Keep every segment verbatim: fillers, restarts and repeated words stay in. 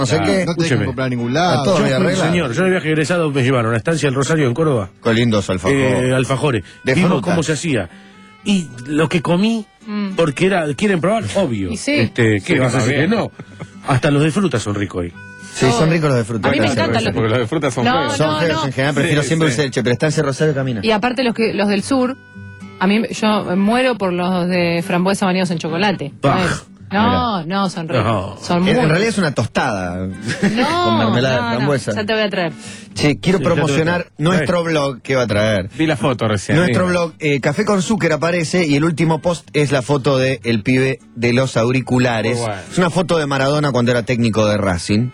no sé Ah, qué. No te dejan comprar a ningún Está lado. todo Yo bien fui, arreglado. señor, yo de viaje egresado me llevaron a una estancia del Rosario en Córdoba. Con lindos alfajores. Eh, alfajores. De Vimos fruta. cómo se hacía. Y lo que comí, Mm. porque era, ¿quieren probar? Obvio. Y sí. Este, ¿qué Sí, vas a decir que bien. no? Hasta los de fruta son ricos ahí. Sí, son ricos los de fruta. A mí me Están en encantan Cerro los- Porque los de fruta son No, feos. Son no, feos no. en general, prefiero Sí, siempre sí. dulce de leche, pero está en Cerro Salvo camina. Y aparte los que los del sur, a mí yo muero por los de frambuesa bañados en chocolate. Bah. No, no, son ricos. No. Son muy En, en realidad es una tostada No, con mermelada no, de no, frambuesa. ya te voy a traer. Che, quiero Sí, ya te promocionar voy a- nuestro blog que va a traer. Vi la foto recién. Nuestro mira. blog, eh, Café con Zucker aparece y el último post es la foto de el pibe de los auriculares. Muy bueno. Es una foto de Maradona cuando era técnico de Racing.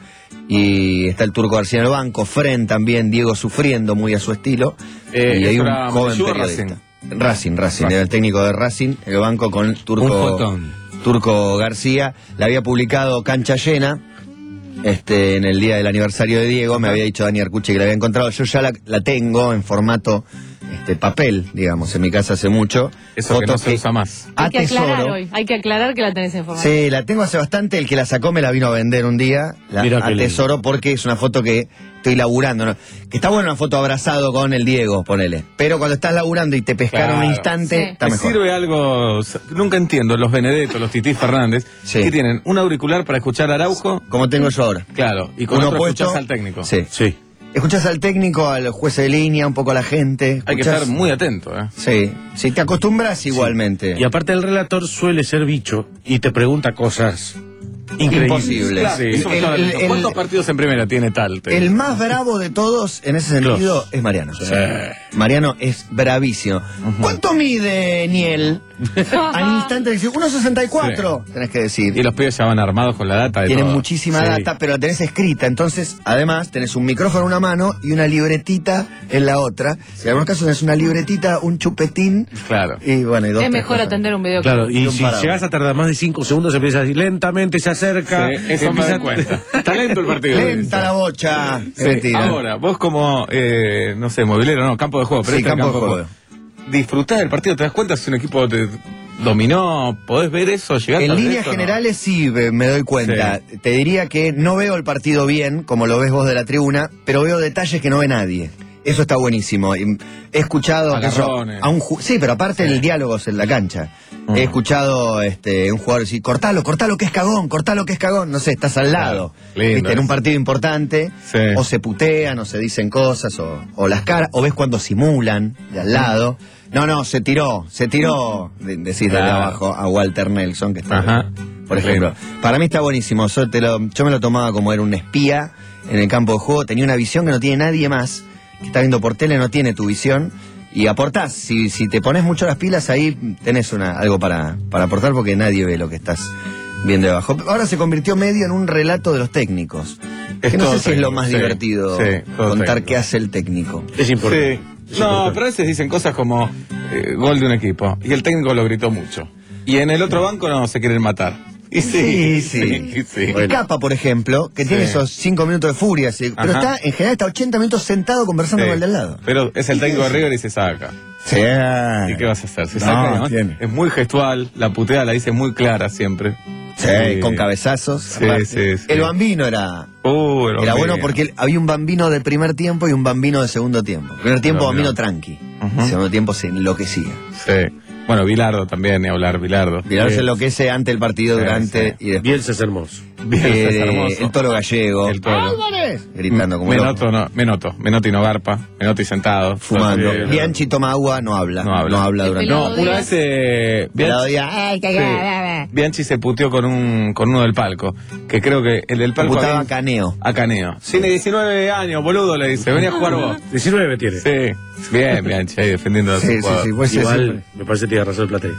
Y está el Turco García en el banco, Fren también, Diego sufriendo muy a su estilo. Eh, y hay ¿eso un era joven Matillo o periodista. Racing? Racing, Racing, era el técnico de Racing, el banco con Un Turco, fotón. Turco García. La había publicado Cancha Llena. Este, en el día del aniversario de Diego, me había dicho Dani Arcucci que la había encontrado. Yo ya la, la tengo en formato este, papel, digamos, en mi casa hace mucho. Eso que Foto no se usa más. Hay que aclarar atesoro. hoy, hay que aclarar que la tenés en formato. Sí, la tengo hace bastante. El que la sacó me la vino a vender un día. La Mira qué atesoro porque es una foto que estoy laburando, ¿no? Que está buena una foto abrazado con el Diego, ponele. Pero cuando estás laburando y te pescaron Claro. un instante, Sí. está ¿Me mejor. sirve algo? Nunca entiendo, los Benedetto, los Tití Fernández, Sí. que tienen un auricular para escuchar a Araujo, Como tengo yo ahora. claro, y con Uno otro puesto. escuchás al técnico. Sí. Sí. Escuchas al técnico, al juez de línea, un poco a la gente. Hay que escuchás- estar muy atento, ¿eh? Sí. Si te acostumbras igualmente. Y aparte el relator suele ser bicho y te pregunta cosas increíbles. Imposible. Claro, Sí. eso me El- llama la el- atención. el- ¿Cuántos partidos en primera tiene tal? Te- El más bravo de todos en ese sentido Claro. es Mariano. Sí. Mariano es bravísimo. ¿Cuánto mide Niel? Al instante dice uno sesenta y cuatro. Tenés que decir. Y los pibes ya van armados con la data de Tienen todo. muchísima Sí. data, pero la tenés escrita. Entonces, además, tenés un micrófono en una mano y una libretita en la otra. Si en algunos casos tenés una libretita, un chupetín. Claro. Y bueno, y dos, Es tres mejor cosas. atender un video. Claro, y un si parado. llegas a tardar más de cinco segundos, empieza a decir lentamente, se acerca. Sí, eso me empieza- da cuenta. Está lento el partido. Lenta la bocha. Sí, Mentira. ahora, vos como, eh, no sé, movilero, no, campo de juego, pero Sí, este es campo de juego. Disfrutás del partido, te das cuenta si un equipo te dominó, podés ver eso, llegar En a líneas esto, ¿no? generales sí me me doy cuenta. Te diría que no veo el partido bien, como lo ves vos de la tribuna, pero veo detalles que no ve nadie. Eso está buenísimo. Y he escuchado qué sé yo, Agarrones. a un ju- sí, pero aparte el diálogo es en la cancha. He escuchado este un jugador decir, cortalo, cortalo que es cagón, cortalo que es cagón. No sé, estás al lado. Lindo ¿Viste? En un eso. partido importante, Sí. o se putean, o se dicen cosas, o, o las caras, o ves cuando simulan de al lado. No, no, se tiró, se tiró, de- decís desde Claro. abajo, a Walter Nelson, que está Ajá. por ejemplo. Para mí está buenísimo. Yo, te lo- yo me lo tomaba como era un espía en el campo de juego. Tenía una visión que no tiene nadie más. Que está viendo por tele, no tiene tu visión. Y aportás. Si, si te pones mucho las pilas, ahí tenés una, algo para, para aportar porque nadie ve lo que estás viendo de abajo. Ahora se convirtió medio en un relato de los técnicos. Es que no todo sé si es lo técnico, más sí, divertido sí, todo contar técnico. qué hace el técnico. Es importante. Sí. Es No, importante. pero a veces dicen cosas como eh, gol de un equipo y el técnico lo gritó mucho. Y en el otro banco no se quieren matar. Y sí, Sí, sí. sí. Y Capa, por ejemplo, que tiene Sí. esos cinco minutos de furia, sí, pero Ajá. está, en general está ochenta minutos sentado conversando Sí. con el de al lado. Pero es el técnico de River y se saca. Sí. ¿Y qué vas a hacer? Se No, saca, ¿no? tiene. Es muy gestual, la puteada la dice muy clara siempre. Sí, Sí. con cabezazos. Sí, aparte. sí, sí. El Bambino era, Uh, el era Bambino. bueno porque había un Bambino de primer tiempo y un Bambino de segundo tiempo. Primer tiempo, Pero, Bambino mira. tranqui. Ujú. Segundo tiempo se enloquecía. Sí. Bueno, Bilardo también, ni hablar, Bilardo. Pilar Eh, se enloquece ante el partido, sí, durante sí. y después. Bielsa es hermoso. Bielsa es Eh, hermoso. el Toro Gallego. El Toro. ¡Álvarez! Gritando como Menoto, loco, no, Menoto, Menotti no garpa, Menotti sentado. fumando. Sí, Bianchi toma agua, no habla. No habla. durante. El No, pelado una Díaz. vez eh, Pelado Bianchi, Díaz, ¡ay, sí, cagada! Bianchi se puteó con un con uno del palco, que creo que el del palco Putaba había- Caneo. a Caneo. Tiene diecinueve años, boludo, le dice, venía a jugar vos. diecinueve tiene. Sí, bien, Bianchi, ahí defendiendo a su Sí, sí, jugador. sí, pues sí, Igual, siempre. me parece que tiene razón el Platey.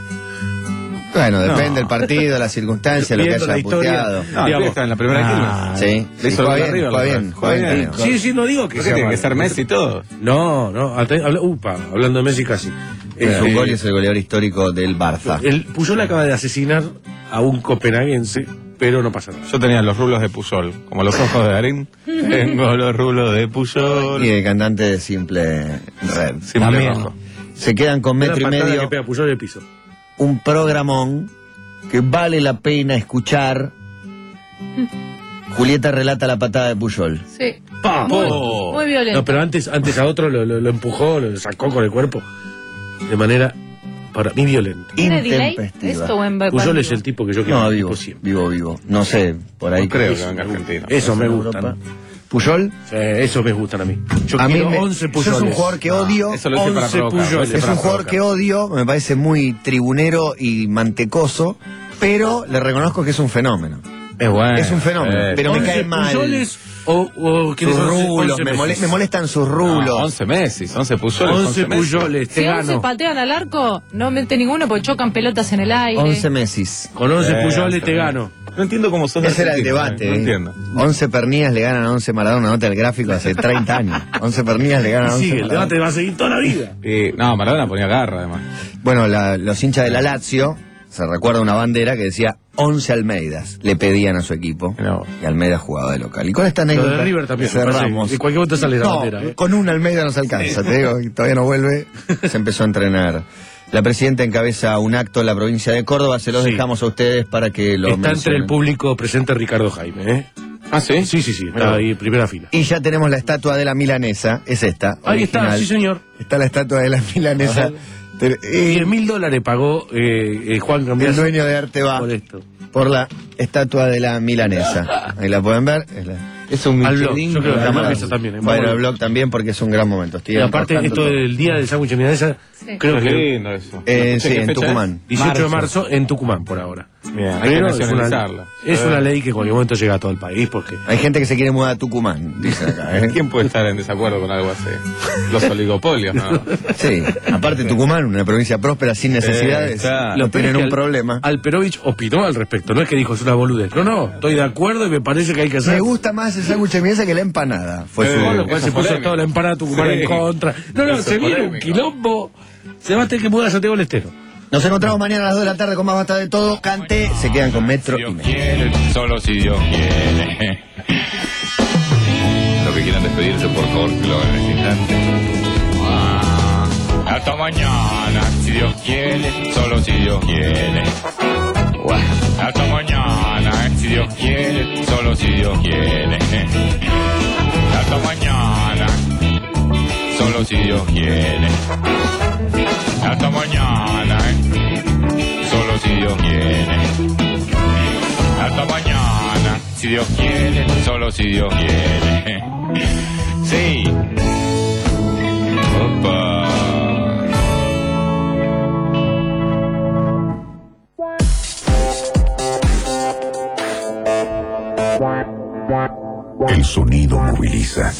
Bueno, depende No. del partido, la circunstancia, lo que Viendo haya la historia. puteado. No, Digamos. está en la primera Ah, Quilmes. Sí, Hizo juega el bien, arriba, juega la bien, verdad. juega Juega bien. bien. Sí, sí, no digo que ¿Por qué sea tiene que malo. ser Messi y todo? No, no, hasta- habla- upa, hablando de Messi casi. Es Eh, un gol y es el goleador histórico del Barça. el Puyol acaba de asesinar a un copenhaguense, pero no pasa nada. Yo tenía los rulos de Puyol, como los ojos de Darín. Tengo los rulos de Puyol. Y el cantante de Simple Red. Simple También. Rojo. Se quedan con metro y Una patada medio. que pega Puyol en el piso. Un programón que vale la pena escuchar Julieta relata la patada de Puyol. Sí. Pa, Muy, po. muy violento. No, pero antes, antes a otro lo, lo, lo empujó, lo sacó con el cuerpo. De manera, para mí, violenta. ¿Tiene delay Intempestiva. esto o en Puyol es el tipo que yo quiero. No, vivo, siempre. vivo, vivo. No sé, por ahí. No creo que Eso venga me gusta. argentino. Eso me en gustan. Europa. Puyol. Sí, eso me gustan a mí. Yo A mí quiero me, once yo Puyoles. es un jugador que odio. Eso lo hice para once provocar. lo Puyoles. hice Es para un jugador provocar. que odio, me parece muy tribunero y mantecoso, pero le reconozco que es un fenómeno. Es bueno. Es un fenómeno, Eh, pero me once cae mal. Puyoles o, o ¿quieres Sus once- rulos, once me, mole- Messi? me molestan sus no, rulos. once Messi, once Puyoles. once Messi. Puyoles, te Si once gano. patean al arco, no mete ninguno porque chocan pelotas en el aire. once Messis. Con once Eh, Puyoles te once. gano. No entiendo cómo sos Ese era el argentino, debate. No ¿eh? entiendo. once Pernías le ganan a once Maradona, nota el gráfico hace treinta años. once Pernías le ganan a once Sí, el Maradona. debate va a seguir toda la vida. Y, no, Maradona ponía garra, además. Bueno, la- los hinchas de la Lazio, se recuerda una bandera que decía once Almeidas, le pedían a su equipo, No. y Almeida jugaba de local. Y con esta Lo anécdota de River también. me parece cerramos. que En cualquier momento sale la No, bandera. ¿eh? con un Almeida no se alcanza, te digo, y todavía no vuelve, se empezó a entrenar. La presidenta encabeza un acto en la provincia de Córdoba, se los Sí. dejamos a ustedes para que lo Está entre mencionen. el público presente Ricardo Jaime, ¿eh? Ah, sí. Sí, sí, sí. Está ahí, primera fila. Y ya tenemos la estatua de la milanesa, es esta. Ahí está, original. sí, señor. Está la estatua de la milanesa. Te- y diez mil dólares pagó eh, eh, Juan el Cambiaso dueño de arte va por esto. por la estatua de la milanesa. Ahí la pueden ver. Es la- Es un Al blog, Michelin. yo creo que la al blog mala- eso también. ¿eh? Va a ir Vamos. al blog también porque es un gran momento. Estoy Y aparte, enroscando esto todo. del día del sándwich de milanesa, Sí. creo Qué que lindo eso. Eh, ¿Qué sí, fecha en es? Tucumán. dieciocho de marzo en Tucumán por ahora. Bien, hay que Pero es una, nacionalizarla. es Eh. una ley que en cualquier momento llega a todo el país porque Hay gente que se quiere mudar a Tucumán, dice acá. ¿eh? ¿Quién puede estar en desacuerdo con algo así? Los oligopolios, ¿no? Sí, aparte Tucumán, una provincia próspera sin necesidades, Eh, claro. no Lo peor tienen es que un Al- problema. Alperovich opinó al respecto, no es que dijo es una boludez. No, no, estoy de acuerdo y me parece que hay que hacer. Me gusta más el sándwich de milanesa que la empanada. Fue Eh, su... Con lo cual Eso se es puso polémico. toda la empanada tucumana Sí. en contra. No, no, Eso se es viene un polémico. quilombo. Se va a tener que mudar a Santiago del Estero. Nos encontramos mañana a las dos de la tarde con más basta de todo. Cante, se quedan con Metro Si y Dios Medio. quiere, solo si Dios quiere. Los que quieran despedirse, por favor, que lo hagan en este instante. Ah, hasta mañana, si Dios quiere, solo si Dios quiere. Guau. Hasta mañana, si Dios quiere, solo si Dios quiere. Hasta mañana, solo si Dios quiere. Hasta mañana, solo si Dios quiere. Hasta mañana, si Dios quiere, solo si Dios quiere. Sí. Opa. El sonido moviliza.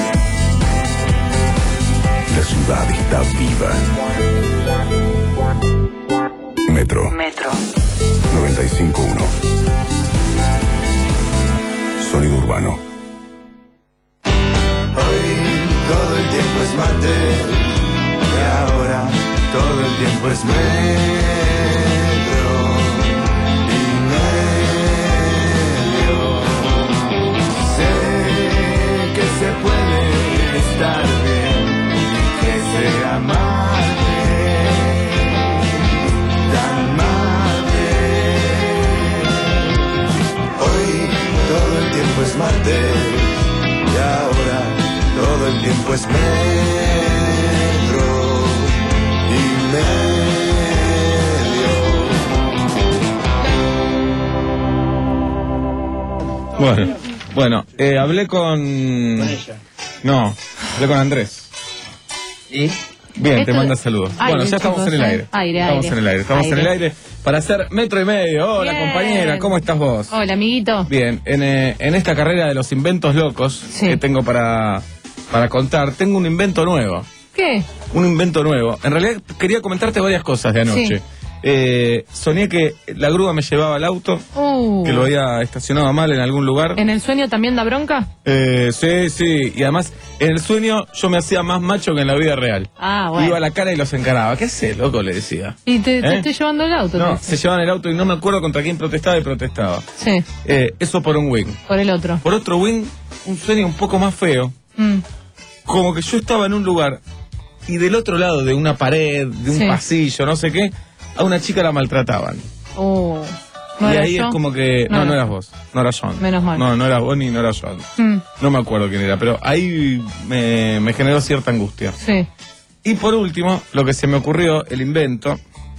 La ciudad está viva. Metro Metro. noventa y cinco punto uno. Sonido urbano. Hoy todo el tiempo es martes y ahora todo el tiempo es metro y medio. Sé que se puede estar bien y que sea martes, tan martes. Hoy todo el tiempo es martes y ahora todo el tiempo es metro y medio. Bueno, bueno, eh, hablé con... No, hablé con Andrés. ¿Y? Bien, Esto- te manda saludos. Aire, Bueno, ya estamos chicos, en el ¿eh? aire. Aire, Estamos aire. en el aire, estamos en Aire. el aire para hacer metro y medio. Hola, Bien. compañera, ¿cómo estás vos? Hola, amiguito. Bien, en, eh, en esta carrera de los inventos locos Sí. que tengo para, para contar, tengo un invento nuevo. ¿Qué? Un invento nuevo. En realidad quería comentarte varias cosas de anoche. Sí. Eh, soñé que la grúa me llevaba al auto, Uh, que lo había estacionado mal en algún lugar. ¿En el sueño también da bronca? Eh, sí, sí. Y además, en el sueño yo me hacía más macho que en la vida real. Ah, bueno. Iba a la cara y los encaraba. ¿Qué haces, loco? Le decía. Y te, te ¿Eh? estoy llevando el auto. No, te se llevaban el auto y no me acuerdo contra quién protestaba y protestaba. Sí, Eh, eso por un wing. por el otro. Por otro wing, un sueño un poco más feo. Mm. Como que yo estaba en un lugar y del otro lado de una pared, de un Sí. pasillo, no sé qué, a una chica la maltrataban. Uh, ¿No y era ahí yo? es como que... No, No, no, no. eras vos, no era John. Menos mal. No, no era vos ni no era John. Mm, No me acuerdo quién era, pero ahí me, me generó cierta angustia. sí. Y por último, lo que se me ocurrió, el invento.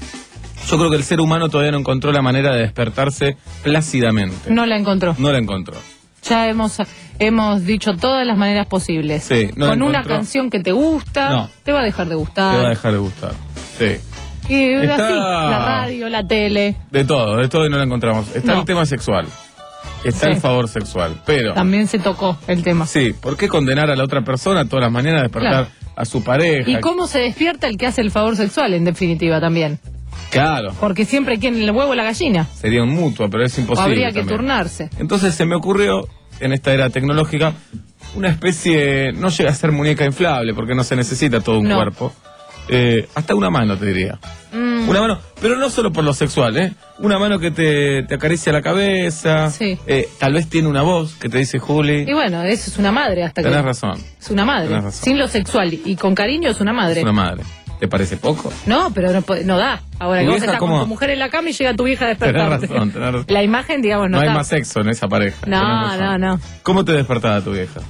Yo creo que el ser humano todavía no encontró la manera de despertarse plácidamente. No la encontró. No la encontró. Ya hemos, hemos dicho todas las maneras posibles. Sí, no la Con una encontró. canción que te gusta, No. te va a dejar de Te gustar. va a dejar de gustar. Sí. Y Está- así, la radio, la tele. De todo, de todo y no la encontramos. Está No. el tema sexual. Está Sí. el favor sexual. Pero, También se tocó el tema. sí, ¿por qué condenar a la otra persona todas las mañanas a despertar Claro. a su pareja? ¿Y cómo se despierta el que hace el favor sexual, en definitiva, también? Claro, Porque siempre quien el huevo o la gallina. sería un mutuo, pero es O imposible. habría que también. turnarse. Entonces se me ocurrió, en esta era tecnológica, una especie, no llega a ser muñeca inflable, porque no se necesita todo un No. cuerpo. Eh, hasta una mano, te diría. Mm, Una mano, pero no solo por lo sexual, ¿eh? Una mano que te, te acaricia la cabeza. Sí. Eh, tal vez tiene una voz que te dice Juli. Y bueno, eso es una madre hasta que... Tenés razón, Es una madre. Tenés razón. Sin lo sexual y con cariño es una madre. es una madre. ¿Te parece poco? No, pero no, puede- no da. Ahora ¿Tu que vos vieja estás cómo? con tu mujer en la cama y llega tu vieja a despertarte. Tenés razón, tenés razón. La imagen, digamos, no, No hay está. más sexo en esa pareja. tenés No, razón. no, no. ¿Cómo te despertaba tu vieja?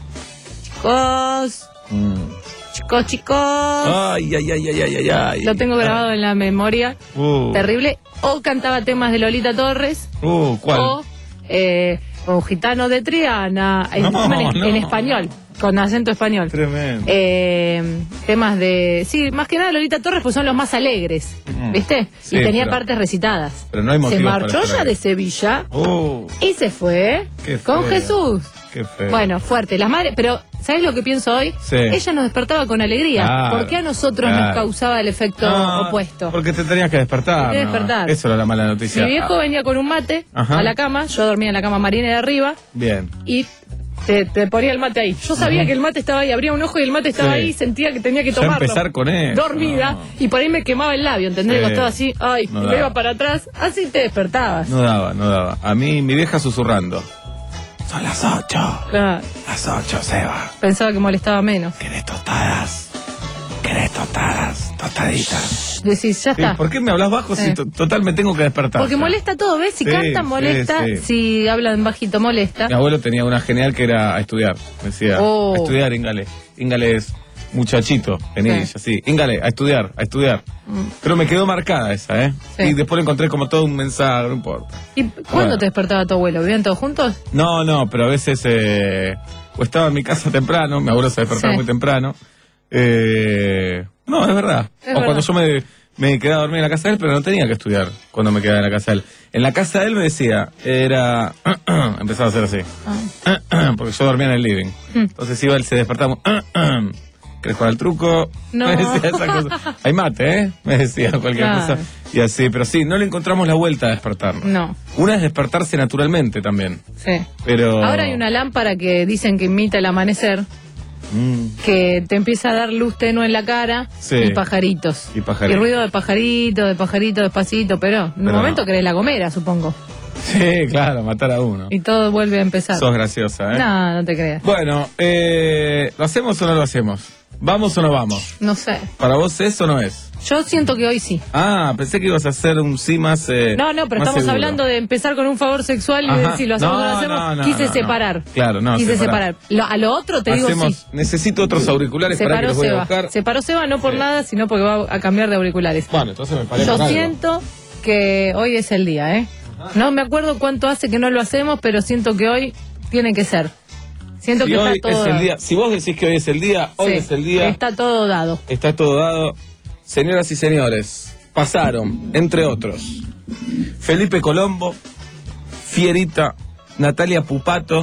Chicos, Mm. chicos, chicos. Ay, ay, ay, ay, ay, ay, ay. Lo tengo grabado en la memoria. Uh, Terrible. O cantaba temas de Lolita Torres. Uh, ¿cuál? O, eh, o Gitano de Triana. En, No, en, no. en español, con acento español. Tremendo. Eh, temas de... Sí, más que nada Lolita Torres, pues son los más alegres, Mm. ¿viste? Sí, y tenía pero- partes recitadas. pero no hay Se motivos para marchó estar ya ahí. de Sevilla Uh, y se fue Qué con feo. Jesús. qué feo. Bueno, fuerte. Las madres, pero ¿sabes lo que pienso hoy? Sí. Ella nos despertaba con alegría. Claro, ¿Por qué a nosotros nos claro. causaba el efecto Ah, opuesto? Porque te tenías que despertar. Tenía que ¿no? despertar. Eso era la mala noticia. Mi viejo venía con un mate Ajá. a la cama, yo dormía en la cama marina de arriba Bien. y te, te ponía el mate ahí. Yo sabía que el mate estaba ahí, abría un ojo y el mate estaba Sí. ahí y sentía que tenía que Ya tomarlo. empezar con eso. Dormida, No. y por ahí me quemaba el labio, ¿entendés? Sí. Y estaba así, ay, No y me daba. iba para atrás, así te despertabas. No daba, no daba. A mí, mi vieja susurrando. Son las ocho. Claro, Las ocho, Seba. pensaba que molestaba menos. ¿Querés tostadas? ¿Querés tostadas? Tostaditas. Decís, ya Sí, está. ¿por qué me hablas bajo Sí. si to- total me tengo que despertar? Porque ya? molesta todo, ¿ves? Si Sí, canta, sí, molesta. sí. Si hablan bajito, molesta. Mi abuelo tenía una genial que era a estudiar. Me decía, Oh. a estudiar, Íngale. Íngale es muchachito, en Sí. Illa, sí. Íngale, a estudiar, a estudiar. Pero me quedó marcada esa, ¿eh? Sí. Y después le encontré como todo un mensaje, no importa. ¿Y cuándo Bueno. te despertaba tu abuelo? ¿Vivían todos juntos? No, no, pero a veces eh, o estaba en mi casa temprano, mi abuelo se despertaba Sí. muy temprano. Eh, no, es verdad. Es o verdad. cuando yo me, me quedaba a dormir en la casa de él, pero no tenía que estudiar cuando me quedaba en la casa de él. En la casa de él me decía, era... empezaba a hacer así. Ah. Porque yo dormía en el living. Entonces iba él, se despertaba... ¿Querés jugar al truco? No. Me decía esa cosa. Hay mate, ¿eh? Me decía cualquier Claro. cosa. Y así, pero sí, no le encontramos la vuelta a despertarnos. No, Una es despertarse naturalmente también. sí. Pero... Ahora hay una lámpara que dicen que imita el amanecer, Mm. que te empieza a dar luz tenue en la cara Sí. y pajaritos. Y pajaritos. ruido de pajarito, de pajarito, despacito, pero en un Pero momento no. querés la gomera, supongo. Sí, claro, matar a uno. Y todo vuelve a empezar. Sos graciosa, ¿eh? No, no te creas. Bueno, eh, ¿lo hacemos o no lo hacemos? ¿Vamos o no vamos? No sé. ¿Para vos es o no es? Yo siento que hoy sí. Ah, pensé que ibas a hacer un sí más... eh, No, no, pero más estamos seguro. hablando de empezar con un favor sexual y Ajá. de si lo hacemos o no lo No, hacemos. no, no, Quise no, no. separar. Claro, no, Quise separar. separar. Lo- a lo otro te Hacemos, digo sí. necesito otros auriculares Se para que paró los voy a Seba. buscar. Se paró Seba no por Sí. nada, sino porque va a cambiar de auriculares. Bueno, entonces me parece Yo con algo. siento que hoy es el día, ¿eh? No me acuerdo cuánto hace que no lo hacemos, pero siento que hoy tiene que ser. Siento Si que hoy está todo es el dado. día, si vos decís que hoy es el día, hoy Sí, es el día. Está todo dado. Está todo dado. Señoras y señores, pasaron, entre otros, Felipe Colombo, Fierita, Natalia Pupato,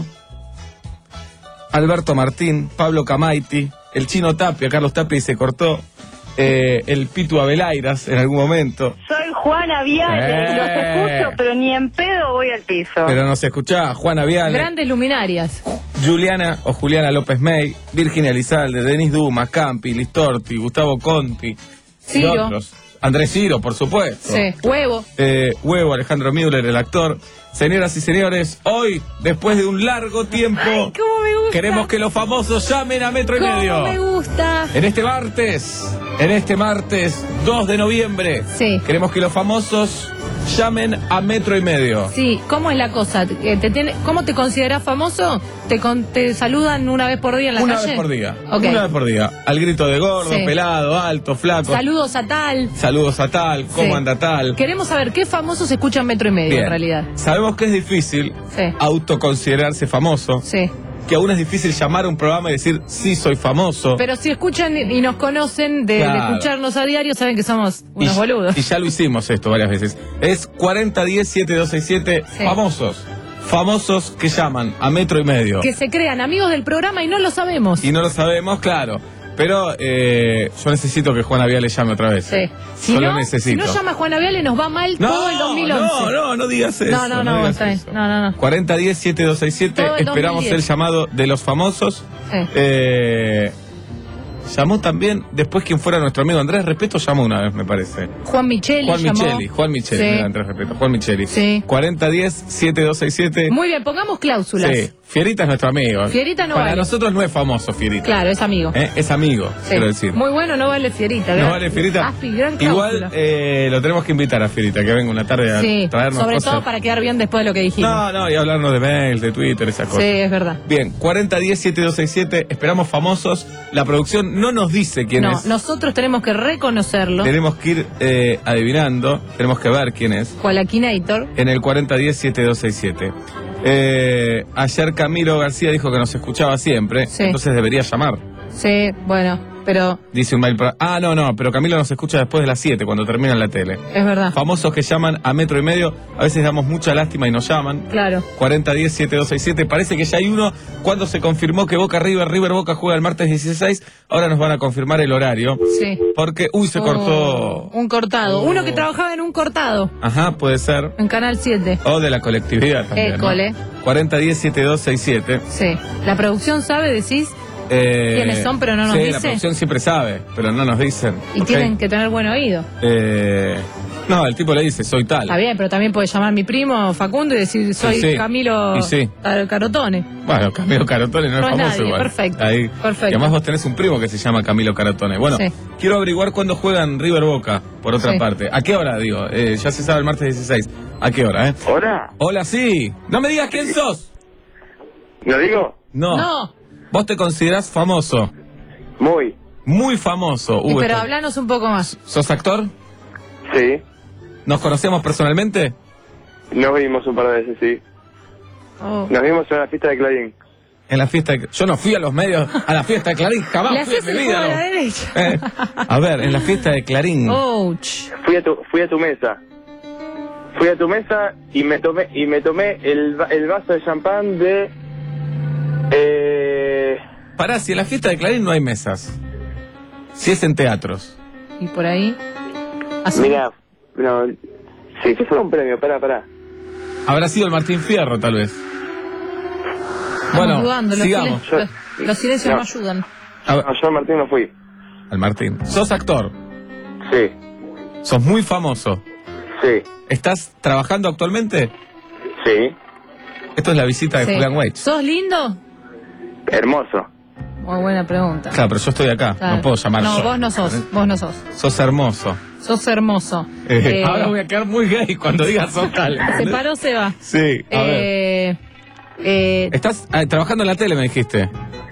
Alberto Martín, Pablo Camaiti, el Chino Tapia, Carlos Tapia y se cortó, eh, el Pitu Abelairas en algún momento. Soy Juana Viale, Eh. los escucho, pero ni en pedo voy al piso. Pero nos escuchaba Juana Viale, Grandes luminarias. Juliana o Juliana López May, Virginia Elizalde, Denis Dumas, Campi, Listorti, Gustavo Conti, y Ciro. otros. Andrés Ciro, por supuesto. Sí. Huevo. Eh, Huevo, Alejandro Müller, el actor. Señoras y señores, hoy, después de un largo tiempo, Ay, cómo me gusta. queremos que los famosos llamen a Metro y Cómo Medio. me gusta. En este martes, en este martes dos de noviembre, Sí. queremos que los famosos llamen a metro y medio. Sí, ¿cómo es la cosa? Eh, ¿Te tiene, ¿Cómo te consideras famoso? ¿Te, con, ¿Te saludan una vez por día en la Una calle? vez por día. Okay. Una vez por día. Al grito de gordo, Sí. pelado, alto, flaco. Saludos a tal. Saludos a tal, cómo Sí. anda tal. Queremos saber qué famosos escuchan Metro y Medio Bien. en realidad. Sabemos que es difícil Sí. autoconsiderarse famoso. Sí. Que aún es difícil llamar a un programa y decir, sí, soy famoso. Pero si escuchan y nos conocen de, Claro. de escucharnos a diario, saben que somos unos y, boludos. y ya lo hicimos esto varias veces. Es cuarenta diez siete dos seis siete. Sí. Famosos. Famosos que llaman a metro y medio. Que se crean amigos del programa y no lo sabemos. Y no lo sabemos, claro. Pero eh, yo necesito que Juana Viale llame otra vez. Sí. Si Yo no, lo necesito. si no llama Juana Viale, nos va mal No, todo el dos mil once. no, no, no digas eso. No, no, no, digas está bien. eso. No, no, no. cuarenta diez siete dos seis siete. Todo el Esperamos dos mil diez. el llamado de los famosos. Sí. Eh, llamó también, después quien fuera nuestro amigo Andrés Repeto, llamó una vez, me parece. Juan Micheli Juan llamó. Micheli, Juan Micheli, Sí. no era Andrés Repeto, Juan Micheli. Sí. cuarenta diez siete dos seis siete. Muy bien, pongamos cláusulas. Sí, Fierita es nuestro amigo. Fierita no Para vale. nosotros no es famoso Fierita. Claro, es amigo. ¿Eh? Es amigo, Sí. quiero decir. Muy bueno, no vale Fierita. ¿No gran- vale Fierita? Aspi, gran cláusula. Igual eh, lo tenemos que invitar a Fierita, que venga una tarde a Sí, traernos sobre cosas. todo para quedar bien después de lo que dijimos. No, no, y hablarnos de mail, de Twitter, esas Sí, cosas. es verdad. Bien, cuarenta diez siete dos seis siete, esperamos famosos. La producción no nos dice quién No, es. nosotros tenemos que reconocerlo. Tenemos que ir eh, adivinando, tenemos que ver quién es. Joaquinator. En el cuarenta diez siete dos seis siete. Eh, ayer Camilo García dijo que nos escuchaba siempre, Sí. entonces debería llamar. Sí, bueno, pero Dice un mail para... Ah, no, no, pero Camilo nos escucha después de las siete, cuando termina la tele. es verdad. Famosos que llaman a metro y medio, a veces damos mucha lástima y nos llaman. Claro. cuarenta diez siete dos seis siete, parece que ya hay uno. Cuando se confirmó que Boca River, River Boca juega el martes dieciséis, ahora nos van a confirmar el horario. Sí. Porque, uy, se Oh, cortó. un cortado. Uno que trabajaba en un cortado. Ajá, puede ser. En Canal siete. O de la colectividad también. ¿no? École. cuarenta diez siete dos seis siete. Sí. La producción sabe, decís, Eh, ¿Quiénes son, pero no nos sí, dice? la producción siempre sabe, pero no nos dicen. y ¿ok? tienen que tener buen oído. Eh, no, el tipo le dice, soy tal. Está bien, pero también puede llamar mi primo Facundo y decir, soy Sí, sí. Camilo Y sí. Car- Carotone. Bueno, Camilo Carotone no, No es es famoso nadie, igual. perfecto, Ahí. perfecto. Y además vos tenés un primo que se llama Camilo Carotone. Bueno, Sí. quiero averiguar cuándo juegan River Boca, por otra Sí. parte. ¿A qué hora, digo? Eh, ya se sabe el martes dieciséis. ¿A qué hora, eh? ¿Hola? Hola, sí. No me digas quién sos. ¿Lo digo? No. No. Vos te considerás famoso. Muy. Muy famoso. Y Uh, pero esto- hablanos un poco más. ¿Sos actor? Sí. ¿Nos conocemos personalmente? Nos vimos un par de veces, sí. Oh. Nos vimos en la fiesta de Clarín. En la fiesta de... Yo no fui a los medios, a la fiesta de Clarín, jamás Le fui en haces mi el vida. juego a la ¿no? derecha. Eh, A ver, en la fiesta de Clarín. Ouch. Fui a tu, fui a tu mesa. Fui a tu mesa y me tomé y me tomé el, va- el vaso de champán de eh, Pará, si en la fiesta de Clarín no hay mesas. Si es en teatros. Y por ahí. así. mira, no, sí, que fue un premio, pará, pará. Habrá sido el Martín Fierro, tal vez. Estamos Bueno, dudando, los sigamos. silen- Los, los silencios No. no ayudan. A ver, No, yo Martín no fui. al Martín. Sos actor. Sí, Sos muy famoso. sí, ¿Estás trabajando actualmente? sí. Esto es la visita de Sí. Julián Weich. ¿Sos lindo? Hermoso. Muy buena pregunta. Claro, pero yo estoy acá. Claro. No puedo llamar No, yo. vos no sos. Vos no sos. Sos hermoso. Sos hermoso. Eh, Eh, ahora voy a quedar muy gay cuando digas sos tal. Se paró, se va. Sí, a ver. Eh, eh, Estás ah, trabajando en la tele, me dijiste.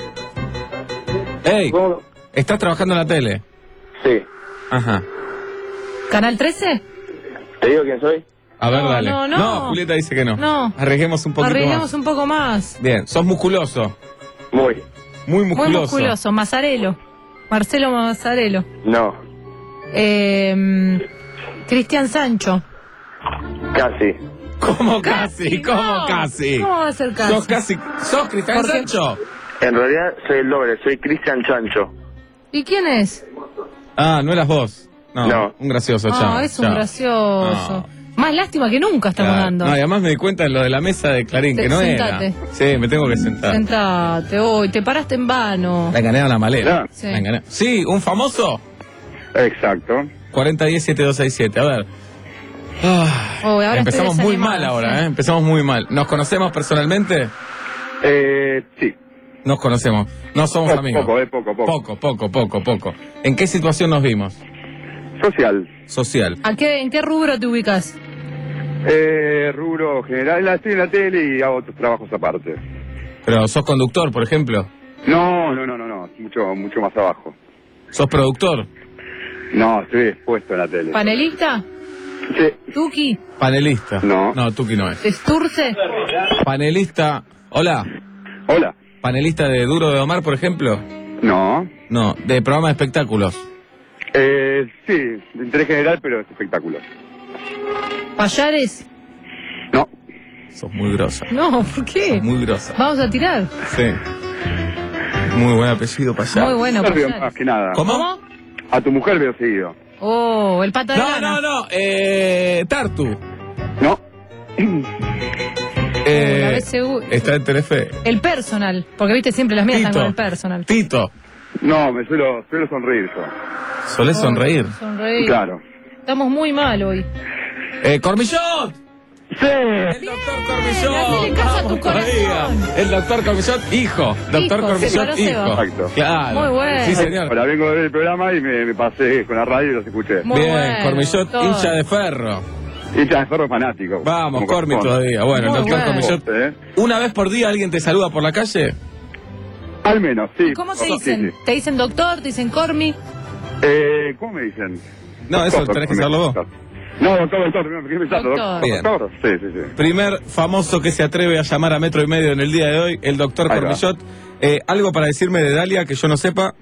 Ey, ¿Cómo? ¿estás trabajando en la tele? Sí. Ajá. ¿Canal trece? ¿Te digo quién soy? A ver, No, dale. no, no. Julieta dice que no. No. Arriesguemos un poquito Arriesguemos más. un poco más. Bien, sos musculoso. Muy. Muy musculoso. Muy musculoso. Mazarelo. Marcelo Mazarelo. No, Eh, Cristian Sancho. casi. ¿Cómo casi? ¿Cómo no. casi? ¿Cómo va a ser casi? ¿Sos casi? ¿Sos Cristian Porque- Sancho? En realidad soy el doble, soy Cristian Chancho. ¿Y quién es? Ah, no eras vos. No, No. un gracioso, Ah, chao. es un chao. gracioso. Más lástima que nunca estamos Claro. dando. No, y además me di cuenta de lo de la mesa de Clarín, Te- que no sentate. era. Sí, me tengo que sentar. Sentate, hoy te paraste en vano. La engané a la malera. Sí. La engané. Sí, un famoso. Exacto. cuarenta diez siete dos seis siete. A ver. Ah, Oh, ahora empezamos estoy muy desanimada, mal ahora, sí. ¿eh? Empezamos muy mal. ¿Nos conocemos personalmente? Eh, sí. Nos conocemos. No somos Poco, amigos. poco, eh, poco, poco. Poco, poco, poco, poco. ¿En qué situación nos vimos? Social. Social. ¿A qué, ¿En qué rubro te ubicas? Eh, rubro general, estoy en la tele y hago otros trabajos aparte. Pero sos conductor, por ejemplo. No, no, no, no, no, mucho, mucho más abajo. ¿Sos productor? No, estoy expuesto en la tele. ¿Panelista? Sí. ¿Tuki? Panelista. No. No, Tuki no es. ¿Esturce? Panelista. Hola. Hola. ¿Panelista de Duro de Omar, por ejemplo? No. No, de programa de espectáculos. Eh, sí, de interés general, pero es espectáculo. ¿Payares? No. Sos muy grosa. No, ¿por qué? Sos muy grosa. Vamos a tirar. Sí. Muy buen apellido, Payar. Muy bueno, Yo veo Payares. más que nada. ¿Cómo? A tu mujer veo seguido. Oh, el pata de No, lana. no, no. Eh, Tartu. No. Eh, la B C U. está en Telefe. El personal, porque viste siempre las mías están Tito. con el personal. Tito. No, me suelo, suelo sonreír yo. ¿Solés sonreír? Sonreír. Claro. Estamos muy mal hoy. Eh, ¡Cormillot! Sí. El doctor Cormillot. hacele caso a tu Vamos todavía. corazón. El doctor Cormillot, hijo. Doctor Hijo, se Cormillot, paró Seba. hijo. Exacto. Claro. Muy bueno. Sí, señor. Ahora vengo de ver el programa y me, me pasé con la radio y los escuché. Muy Bien, bueno, Cormillot, doctor. hincha de ferro. Hincha de ferro fanático. Vamos, Como Cormi corresponde. todavía. Bueno, Muy el doctor bueno. Cormillot. ¿Eh? ¿Una vez por día alguien te saluda por la calle? Al menos, sí. ¿Cómo te Sí, dicen? sí. ¿Te dicen doctor? ¿Te dicen Cormi? Eh, ¿Cómo me dicen? No, eso Doctor, tenés que doctor, saberlo vos. doctor. No, doctor, doctor, no, ¿qué pensás? Doctor. Bien. Doctor, sí, sí, sí. Primer famoso que se atreve a llamar a metro y medio en el día de hoy, el doctor Ahí va. Cormillot. Eh, ¿Algo para decirme de Dalia que yo no sepa?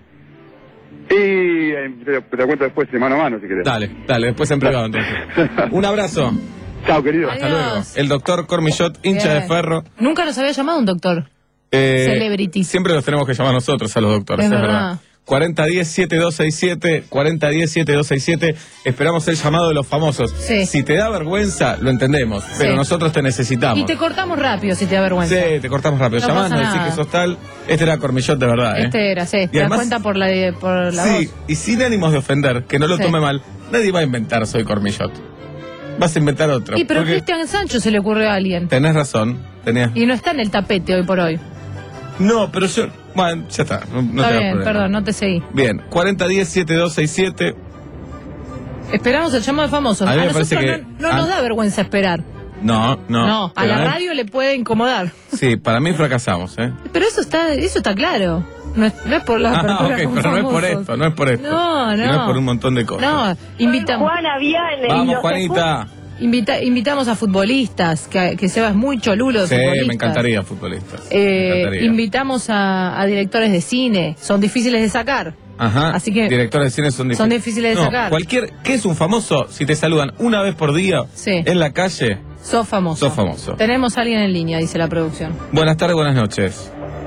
Y eh, te, te lo cuento después de mano a mano, si querés. Dale, dale, después en privado entonces. Un abrazo. Chao, querido. Hasta Adiós. luego. El doctor Cormillot, hincha Bien. de ferro. Nunca nos había llamado un doctor. Eh, Celebrity. Siempre los tenemos que llamar nosotros a los doctores, Es es, verdad. verdad. cuarenta diez, setenta y dos sesenta y siete, cuarenta diez, setenta y dos sesenta y siete. Esperamos el llamado de los famosos. Sí. Si te da vergüenza, lo entendemos, pero Sí. nosotros te necesitamos. Y te cortamos rápido si te da vergüenza. Sí, te cortamos rápido. No Llamando, pasa decir nada. que sos tal. Este era Cormillot de verdad, ¿eh? Este era, sí. Y Te das además- cuenta por la, por la Sí, voz. y sin ánimos de ofender, que no lo Sí. tome mal, nadie va a inventar soy Cormillot. Vas a inventar otro. Y pero porque Cristian Sancho se le ocurrió a alguien. Tenés razón. Tenías... Y no está en el tapete hoy por hoy. No, pero yo... Bueno, ya está. No, no está te da bien, problema. perdón, no te seguí. Bien, cuarenta diez, setenta y dos sesenta y siete. Esperamos el llamado de famosos. A A, mí me nosotros parece no, que- no a- nos da vergüenza esperar. No, no. No, a Pero la mí- radio le puede incomodar. Sí, para mí fracasamos, ¿eh? Pero eso está, eso está claro. No es, no es por la Ah, apertura ok, con pero no es por famosos. esto, no es por esto. No, Y no. no es por un montón de cosas. No, invitamos. Juana Viale. Vamos, Juanita. Invita- invitamos a futbolistas, que, que Seba es muy cholulo de Sí, futbolistas. me encantaría futbolistas. Eh, me encantaría. invitamos a, a directores de cine, son difíciles de sacar. Ajá. así que- Directores de cine son difíciles. Son difíciles de No, sacar. Cualquier. ¿Qué es un famoso? Si te saludan una vez por día Sí. en la calle. Sos famoso. Sos famoso. Tenemos a alguien en línea, dice la producción. Buenas tardes, buenas noches.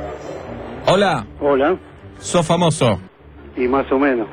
Hola, Hola, sos famoso. y más o menos.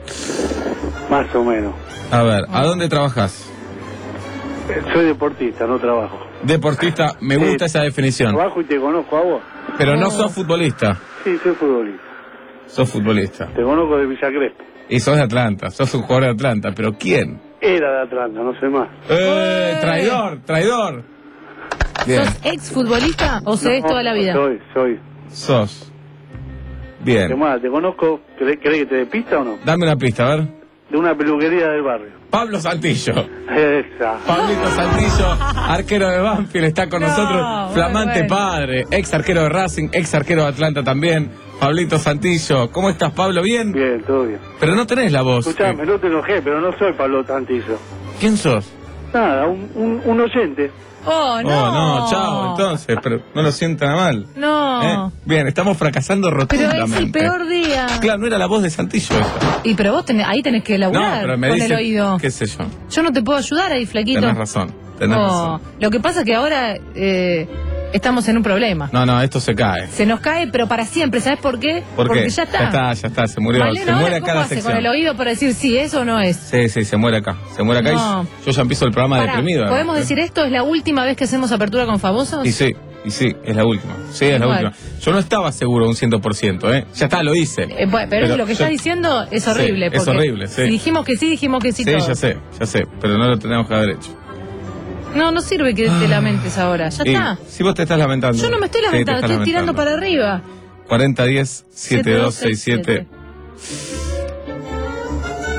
Más o menos. A ver, ¿a dónde trabajas? Eh, Soy deportista, no trabajo. Deportista, me Sí. gusta esa definición. Trabajo y te conozco a vos. Pero no No. sos futbolista. Sí, soy futbolista. Sos futbolista. Te conozco de Villa Crespo. Y sos de Atlanta, sos un jugador de Atlanta, pero ¿quién? Era de Atlanta, no sé más. ¡Eh! Traidor, traidor. Bien, ¿Sos exfutbolista o seguís No, toda la vida? Soy, soy. sos. ¿Qué Bien. más? ¿Te conozco? ¿Querés, querés que te dé pista o no? Dame una pista, a ver. De una peluquería del barrio. Pablo Santillo. Esa. Pablito Santillo, arquero de Banfield, está con No, nosotros. Flamante muy bueno. padre, ex arquero de Racing, ex arquero de Atlanta también. Pablito Santillo. ¿Cómo estás, Pablo? ¿Bien? Bien, todo bien. Pero no tenés la voz. Escuchame, Eh, no te enojé, pero no soy Pablo Tantillo. ¿Quién sos? Nada, un, un, un oyente. Oh, no. Oh, no, chao, entonces, pero no lo sientan mal. No. ¿Eh? Bien, estamos fracasando Pero rotundamente. es el peor día. Claro, no era la voz de Santillo esa. Y pero vos tenés, ahí tenés que No, laburar pero me con dice, el oído. qué sé yo. Yo no te puedo ayudar ahí, flaquito. Tenés razón, tenés Oh, razón. Lo que pasa es que ahora eh, estamos en un problema. No, no, esto se cae. Se nos cae, pero para siempre. ¿Sabes por qué? ¿Por Porque qué? ya está. Ya está, ya está, se murió. Malena, se ahora, muere ¿cómo acá la hace sección. con el oído para decir si es o no es? Sí, sí, se muere acá. Se muere acá No. y yo ya empiezo el programa Pará, deprimido. ¿podemos ¿eh? decir esto? ¿Es la última vez que hacemos apertura con famosos? Y sí, y sí, es la última. Sí, es la Bueno. última. Yo no estaba seguro un cien por ciento, ¿eh? Ya está, lo hice. Eh, bueno, pero, Pero lo que yo- está diciendo es horrible. Sí, es porque horrible, sí. Si dijimos que sí, dijimos que sí, Sí, todo. ya sé, ya sé, pero no lo tenemos que haber hecho. No, no sirve que te lamentes ahora. Ya Y está. si vos te estás lamentando. Yo no me estoy Sí, te lamentando, estás estoy tirando para lamentando. arriba. cuarenta diez, setenta y dos sesenta y siete.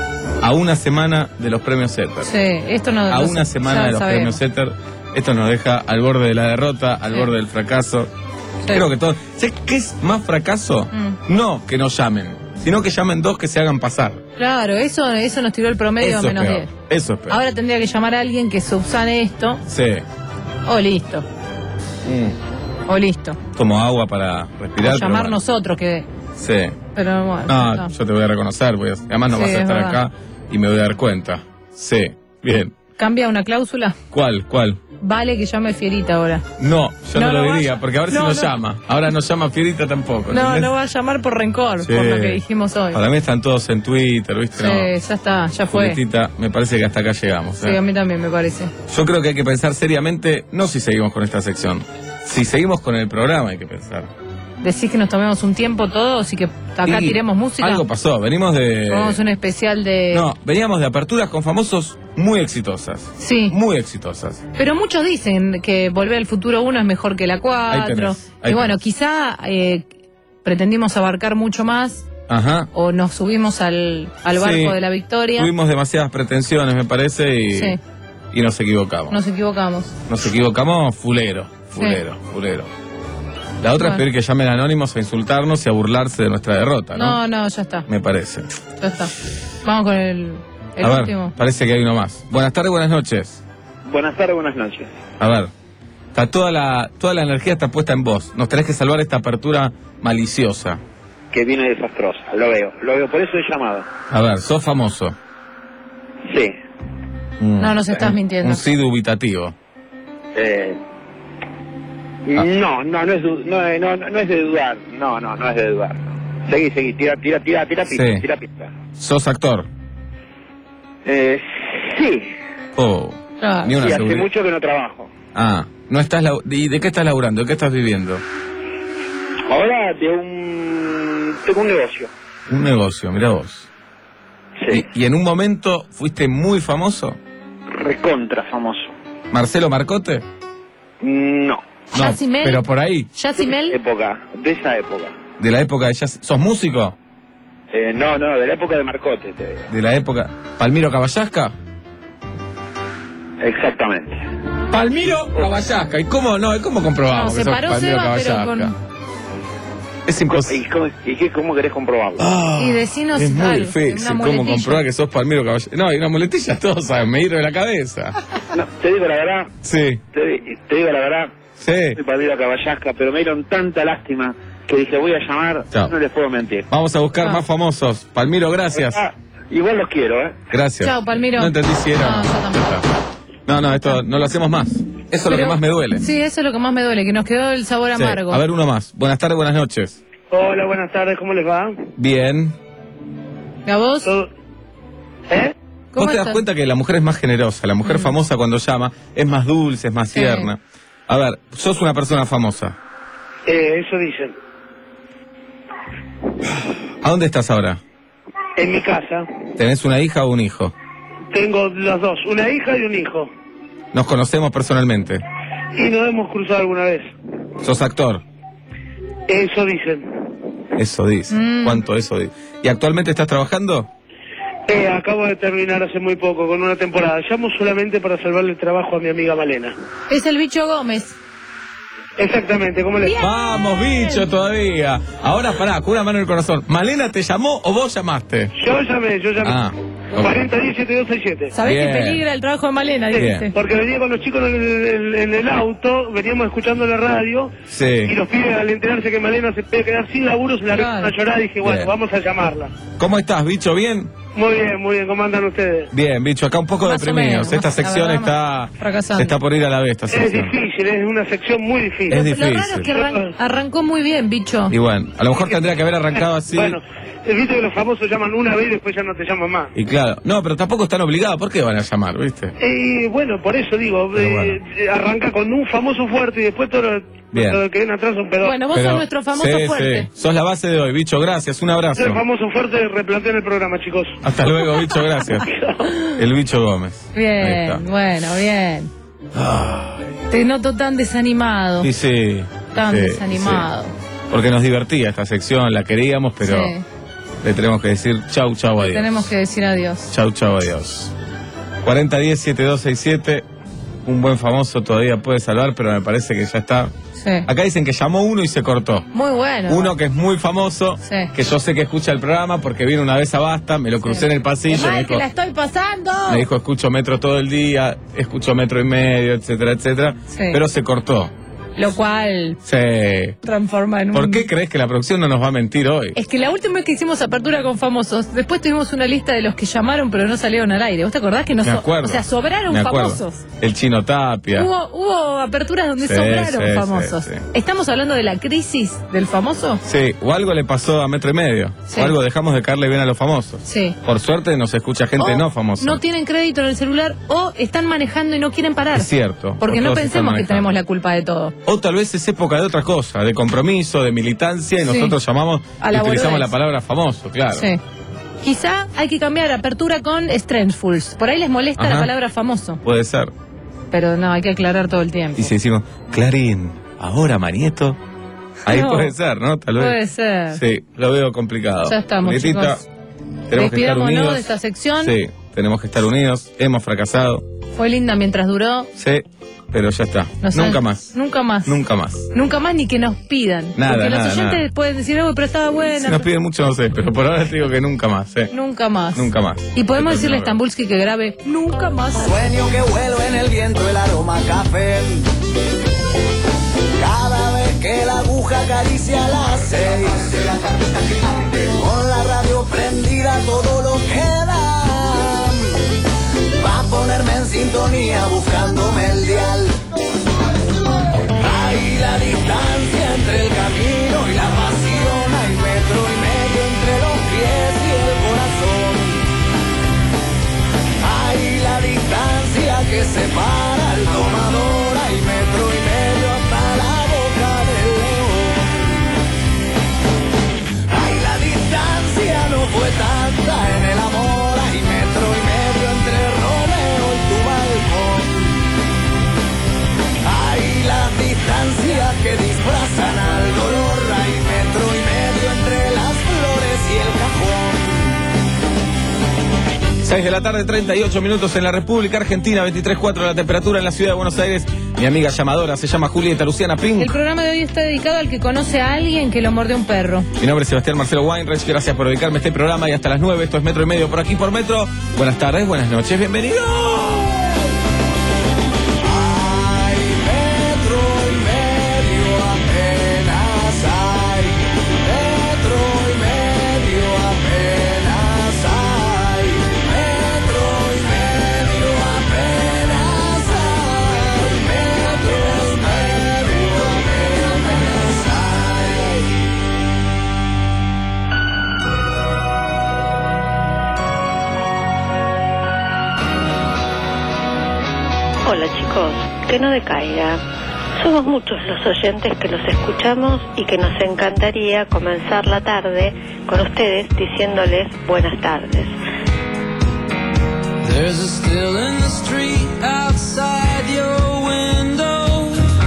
A una semana de los premios Éter. Sí, esto no... A no una sé, semana ya de los sabemos. premios Éter. Esto nos deja al borde de la derrota, al Sí. borde del fracaso. Sí. Creo que todo... ¿Sabes qué es más fracaso? Mm. No que nos llamen, sino que llamen dos que se hagan pasar. Claro, eso, eso nos tiró el promedio Eso a es menos peor. diez. Eso es peor. Ahora tendría que llamar a alguien que subsane esto. Sí. O listo. Mm. O listo. Como agua para respirar. O pero llamar bueno. nosotros que... Sí. Pero bueno. No, no. yo te voy a reconocer, voy a- además no Sí, vas a es estar verdad. acá y me voy a dar cuenta. Sí, bien. ¿Cambia una cláusula? ¿Cuál? ¿Cuál? Vale que llame Fierita ahora. No, yo no, No, lo no diría, vaya. porque ahora No, sí nos no. llama. Ahora no llama Fierita tampoco. No, ¿entendés? no va a llamar por rencor, Sí. por lo que dijimos hoy. Para mí están todos en Twitter, ¿viste? Sí, No. ya está, ya fue. Julietita, me parece que hasta acá llegamos. Sí, ¿eh? a mí también me parece. Yo creo que hay que pensar seriamente, no si seguimos con esta sección, si seguimos con el programa hay que pensar. Decís que nos tomemos un tiempo todos y que acá Y tiremos música. Algo pasó, venimos de... Pongamos un especial de... No, veníamos de aperturas con famosos muy exitosas. Sí. Muy exitosas. Pero muchos dicen que Volver al Futuro uno es mejor que la Ahí cuatro. tenés, ahí Y bueno, tenés. quizá eh, pretendimos abarcar mucho más Ajá. o nos subimos al, al barco Sí, de la victoria. Tuvimos demasiadas pretensiones, me parece, y, Sí. y nos equivocamos. Nos equivocamos. Nos equivocamos fulero, fulero, fulero. La otra Bueno. es pedir que llamen anónimos a insultarnos y a burlarse de nuestra derrota, ¿no? No, no, ya está. Me parece. Ya está. Vamos con el, el a ver, último. parece que hay uno más. Buenas tardes, buenas noches. Buenas tardes, buenas noches. A ver, está toda la, toda la energía está puesta en vos. Nos tenés que salvar esta apertura maliciosa. Que viene desastrosa, lo veo, lo veo, por eso he llamado. A ver, sos famoso. Sí. Mm. No nos estás mintiendo. Un sí dubitativo. Eh, No, no, no es, du- no, eh, no, no, no es de dudar, no, no, no es de dudar. Seguí, seguí, tira, tira, tira, tira pista, Sí. tira pista. ¿Sos actor? Eh, sí, Oh, Ah, ni una y hace seguridad. mucho que no trabajo. Ah, no estás lau- ¿y de qué estás laburando? ¿De qué estás viviendo? Ahora de un... tengo un negocio. Un negocio, mirá vos. Sí, ¿Y, y en un momento fuiste muy famoso? recontra famoso. ¿Marcelo Marcote? No, No, Yacimel. pero por ahí, Yacimel. época, de esa época. de la época de jazz. ¿Sos músico? Eh, no, no, de la época de Marcote, te digo. De la época... ¿Palmiro Caballasca? Exactamente. Palmiro Caballasca. ¿Y cómo no? ¿Y cómo No, comprobamos se que sos paró Palmiro Seba, pero Caballasca? con... Es ¿Y, imposible. cómo, y qué, cómo querés comprobarlo? Y decinos es muy algo, difícil una cómo muletilla. comprobar que sos Palmiro Caballasca. No, y una muletilla todos saben, me de la cabeza. No, te digo la verdad, Sí, te, di- te digo la verdad, sí. soy Palmiro Caballasca, pero me dieron tanta lástima que dije voy a llamar, Chao. no les puedo mentir. Vamos a buscar Ah. más famosos. Palmiro, gracias. Ah, igual los quiero, ¿eh? Gracias. Chao, Palmiro. No entendí si era. No, yo tampoco. No, no, esto no lo hacemos más. Eso es lo que Pero- más me duele. Sí, eso es lo que más me duele, que nos quedó el sabor Sí. amargo. A ver, uno más. Buenas tardes, buenas noches. Hola, buenas tardes, ¿cómo les va? Bien. ¿A vos? ¿Todo- ¿Eh? ¿Cómo Vos te das estás? cuenta que la mujer es más generosa, la mujer Mm. famosa cuando llama es más dulce, es más Sí. tierna. A ver, sos una persona famosa. Eh, eso dicen. ¿A dónde estás ahora? En mi casa ¿Tenés una hija o un hijo? tengo los dos, una hija y un hijo. Nos conocemos personalmente. Y nos hemos cruzado alguna vez. ¿Sos actor? Eso dicen. Eso dice. Mm. ¿Cuánto eso dice? ¿Y actualmente estás trabajando? Eh, acabo de terminar hace muy poco con una temporada. Llamo solamente para salvarle el trabajo a mi amiga Malena. Es el bicho Gómez. Exactamente, ¿cómo le Bien. Vamos, bicho, todavía. Ahora, pará, con una mano en el corazón. ¿Malena te llamó o vos llamaste? Yo llamé, yo llamé. Ah, ok. cuarenta diez setenta y dos sesenta y siete. ¿Sabés que Bien. peligra el trabajo de Malena? Bien. Dijiste. Porque venía con los chicos en el, en- en el auto, veníamos escuchando la radio, y Sí. los pibes al enterarse que Malena se puede quedar sin laburo se la Claro. a llorar y dije, bueno, Bien. vamos a llamarla. ¿Cómo estás, bicho? ¿Bien? Muy bien, muy bien, ¿cómo andan ustedes? Bien, bicho, acá un poco Más o deprimidos. menos, Esta la sección verdad, está, fracasando. se está por ir a la vez, esta Es sección. difícil, es una sección muy difícil. Es Lo difícil. raro es que arran- arrancó muy bien, bicho. Y bueno, a lo mejor tendría que haber arrancado así. Bueno, eh, viste que los famosos llaman una vez y después ya no te llaman más. Y claro, no, pero tampoco están obligados. ¿Por qué van a llamar, viste? Y bueno, por eso digo, Pero eh, bueno. eh, arranca con un famoso fuerte y después todo lo, Bien. todo lo que viene atrás son pedazos. Bueno, vos Pero- sos nuestro famoso sí, fuerte. sí. Sos la base de hoy, bicho, gracias. Un abrazo. El famoso fuerte replanteen el programa, chicos. Hasta luego, bicho, gracias. El bicho Gómez. Ahí Bien, está. bueno, bien. Te noto tan desanimado. Y sí. Tan sí, desanimado. sí. Porque nos divertía esta sección, la queríamos, pero Sí. le tenemos que decir chau, chau, adiós. Tenemos que decir adiós. Chau, chau, adiós. cuarenta diez setenta y dos sesenta y siete. Un buen famoso todavía puede salvar, pero me parece que ya está. Sí. Acá dicen que llamó uno y se cortó. Muy bueno. Uno que es muy famoso, Sí. que yo sé que escucha el programa porque vino una vez a Basta, me lo crucé Sí. en el pasillo. ¡Qué Me mal dijo, que la estoy pasando! me dijo, escucho Metro todo el día, escucho Metro y medio, etcétera, etcétera. Sí. Pero se cortó. Lo cual Sí. transforma en un... ¿Por qué crees que la producción no nos va a mentir hoy? Es que la última vez que hicimos apertura con famosos, después tuvimos una lista de los que llamaron pero no salieron al aire. ¿Vos te acordás que no Me so- acuerdo. O sea, sobraron Me acuerdo. famosos. El Chino Tapia. Hubo, hubo aperturas donde Sí, sobraron sí, famosos. sí, sí. ¿Estamos hablando de la crisis del famoso? Sí, o algo le pasó a Metro y medio. Sí. O algo dejamos de caerle bien a los famosos. Sí. Por suerte nos escucha gente O no famosa. no tienen crédito en el celular o están manejando y no quieren parar. Es cierto. Porque O no todos están pensemos que manejando. tenemos la culpa de todo. O tal vez es época de otra cosa, de compromiso, de militancia, y Sí. nosotros llamamos, A la utilizamos boludez. la palabra famoso, claro. Sí. Quizá hay que cambiar apertura con Strengthfuls. Por ahí les molesta Ajá. la palabra famoso. Puede ser. Pero no, hay que aclarar todo el tiempo. Y si decimos, Clarín, ahora Marieto, ahí No. puede ser, ¿no? Tal vez. Puede ser. Sí, lo veo complicado. Ya estamos, Julietita, chicos. tenemos que estar Despidámonos unidos. de esta sección. Sí, tenemos que estar unidos. Hemos fracasado. Fue linda mientras duró. Sí, pero ya está. No sé, Nunca más. Nunca más. Nunca más. Nunca más ni que nos pidan. Nada, Porque nada, los oyentes nada. pueden decir, oh, pero estaba buena. Si nos piden mucho, no sé, pero por ahora te digo que nunca más, ¿eh? Nunca más. Nunca más. Y podemos Que decirle a termine Stambulski que grabe nunca más. Sueño que vuelo en el viento el aroma a café. Cada vez que la aguja acaricia las seis. Con la radio prendida todo lo que da. Va a ponerme en sintonía buscándome el dial. Hay la distancia entre el camino y la pasión. Hay metro y medio entre los pies y el corazón. Hay la distancia que separa el tomador. Hay metro y medio hasta la boca del león. Hay la distancia no fue tanta en el amor. Hay metro y medio entre Romeo y tu balcón. Hay las distancias que disfrazan al dolor. Hay metro y medio entre las flores y el cajón. seis de la tarde, treinta y ocho minutos en la República Argentina, veintitrés punto cuatro la temperatura en la ciudad de Buenos Aires. Mi amiga llamadora se llama Julieta Luciana Pink. El programa de hoy está dedicado al que conoce a alguien que lo mordió un perro. Mi nombre es Sebastián Marcelo Weinreich, gracias por dedicarme a este programa y hasta las nueve, esto es Metro y Medio por aquí por Metro. Buenas tardes, buenas noches, bienvenidos. Hay metro y medio apenas hay. Metro y medio apenas hay. Metro y medio apenas hay. Metro y medio apenas hay. Hola chicos, que no decaiga. Somos muchos los oyentes que los escuchamos y que nos encantaría comenzar la tarde con ustedes diciéndoles buenas tardes. There's a still in the street outside your window.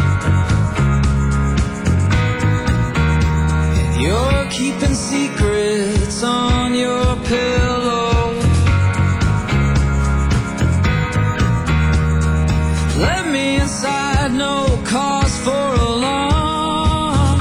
You're keeping secrets on your pillow. Let me inside, no cause for alarm.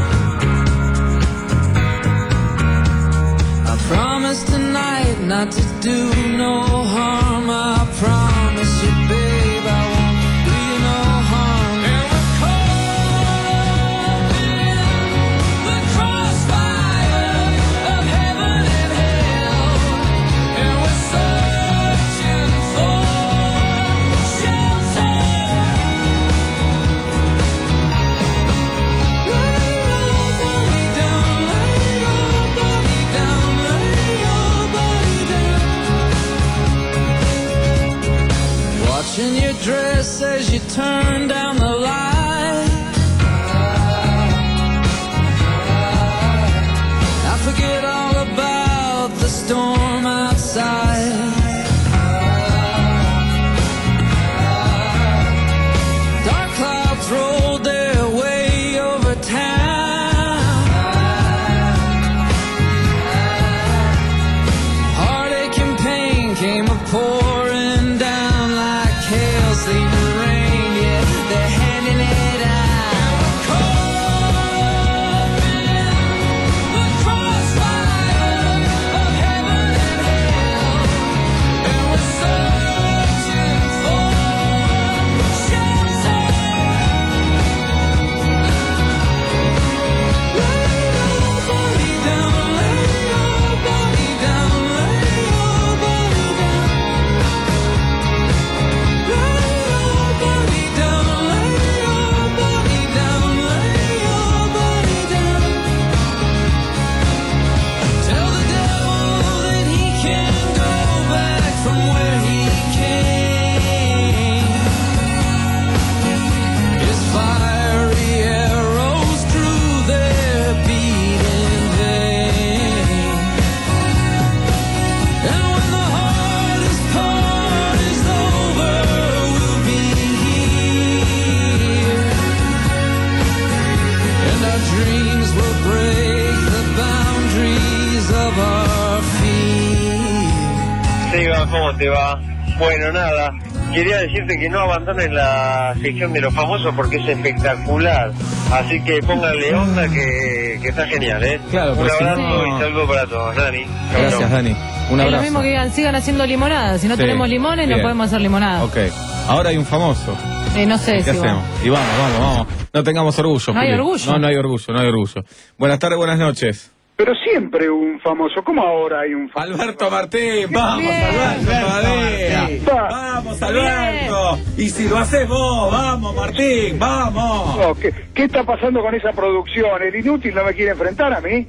I promise tonight not to do no harm. I promise you, babe, I won't do you no harm. And we're caught in the crossfire of heaven and hell, and we're searching for shelter. Lay your body down, lay your body down, lay your body down. Seba, ¿cómo te va? Bueno, nada, quería decirte que no abandones la sección de los famosos porque es espectacular. Así que pónganle onda que, que está genial, ¿eh? Claro, un pero si abrazo no- y saludo para todos, Dani. Chau, Gracias, chau. Dani. Un Es abrazo. lo mismo que digan, sigan haciendo limonada. Si no Sí, tenemos limones, bien. no podemos hacer limonada. Ok. Ahora hay un famoso. Eh, no sé ¿Qué si hacemos? vamos. Y vamos, vamos, vamos. No tengamos orgullo. No hay Juli. orgullo. No, no hay orgullo, no hay orgullo. Buenas tardes, buenas noches. Pero siempre un famoso. ¿Cómo ahora hay un famoso? Alberto Martín, vamos, Bien. Alberto todavía. Martín. Vamos, Alberto. Y si lo haces vos, vamos, Martín, vamos. No, ¿qué, ¿Qué está pasando con esa producción? El inútil no me quiere enfrentar a mí.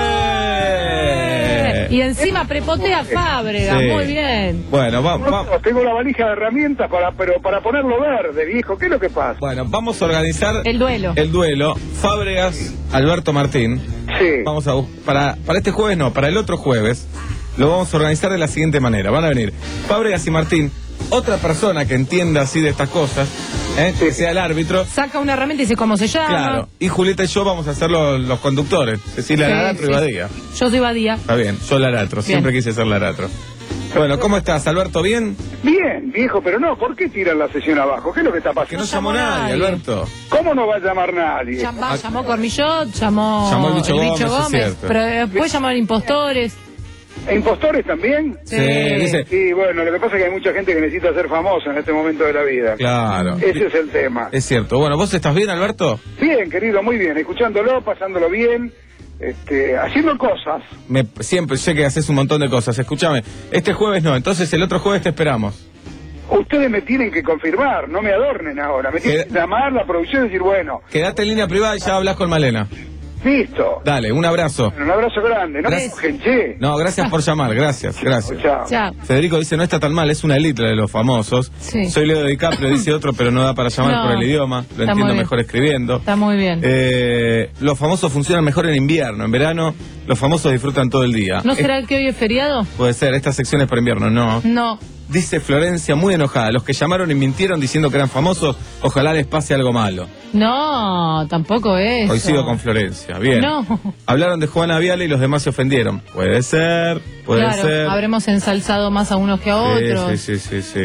Eh. Y encima prepotea Fábrega, Sí. muy bien. Bueno, vamos, vamos. No, tengo la valija de herramientas para, pero para ponerlo verde, viejo. ¿Qué es lo que pasa? Bueno, vamos a organizar El duelo. el duelo. Fábregas, Alberto Martín. Sí. Vamos a bus- para para este jueves no, para el otro jueves lo vamos a organizar de la siguiente manera. Van a venir Fábregas y Martín, otra persona que entienda así de estas cosas, ¿eh? que sea el árbitro. Saca una herramienta y dice cómo se llama. Claro. Y Julieta y yo vamos a ser los, los conductores. Cecilia Sí, Laratro sí. y Badía. Yo soy Badía. Está bien, yo Laratro. Siempre quise ser Laratro. Bueno, ¿cómo estás, Alberto? ¿Bien? Bien, viejo, pero no, ¿por qué tiran la sesión abajo? ¿Qué es lo que está pasando? Que no llamó nadie, Alberto. ¿Cómo no va a llamar nadie? Llamó, llamó Cormillot, llamó, Llamó el Bicho Gómez, es cierto. pero después llamaron impostores. ¿E impostores también? Sí, dice- Sí, bueno, lo que pasa es que hay mucha gente que necesita ser famosa en este momento de la vida. Claro. Ese es el tema. Es cierto. Bueno, ¿vos estás bien, Alberto? Bien, querido, muy bien. Escuchándolo, pasándolo bien, este, haciendo cosas. Me, siempre sé que haces un montón de cosas. Escúchame, este jueves no, entonces el otro jueves te esperamos. Ustedes me tienen que confirmar, no me adornen ahora. Me tienen que llamar la producción y decir, bueno, Quédate en línea privada y ya hablas con Malena. listo. Dale, un abrazo. Un abrazo grande. No me Gracias. enojen, che. No, gracias por llamar, gracias, gracias. Chao. Chao. Federico dice, no está tan mal, es una elite la de los famosos. Sí. Soy Leo DiCaprio, dice otro, pero no da para llamar No. por el idioma. Lo Está entiendo muy bien. mejor escribiendo. Está muy bien. Eh, los famosos funcionan mejor en invierno. En verano, los famosos disfrutan todo el día. ¿No Es- será que hoy es feriado? puede ser, esta sección es para invierno, no. No. Dice Florencia, muy enojada. Los que llamaron y mintieron diciendo que eran famosos, ojalá les pase algo malo. No, tampoco es. Coincido con Florencia. Bien. No. Hablaron de Juana Viale y los demás se ofendieron. Puede ser, puede Claro, ser. habremos ensalzado más a unos que a Sí, otros. Sí, sí, sí, sí.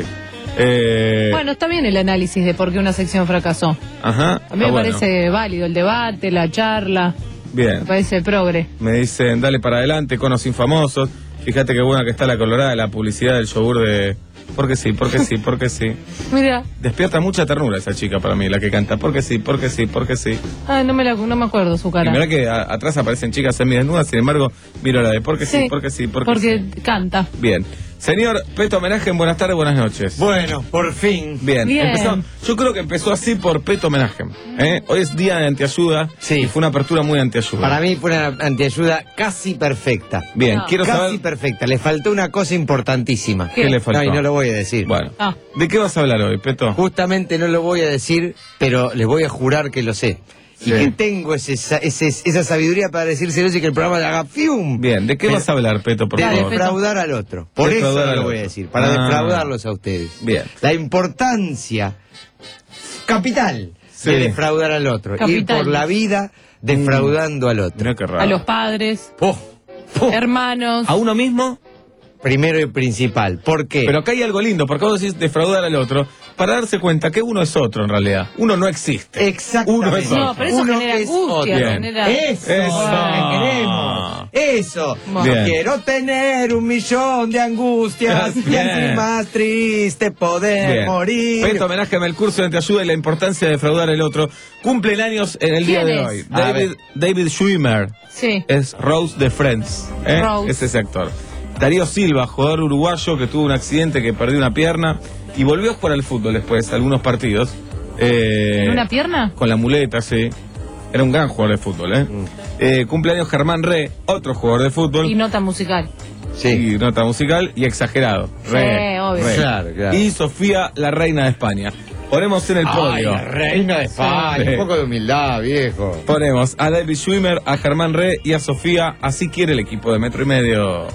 Eh, Bueno, está bien el análisis de por qué una sección fracasó. Ajá. A mí me está bueno. parece válido el debate, la charla. Me Bien. parece progre. Me dicen, dale para adelante, conos infamosos. Fíjate qué buena que está la colorada, la publicidad del yogur de... Porque sí, porque sí, porque sí. Mira, Despierta mucha ternura esa chica para mí, la que canta. Porque sí, porque sí, porque sí. ay, no me, la, no me acuerdo su Y cara. mirá que a- atrás aparecen chicas semidesnudas, sin embargo, miro la de porque sí, Sí, porque sí, porque, Porque sí. canta. Bien. Señor Peto Homenaje, buenas tardes, buenas noches. Bueno, por fin. Bien, Bien. empezó- yo creo que empezó así por Peto Homenaje. ¿eh? Hoy es día de antiayuda Sí. y fue una apertura muy antiayuda. Para mí fue una antiayuda casi perfecta. Bien, No. quiero Casi saber perfecta. Le faltó una cosa importantísima. qué le faltó. No, y no lo voy a decir. Bueno, Ah. ¿de qué vas a hablar hoy, Peto? Justamente no lo voy a decir, pero les voy a jurar que lo sé. Sí. Y que tengo ese, ese- esa sabiduría para decírselo y que el programa le haga fium. Bien, ¿de qué Pero- vas a hablar, Peto, por de favor? defraudar al otro. Por Defraudar eso al lo voy a otro. decir, para Ah. defraudarlos a ustedes. Bien. La importancia capital Sí. de defraudar al otro. Ir Capital. por la vida defraudando al otro. Mirá qué raro. A los padres, Oh, oh. hermanos. ¿A uno mismo? Primero y principal. ¿Por qué? Pero acá hay algo lindo, porque vos decís defraudar al otro, para darse cuenta que uno es otro en realidad. Uno no existe. Exactamente. Uno es otro. No, pero eso Uno genera es angustia. otro. Bien. genera- Eso, Eso. es lo que queremos. Eso. Bien. Quiero tener un millón de angustias y Bien. así más triste poder Bien. morir. Peto, homenaje el curso de antiayuda y la importancia de defraudar al otro. Cumplen años en el día ¿Quién de es? hoy. A David, ver. David Schwimmer Sí. es Rose de Friends. ¿eh? Rose. Es ese actor. Darío Silva, jugador uruguayo que tuvo un accidente, que perdió una pierna y volvió a jugar al fútbol después, algunos partidos. Eh, ¿En una pierna? Con la muleta, sí. Era un gran jugador de fútbol, ¿eh? Mm. Eh, cumpleaños Germán Re, otro jugador de fútbol. Y nota musical. Sí. Y nota musical y exagerado. Re, Sí, obvio. Re. Claro, claro. Y Sofía, la reina de España. Ponemos en el Ay, podio. la reina de España. Sí. Un poco de humildad, viejo. Ponemos a David Schwimmer, a Germán Re y a Sofía. Así quiere el equipo de Metro y Medio.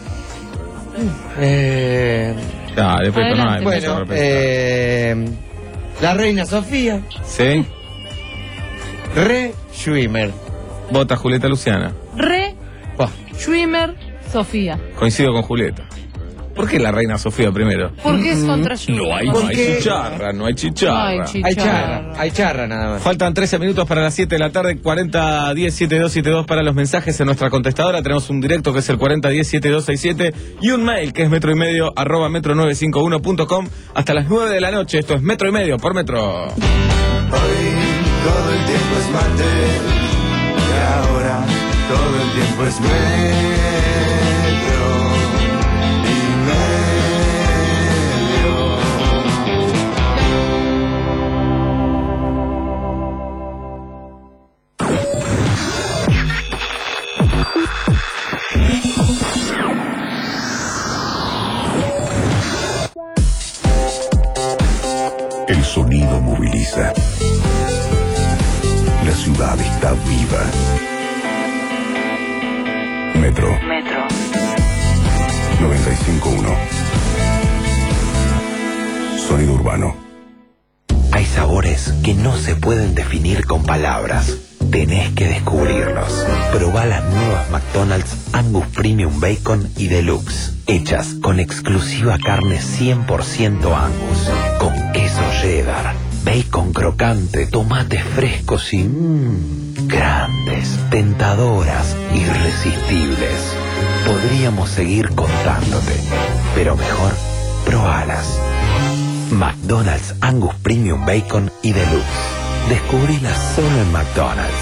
Eh, Ah, de Peto no hay mucho bueno, para pensar. eh, la reina Sofía, Sí. Re Schwimmer. Vota Julieta Luciana. Re, Buah. Schwimmer, Sofía. Coincido con Julieta. ¿Por qué la reina Sofía primero? Porque es contra lluvia. No hay, no hay chicharra, no hay chicharra. No hay chicharra. Hay charra, hay charra nada más. Faltan trece minutos para las siete de la tarde, cuarenta diez setenta y dos setenta y dos para los mensajes en nuestra contestadora. Tenemos un directo que es el cuarenta diez setenta y dos sesenta y siete y un mail que es metro y medio arroba metro novecientos cincuenta y uno punto com hasta las nueve de la noche. Esto es Metro y Medio por Metro. Hoy todo el tiempo es martes y ahora todo el tiempo es metro y El sonido moviliza. La ciudad está viva. Metro. Metro. noventa y cinco punto uno. Sonido urbano. Hay sabores que no se pueden definir con palabras. Tenés que descubrirlos. Probá las nuevas McDonald's Angus Premium Bacon y Deluxe. Hechas con exclusiva carne cien por ciento Angus. Con queso cheddar, bacon crocante, tomates frescos y... Mmm, grandes, tentadoras, irresistibles. Podríamos seguir contándote, pero mejor, probalas. McDonald's Angus Premium Bacon y Deluxe. Descubrilas solo en McDonald's.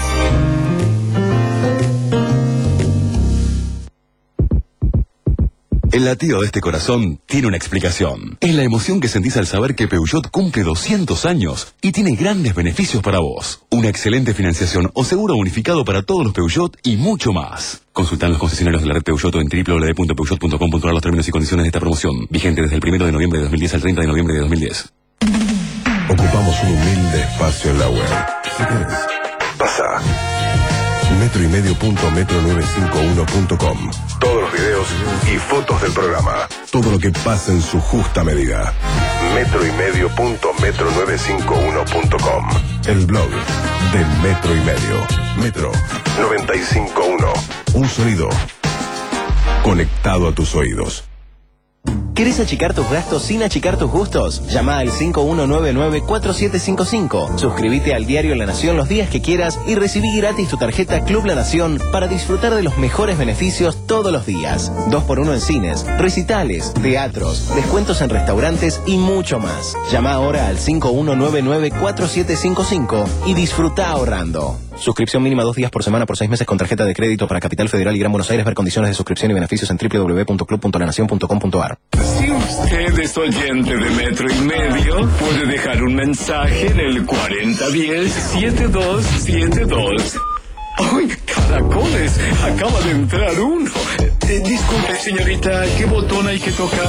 El latido de este corazón tiene una explicación. Es la emoción que sentís al saber que Peugeot cumple doscientos años y tiene grandes beneficios para vos. Una excelente financiación o seguro unificado para todos los Peugeot y mucho más. Consultá en los concesionarios de la red Peugeot o en doble u doble u doble u punto peugeot punto com punto a r los términos y condiciones de esta promoción. Vigente desde el primero de noviembre de dos mil diez al treinta de noviembre de dos mil diez. Ocupamos un humilde espacio en la web. Si querés, pasa. metro y medio punto metro novecientos cincuenta y uno punto com. Todos los videos y fotos del programa. Todo lo que pasa en su justa medida. metro y medio punto metro novecientos cincuenta y uno punto com. El blog de Metro y Medio. Metro noventa y cinco punto uno. Un sonido conectado a tus oídos. ¿Querés achicar tus gastos sin achicar tus gustos? Llama al cinco uno nueve nueve cuatro siete cinco cinco. Suscríbete al diario La Nación los días que quieras y recibí gratis tu tarjeta Club La Nación para disfrutar de los mejores beneficios todos los días. dos por uno en cines, recitales, teatros, descuentos en restaurantes y mucho más. Llama ahora al cinco uno nueve nueve cuatro siete cinco cinco y disfruta ahorrando. Suscripción mínima dos días por semana por seis meses con tarjeta de crédito para Capital Federal y Gran Buenos Aires. Ver condiciones de suscripción y beneficios en doble u doble u doble u punto club punto la nación punto com punto a r. Si usted es oyente de Metro y Medio, puede dejar un mensaje en el cuarenta diez setenta y dos setenta y dos. ¡Ay, caracoles! Acaba de entrar uno. Eh, disculpe, señorita, ¿qué botón hay que tocar?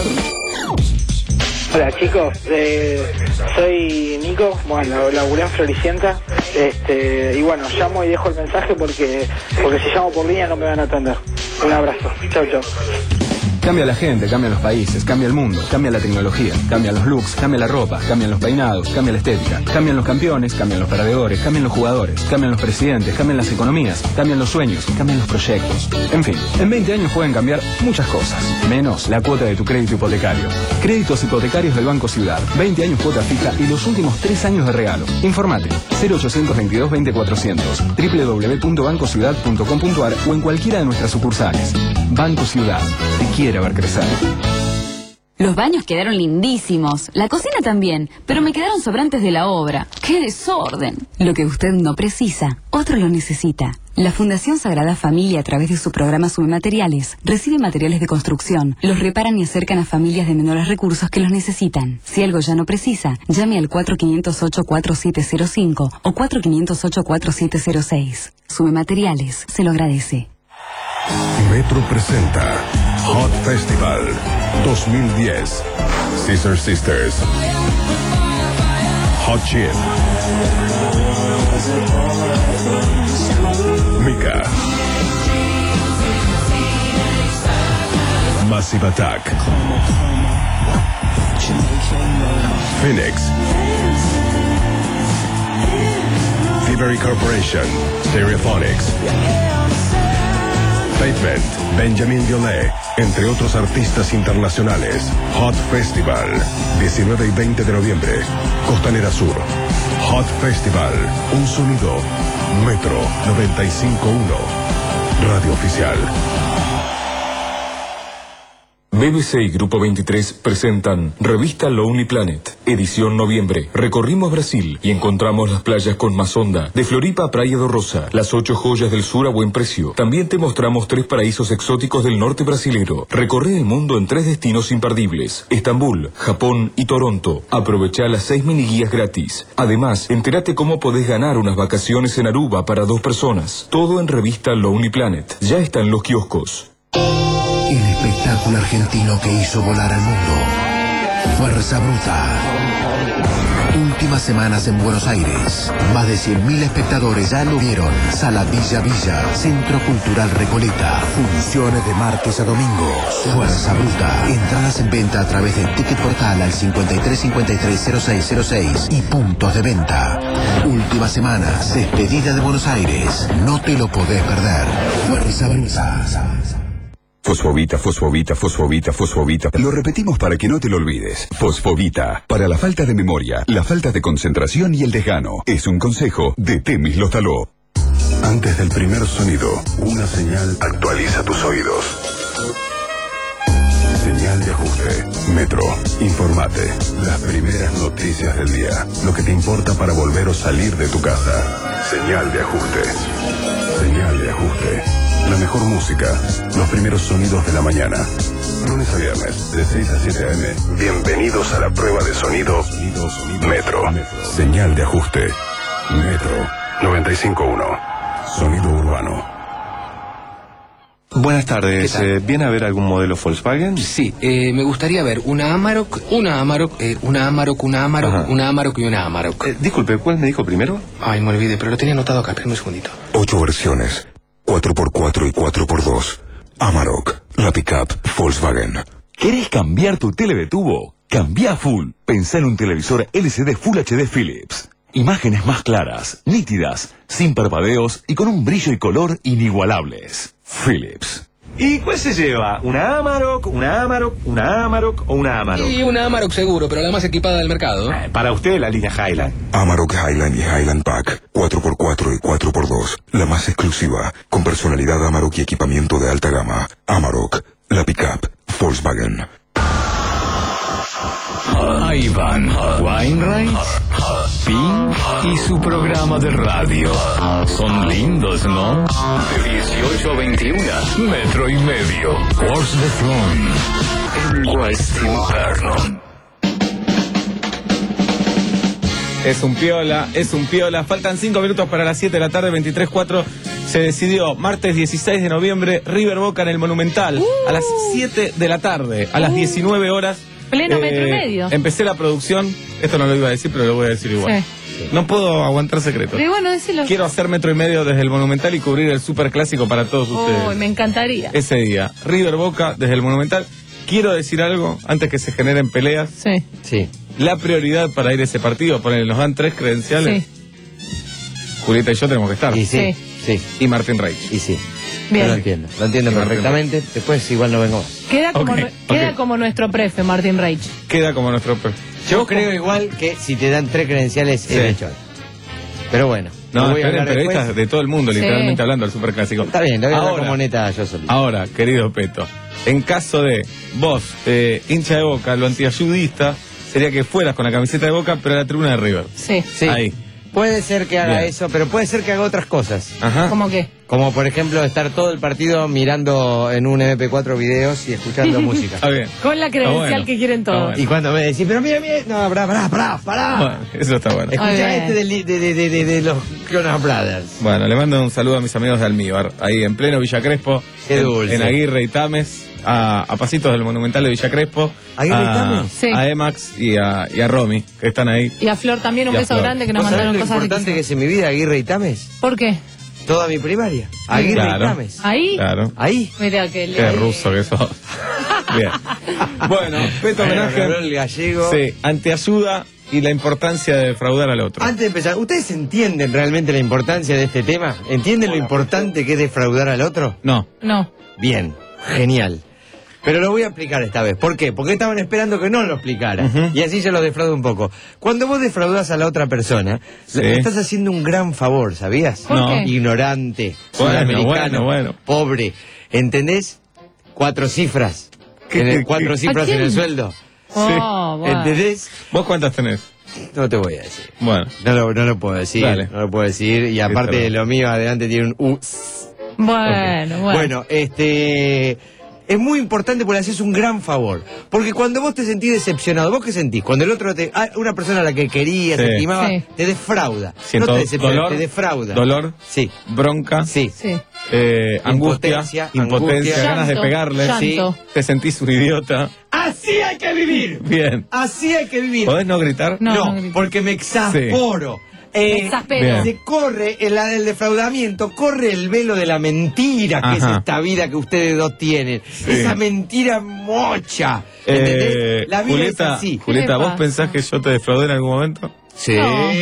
Hola chicos, eh, soy Nico, bueno, laburé en Floricienta, este, y bueno, llamo y dejo el mensaje porque, porque si llamo por línea no me van a atender. Un abrazo, chau chau. Cambia la gente, cambian los países, cambia el mundo, cambia la tecnología, cambian los looks, cambia la ropa, cambian los peinados, cambia la estética, cambian los campeones, cambian los perdedores, cambian los jugadores, cambian los presidentes, cambian las economías, cambian los sueños, cambian los proyectos. En fin, en veinte años pueden cambiar muchas cosas, menos la cuota de tu crédito hipotecario. Créditos hipotecarios del Banco Ciudad, veinte años cuota fija y los últimos tres años de regalo. Informate, cero ochocientos veintidós veinte cuatrocientos, doble u doble u doble u punto banco ciudad punto com punto a r o en cualquiera de nuestras sucursales. Banco Ciudad, te quiere ver crecer. Los baños quedaron lindísimos, la cocina también, pero me quedaron sobrantes de la obra. ¡Qué desorden! Lo que usted no precisa, otro lo necesita. La Fundación Sagrada Familia, a través de su programa Submateriales, recibe materiales de construcción, los reparan y acercan a familias de menores recursos que los necesitan. Si algo ya no precisa, llame al cuatro cinco cero ocho cuatro siete cero cinco o cuatro cinco cero ocho cuatro siete cero seis. Submateriales se lo agradece. Metro presenta Hot Festival dos mil diez. Scissor Sisters, Hot Chip, Mika, Massive Attack, Phoenix, Thievery Corporation, Stereophonics, Pavement, Benjamin Biolay, entre otros artistas internacionales. Hot Festival, diecinueve y veinte de noviembre, Costanera Sur. Hot Festival, un sonido. Metro noventa y cinco punto uno, Radio Oficial. B B C y Grupo veintitrés presentan Revista Lonely Planet, edición noviembre. Recorrimos Brasil y encontramos las playas con más onda, de Floripa a Praia do Rosa, las ocho joyas del sur a buen precio. También te mostramos tres paraísos exóticos del norte brasilero. Recorre el mundo en tres destinos imperdibles: Estambul, Japón y Toronto. Aprovecha las seis mini guías gratis. Además, entérate cómo podés ganar unas vacaciones en Aruba para dos personas. Todo en Revista Lonely Planet. Ya está en los kioscos. El espectáculo argentino que hizo volar al mundo. Fuerza Bruta. Últimas semanas en Buenos Aires. Más de cien mil espectadores ya lo vieron. Sala Villa Villa, Centro Cultural Recoleta. Funciones de martes a domingo. Fuerza Bruta. Entradas en venta a través del Ticket Portal al cincuenta y tres cincuenta y tres cero seis cero seis y puntos de venta. Últimas semanas. Despedida de Buenos Aires. No te lo podés perder. Fuerza Bruta. Fosfovita, fosfovita, fosfovita, fosfovita. Lo repetimos para que no te lo olvides. Fosfovita. Para la falta de memoria, la falta de concentración y el desgano. Es un consejo de Temis Lostaló. Antes del primer sonido, una señal actualiza tus oídos. Señal de ajuste. Metro. Informate. Las primeras noticias del día. Lo que te importa para volver o salir de tu casa. Señal de ajuste. Señal de ajuste. La mejor música, los primeros sonidos de la mañana. Lunes a viernes, de seis a siete a eme. Bienvenidos a la prueba de sonido Metro. Señal de ajuste. Metro noventa y cinco punto uno. Sonido urbano. Buenas tardes. Eh, ¿Viene a ver algún modelo Volkswagen? Sí, eh, me gustaría ver una Amarok, una Amarok, eh, una Amarok, una Amarok, Ajá. una Amarok y una Amarok. Eh, disculpe, ¿cuál me dijo primero? Ay, me olvidé, pero lo tenía anotado acá, espérame un segundito. Ocho versiones. cuatro por cuatro y cuatro por dos. Amarok, la pickup Volkswagen. ¿Querés cambiar tu tele de tubo? Cambia full. Pensá en un televisor L C D Full H D Philips. Imágenes más claras, nítidas, sin parpadeos y con un brillo y color inigualables. Philips. ¿Y cuál se lleva? ¿Una Amarok, una Amarok, una Amarok o una Amarok? Y una Amarok seguro, pero la más equipada del mercado. Eh, para usted la línea Highland. Amarok Highland y Highland Pack, cuatro por cuatro y cuatro por dos. La más exclusiva, con personalidad Amarok y equipamiento de alta gama. Amarok, la pickup Volkswagen. Ahí van Wainwright, Pink y su programa de radio. Son lindos, ¿no? De dieciocho a veintiuno, metro y medio. Wars the Throne, el West Inferno. Es un piola, es un piola. Faltan cinco minutos para las siete de la tarde, veintitrés cuatro. Se decidió martes dieciséis de noviembre, River Boca en el Monumental. Uh. A las siete de la tarde, a las uh. diecinueve horas. Pleno eh, metro y medio. Empecé la producción, esto no lo iba a decir, pero lo voy a decir igual. Sí. No puedo aguantar secretos. Pero bueno, decilo. Quiero hacer metro y medio desde el Monumental y cubrir el superclásico para todos oh, ustedes. Me encantaría. Ese día, River Boca desde el Monumental. Quiero decir algo antes que se generen peleas. Sí. Sí. La prioridad para ir a ese partido, ponerle, nos dan tres credenciales. Sí. Julieta y yo tenemos que estar. Y sí. Sí. Y Martín Reich. Y sí. Bien. Yo lo entiendo, lo entiendo y perfectamente. Después igual no vengo más. Queda como, okay, queda okay. como nuestro prefe, Martín Reich. Queda como nuestro prefe. Yo creo igual que si te dan tres credenciales sí. es hecho. Pero bueno. No, esperen periodistas después. De todo el mundo, sí. literalmente hablando del superclásico. Está bien, le voy a dar como neta yo solito. Ahora, querido Peto, en caso de vos, eh, hincha de Boca, lo antiayudista, sería que fueras con la camiseta de Boca, pero a la tribuna de River. Sí. sí. Ahí. Puede ser que haga Bien. eso, pero puede ser que haga otras cosas. Ajá. ¿Cómo qué? Como por ejemplo estar todo el partido mirando en un eme pe cuatro videos y escuchando música. Está bien. Con la credencial bueno. que quieren todos. Bueno. Y cuando me decís, pero mira, mira, no, pará, pará, pará, pará. Bueno, eso está bueno. Escucha este de, de, de, de, de, de los Jonas Brothers. Bueno, le mando un saludo a mis amigos de Almíbar, ahí en pleno Villa Crespo, Qué en, dulce. en Aguirre y Tames, a, a pasitos del Monumental de Villa Crespo. ¿Aguirre y a, Tames? Sí. A Emax y a, y a Romy, que están ahí. Y a Flor también, un Y a beso Flor. grande que nos ¿Vos sabés mandaron lo cosas importante que riquísimas. es en mi vida Aguirre y Tames? ¿Por qué? Toda mi primaria. Aguirre Claro. y Tames. ¿Ahí? Claro. Ahí. Mira que Qué ruso que sos. Bien. Bueno, Peto Bueno, homenaje. el gallego. Sí, anteayuda y la importancia de defraudar al otro. Antes de empezar, ¿ustedes entienden realmente la importancia de este tema? ¿Entienden lo importante que es defraudar al otro? No. No. Bien, genial. Pero lo voy a explicar esta vez. ¿Por qué? Porque estaban esperando que no lo explicara. Uh-huh. Y así yo lo defraudo un poco. Cuando vos defraudas a la otra persona, sí. le estás haciendo un gran favor, ¿sabías? No. Ignorante, bueno, sudamericano, bueno, bueno. pobre. ¿Entendés? Cuatro cifras. En el, cuatro cifras en el sueldo. Oh, sí. Bueno. ¿Entendés? ¿Vos cuántas tenés? No te voy a decir. Bueno. No lo, no lo puedo decir. Dale. No lo puedo decir. Y aparte de lo mío, adelante tiene un U. Bueno, okay. bueno. Bueno, este... es muy importante porque le haces un gran favor. Porque cuando vos te sentís decepcionado, ¿vos qué sentís? Cuando el otro te... Ah, una persona a la que querías, sí. te estimaba, sí. te defrauda. Siento no te decepciona, dolor, te defrauda. Dolor. Sí. Bronca. Sí. Sí. Eh, angustia. Impotencia. Impotencia. Angustia. Ganas Llanto, de pegarle. llanto. Sí. Te sentís un idiota. ¡Así hay que vivir! Bien. Así hay que vivir. ¿Podés no gritar? No, no, no no porque me exasporo. Sí. Eh, se corre, el, el defraudamiento, corre el velo de la mentira que Ajá. es esta vida que ustedes dos tienen. Sí. Esa mentira mocha. ¿Entendés? Eh, la vida Julieta, es así. Julieta, ¿vos pensás que yo te defraudé en algún momento? Sí.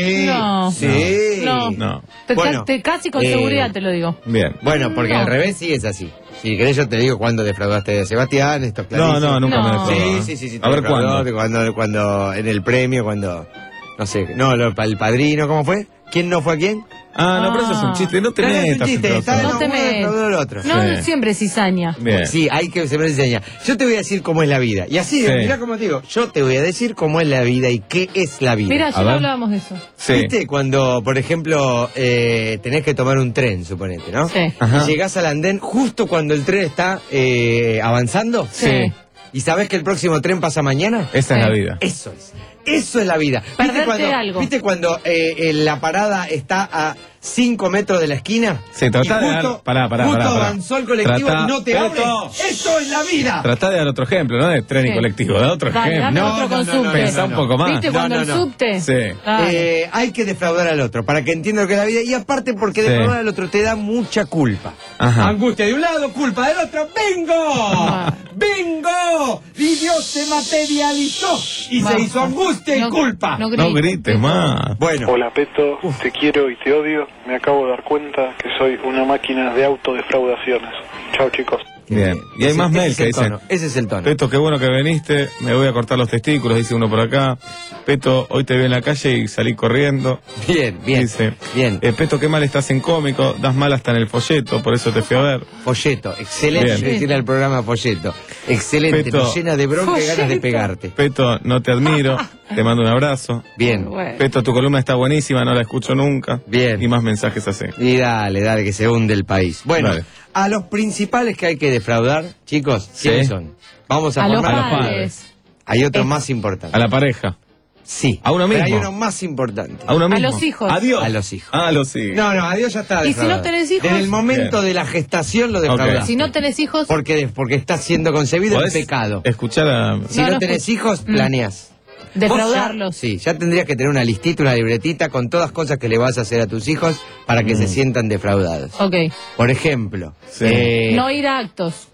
No, no. Sí. No. no. Te, bueno, te casi con eh, seguridad te lo digo. Bien. Bueno, porque no. al revés sí es así. Si querés yo te digo cuándo defraudaste a Sebastián, esto es clarísimo. No, no, nunca no. me defraudó. Sí, sí, sí, sí. A ver cuándo. cuando. Cuando en el premio, cuando... No sé, no, lo, el padrino, ¿cómo fue? ¿Quién no fue a quién? Ah, no, pero eso es un chiste. No te no, metas. No, es un chiste. Está, no te metas. otro. No, sí. siempre cizaña. Bien. Sí, hay que siempre cizaña. Yo te voy a decir cómo es la vida. Y así, sí. mirá cómo te digo. Yo te voy a decir cómo es la vida y qué es la vida. Mira, ya hablábamos de eso. Sí. ¿Viste? Cuando, por ejemplo, eh, tenés que tomar un tren, suponete, ¿no? Sí. Ajá. Y llegás al andén justo cuando el tren está eh, avanzando. Sí. ¿Y sabés que el próximo tren pasa mañana? Esa sí. es la vida. Eso es. Eso es la vida. Perderte ¿Viste cuando, algo. ¿viste cuando eh, eh, la parada está a cinco metros de la esquina? Sí, tratá de dar... Pará, pará, justo pará, pará. avanzó el colectivo Tratá, y no te abre. ¡Eso es la vida! Tratá de dar otro ejemplo, no de tren y sí. colectivo, da otro Dale, ejemplo. No, otro con no, no, subte. Pensá un poco más. ¿Viste cuando no, no, el subte? Sí. Eh, hay que defraudar al otro para que entienda lo que es la vida. Y aparte porque sí. defraudar al otro te da mucha culpa. Ajá. Angustia de un lado, culpa del otro. ¡Bingo! ¡Bingo! Y Dios se materializó y Basta. se hizo angustia no, y culpa. No, no grites más. Bueno. Hola Peto, Uf. te quiero y te odio. Me acabo de dar cuenta que soy una máquina de autodefraudaciones. Chao chicos. Bien, y hay ese, más mails que dicen, tono, ese es el tono. Peto, qué bueno que viniste, me voy a cortar los testículos, dice uno por acá. Peto, hoy te vi en la calle y salí corriendo. Bien, bien, dice, bien. Eh, Peto, qué mal estás en cómico, das mal hasta en el folleto, por eso te fui a ver. Folleto, excelente Bien. decirle al programa folleto. Excelente, Peto, nos llena de bronca y ganas de pegarte. Peto, no te admiro, te mando un abrazo. Bien. Bueno. Peto, tu columna está buenísima, no la escucho nunca. Bien. Y más mensajes así. Y dale, dale, que se hunde el país. Bueno, Dale. a los principales que hay que defraudar, chicos, ¿quiénes Sí. son? Vamos a, A los formar los padres. padres. Hay otro Es- más importante. A la pareja. Sí. A uno Pero mismo. hay uno más importante. A uno mismo. los hijos. Adiós. A los hijos. A los hijos. No, no, adiós ya está. ¿Y si no defraudado. tenés hijos? Desde el momento Bien. de la gestación lo defraudaste. Si no tenés hijos, Porque, porque está siendo concebido el ¿Podés pecado. escuchar a... Si No, no, no tenés escucho. hijos, Mm. planeás. defraudarlos. Vos ya- sí, ya tendrías que tener una listita, una libretita con todas cosas que le vas a hacer a tus hijos para que Mm. se sientan defraudados. Ok. Por ejemplo, Sí. eh, No ir a actos.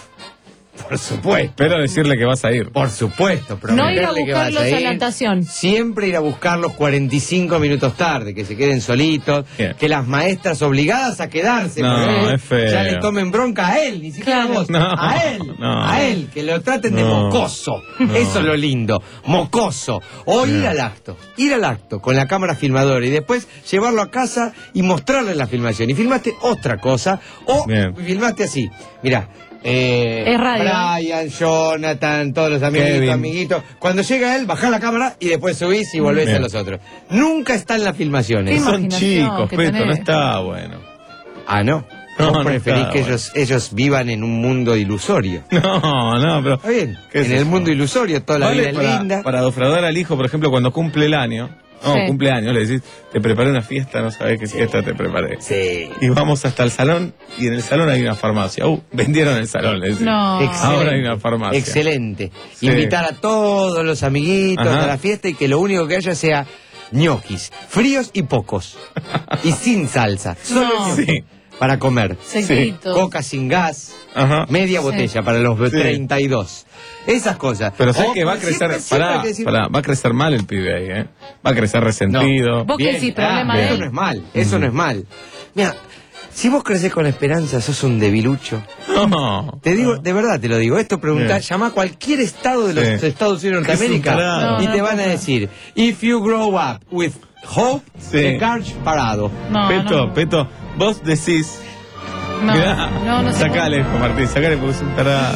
por supuesto, Espero decirle que vas a ir. por supuesto, No ir a prometerle que vas buscarlos a, ir. la natación. Siempre ir a buscarlos cuarenta y cinco minutos tarde, que se queden solitos, Bien. que las maestras obligadas a quedarse, No, porque es feo. ya le tomen bronca a él, ni siquiera Claro. a vos, No, a él, no. a él, que lo traten de No. mocoso, No. eso es lo lindo, mocoso, o ir Bien. al acto, ir al acto con la cámara filmadora y después llevarlo a casa y mostrarle la filmación, y filmaste otra cosa, o Bien. filmaste así, mirá, eh, Es radio. Brian, Jonathan, todos los amiguitos, Kevin. amiguitos. Cuando llega él, bajá la cámara y después subís y volvés Bien. a los otros. Nunca están las filmaciones. Qué Son imaginación chicos, que Peto, no tenés. está bueno. Ah, no. No, Vos no preferís está que bueno. ellos, ellos vivan en un mundo ilusorio. No, no, pero... Está bien. ¿Qué En es el eso? mundo ilusorio toda la Vale vida es para, linda. para defraudar al hijo, por ejemplo, cuando cumple el año. No, Sí. cumpleaños, le decís, te preparé una fiesta, no sabés qué fiesta te preparé. Sí. Y vamos hasta el salón, y en el salón hay una farmacia. Uh, vendieron el salón, le decís. No. Ahora hay una farmacia. Excelente. Sí. Invitar a todos los amiguitos Ajá. a la fiesta y que lo único que haya sea ñoquis, fríos y pocos. Y sin salsa. Solo No. ñoquis. Sí. para comer. Sequitos. Coca sin gas, Ajá. media Sí. botella para los Sí. treinta y dos. Esas cosas. Pero sé O, que va a pues, crecer, siempre- siempre pará, hay que decir- pará, va a crecer mal el pibe ahí, ¿eh? Va a crecer resentido. ¿Vos qué decís, problema ah, de eso él? no es mal, eso no es mal. Mira, si vos creces con esperanza, sos un debilucho. No. Te digo, de verdad te lo digo, esto pregunta, Bien. llama a cualquier estado de los Sí. Estados Unidos de Es un Norteamérica tarado. y No, te no van a puedo. decir, if you grow up with hope, Sí. the car's parado. No, Peto, no. Peto, vos decís. No, Mirá, no, no se sacale, Juan Martín, sacale porque es un tarado.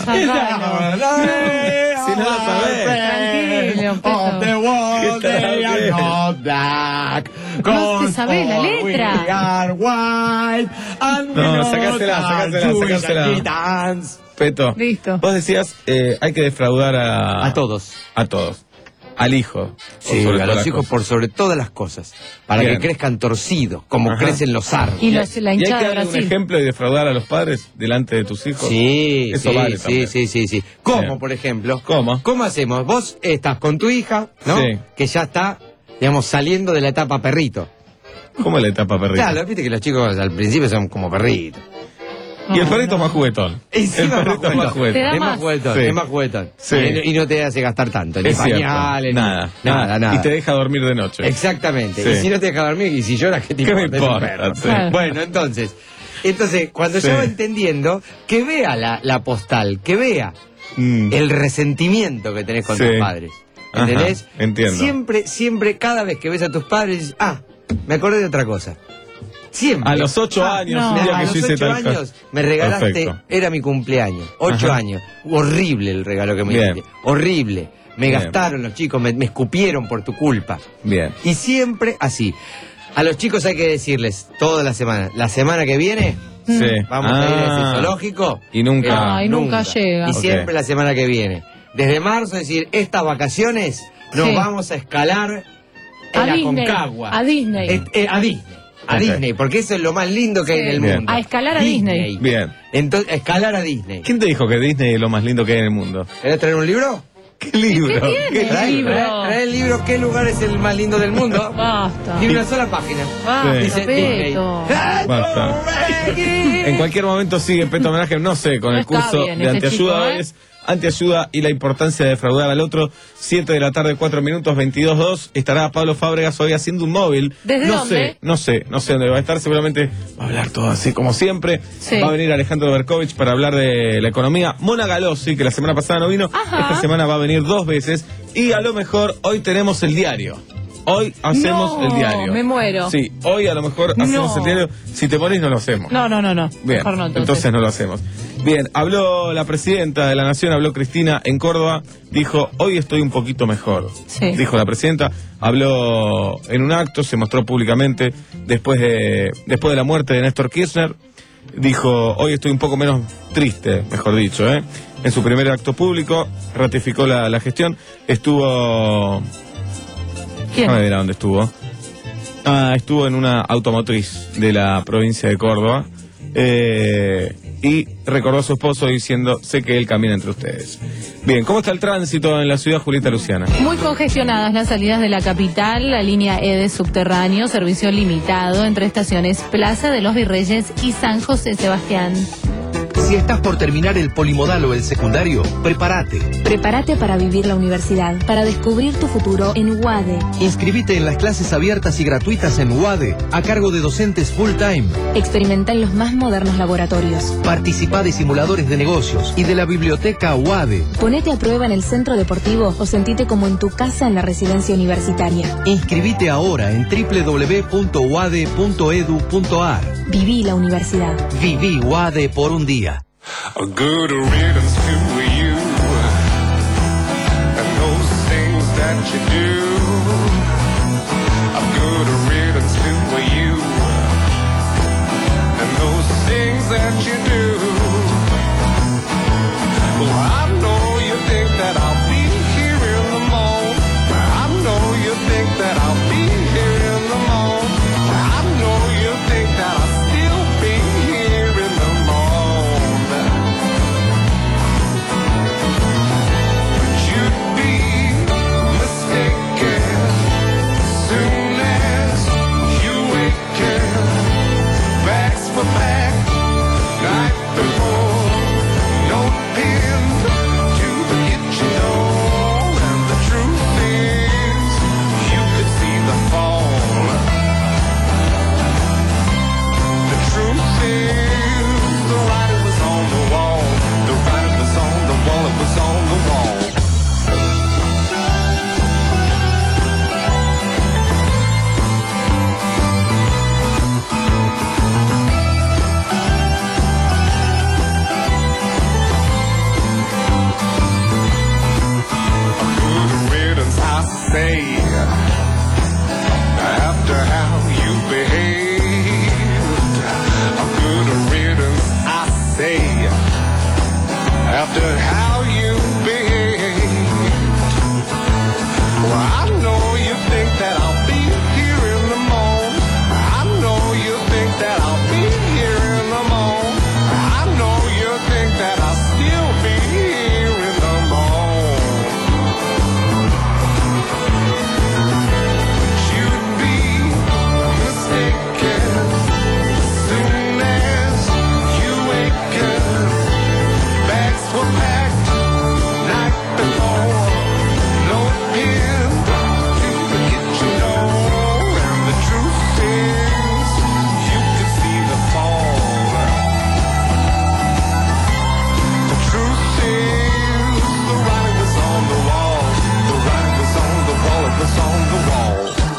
Sacalo. Si no lo sabés. Tranquilo, Of the Peto. world, ¿Qué tal? they are not black. No te sabés la Cause letra. we are white and we No, know sacásela, that sacásela, Jewish sacásela. Americans. Peto, Listo. vos decías, eh, hay que defraudar a... A todos. A todos. Al hijo. Sí, por sobre a todas los las hijos cosas. por sobre todas las cosas. Para Bien. que crezcan torcidos, como Ajá. crecen los árboles. Y los, la ¿Y hay hinchada que de darle un Brasil. ejemplo y defraudar a los padres delante de tus hijos? Sí, Eso sí, vale sí, también. sí, sí, sí. ¿Cómo, Bien. por ejemplo? ¿Cómo? ¿Cómo hacemos? Vos estás con tu hija, ¿no? Sí. Que ya está, digamos, saliendo de la etapa perrito. ¿Cómo le tapa perrito? Claro, viste que los chicos al principio son como perritos. Y el perrito es más juguetón. Encima el perrito es más Te juguetón. da Es más más. juguetón, Sí. es más juguetón. Sí. Y, y no te hace gastar tanto, ni Es cierto. pañales, ni- Nada, nada, nada. Y te deja dormir de noche. Exactamente. Sí. Y si no te deja dormir, y si lloras, ¿qué te ¿Qué me importa? Es un importa? perro. Sí. Claro. Bueno, entonces, entonces cuando Sí. ya va entendiendo, que vea la, la postal, que vea Mm. el resentimiento que tenés con Sí. tus padres. ¿Entendés? Ajá, entiendo. Siempre, siempre, cada vez que ves a tus padres, dices, ah, me acordé de otra cosa. Siempre. A los ocho años, no. un día a que los yo hice ocho tal cosa. años me regalaste, Perfecto. era mi cumpleaños, ocho Ajá. años. Horrible el regalo que me Bien. diste. Horrible. Me Bien. gastaron los chicos, me, me escupieron por tu culpa. Bien. Y siempre así. A los chicos hay que decirles toda la semana, la semana que viene Sí. vamos a ir a ese Ah. zoológico. Y nunca. Ay, nunca llega. Y Ok. siempre la semana que viene. Desde marzo, es decir, estas vacaciones nos Sí. vamos a escalar en A la Disney. Concagua. A Disney. Eh, eh, a Disney. A Ok. Disney, porque eso es lo más lindo que hay en el Bien. mundo. A escalar a Disney. Bien. Entonces, a escalar a Disney. ¿Quién te dijo que Disney es lo más lindo que hay en el mundo? ¿Querés traer un libro? ¿Qué libro? ¿Qué tiene? Trae, libro? trae- trae el libro ¿Qué lugar es el más lindo del mundo? Basta. Tiene una sola página. Basta, Sí. Dice Disney. Peto. Basta. En cualquier momento sigue Peto Homenaje, no sé, con No el está curso bien de ese antiayuda. chico, ¿eh? Es antiayuda y la importancia de defraudar al otro. siete de la tarde, cuatro minutos, veintidós dos. Estará Pablo Fábregas hoy haciendo un móvil. ¿Desde no dónde? sé, no sé, no sé dónde va a estar. Seguramente va a hablar todo así como siempre. Sí. Va a venir Alejandro Berkovich para hablar de la economía. Mona Galossi, que la semana pasada no vino. Ajá. Esta semana va a venir dos veces. Y a lo mejor hoy tenemos el diario. Hoy hacemos No, el diario. me muero. Sí, hoy a lo mejor hacemos No. el diario. Si te morís, no lo hacemos. No, no, no, no. Bien, Mejor no, entonces. entonces. no lo hacemos. Bien, habló la presidenta de la Nación, habló Cristina en Córdoba, dijo, hoy estoy un poquito mejor. Sí. Dijo la presidenta, habló en un acto, se mostró públicamente después de, después de la muerte de Néstor Kirchner, dijo, hoy estoy un poco menos triste, mejor dicho, ¿eh? En su primer acto público, ratificó la, la gestión, estuvo... ¿Quién? Déjame ver a dónde estuvo. Ah, estuvo en una automotriz de la provincia de Córdoba. Eh, y recordó a su esposo diciendo, sé que él camina entre ustedes. Bien, ¿cómo está el tránsito en la ciudad, Julieta Luciana? Muy congestionadas las salidas de la capital, la línea E de subterráneo, servicio limitado entre estaciones Plaza de los Virreyes y San José Sebastián. Si estás por terminar el polimodal o el secundario, prepárate. Prepárate para vivir la universidad, para descubrir tu futuro en U A D E. Inscribite en las clases abiertas y gratuitas en U A D E, a cargo de docentes full time. Experimenta en los más modernos laboratorios. Participa de simuladores de negocios y de la biblioteca U A D E. Ponete a prueba en el centro deportivo o sentite como en tu casa en la residencia universitaria. Inscribite ahora en doble u doble u doble u punto u a d e punto e d u punto a r. Viví la universidad. Viví U A D E por un día. A good riddance to you and those things that you do. A good riddance to you and those things that you do. Well, I know you think that I'll be here in the morning. I know you think that I'll be here in the morning. I know you think that I'll still be here in the morning. But you'd be mistaken soon as you waken. Bags for bags. after how you behaved. Well, I know you think that I'll be here in the morning. I know you think that I'll be here in the morning. I know you think that I'll still be here in the morning. You'd be mistaken soon as you wake up. Bags were packed night before. No pin to the kitchen door. And the truth is, you could see the fall. The truth is, the writing was on the wall. The writing was on the wall. It was on the wall.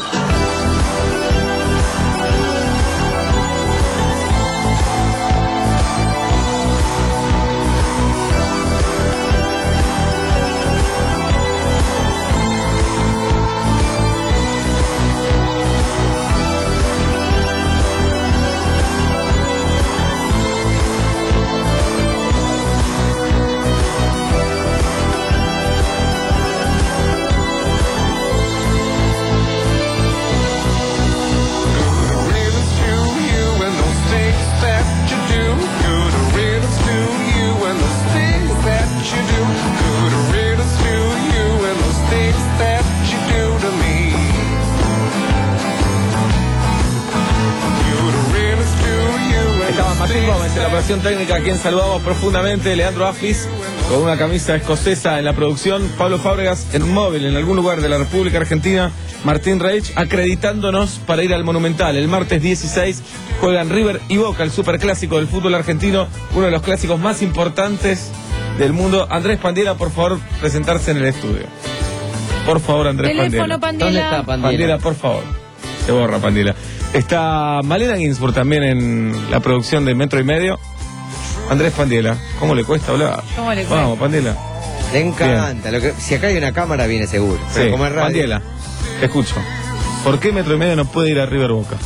Estaba Martín Gómez en la operación técnica, a quien saludamos profundamente. Leandro Aflis con una camisa escocesa en la producción. Pablo Fábregas en un móvil en algún lugar de la República Argentina. Martín Reich acreditándonos para ir al Monumental. El martes dieciséis juegan River y Boca, el superclásico del fútbol argentino, uno de los clásicos más importantes del mundo. Andrés Pandiela, por favor, presentarse en el estudio. Por favor, Andrés Teléfono, Pandiela. Pandiela. ¿Dónde está Pandiela? Pandiela, por favor. Se borra, Pandiela. Está Malena Ginsburg también en la producción de Metro y Medio. Andrés Pandiela, ¿cómo le cuesta hablar? ¿Cómo le cuesta? Vamos, Pandiela. Le encanta. Lo que, si acá hay una cámara, viene seguro. Pero Sí, como es radio. Pandiela, te escucho. ¿Por qué Metro y Medio no puede ir a River Boca?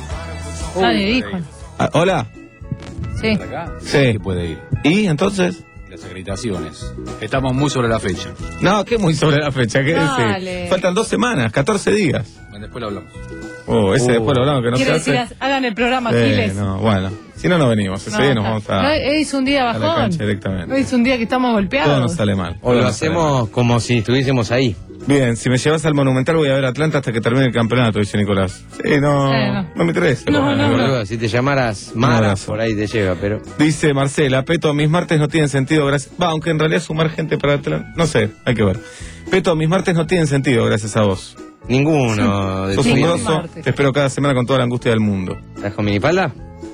Nadie dijo. Ah, ¿Hola? Sí. Sí. Puede ir. ¿Y entonces? Las acreditaciones. Estamos muy sobre la fecha. No, ¿qué muy sobre la fecha? ¿Qué Dale. decir? Faltan dos semanas, catorce días. Después lo hablamos. Oh, ese Uh. después lo hablamos que no se Quiere hace. decir, hagan el programa Eh, Aquiles. no, bueno. Si no, no venimos. Ese No, día nos está. vamos a, No, hoy es un día a la bajón. cancha directamente. Hoy es un día que estamos golpeados. Todo nos sale mal. O Todo lo nos sale hacemos como si estuviésemos ahí. mal. Bien, si me llevas al Monumental voy a ver Atlanta hasta que termine el campeonato, dice Nicolás. Sí, no, Eh, no. no. me interesa. No, no, no. Si te llamaras Mara, abrazo. por ahí te lleva, pero... Dice Marcela, Peto, mis martes no tienen sentido, gracias... Va, aunque en realidad sumar gente para Atlanta... No sé, hay que ver. Peto, mis martes no tienen sentido, gracias a vos. Ninguno. Sos un grosso, te espero cada semana con toda la angustia del mundo. ¿Estás con minipalda?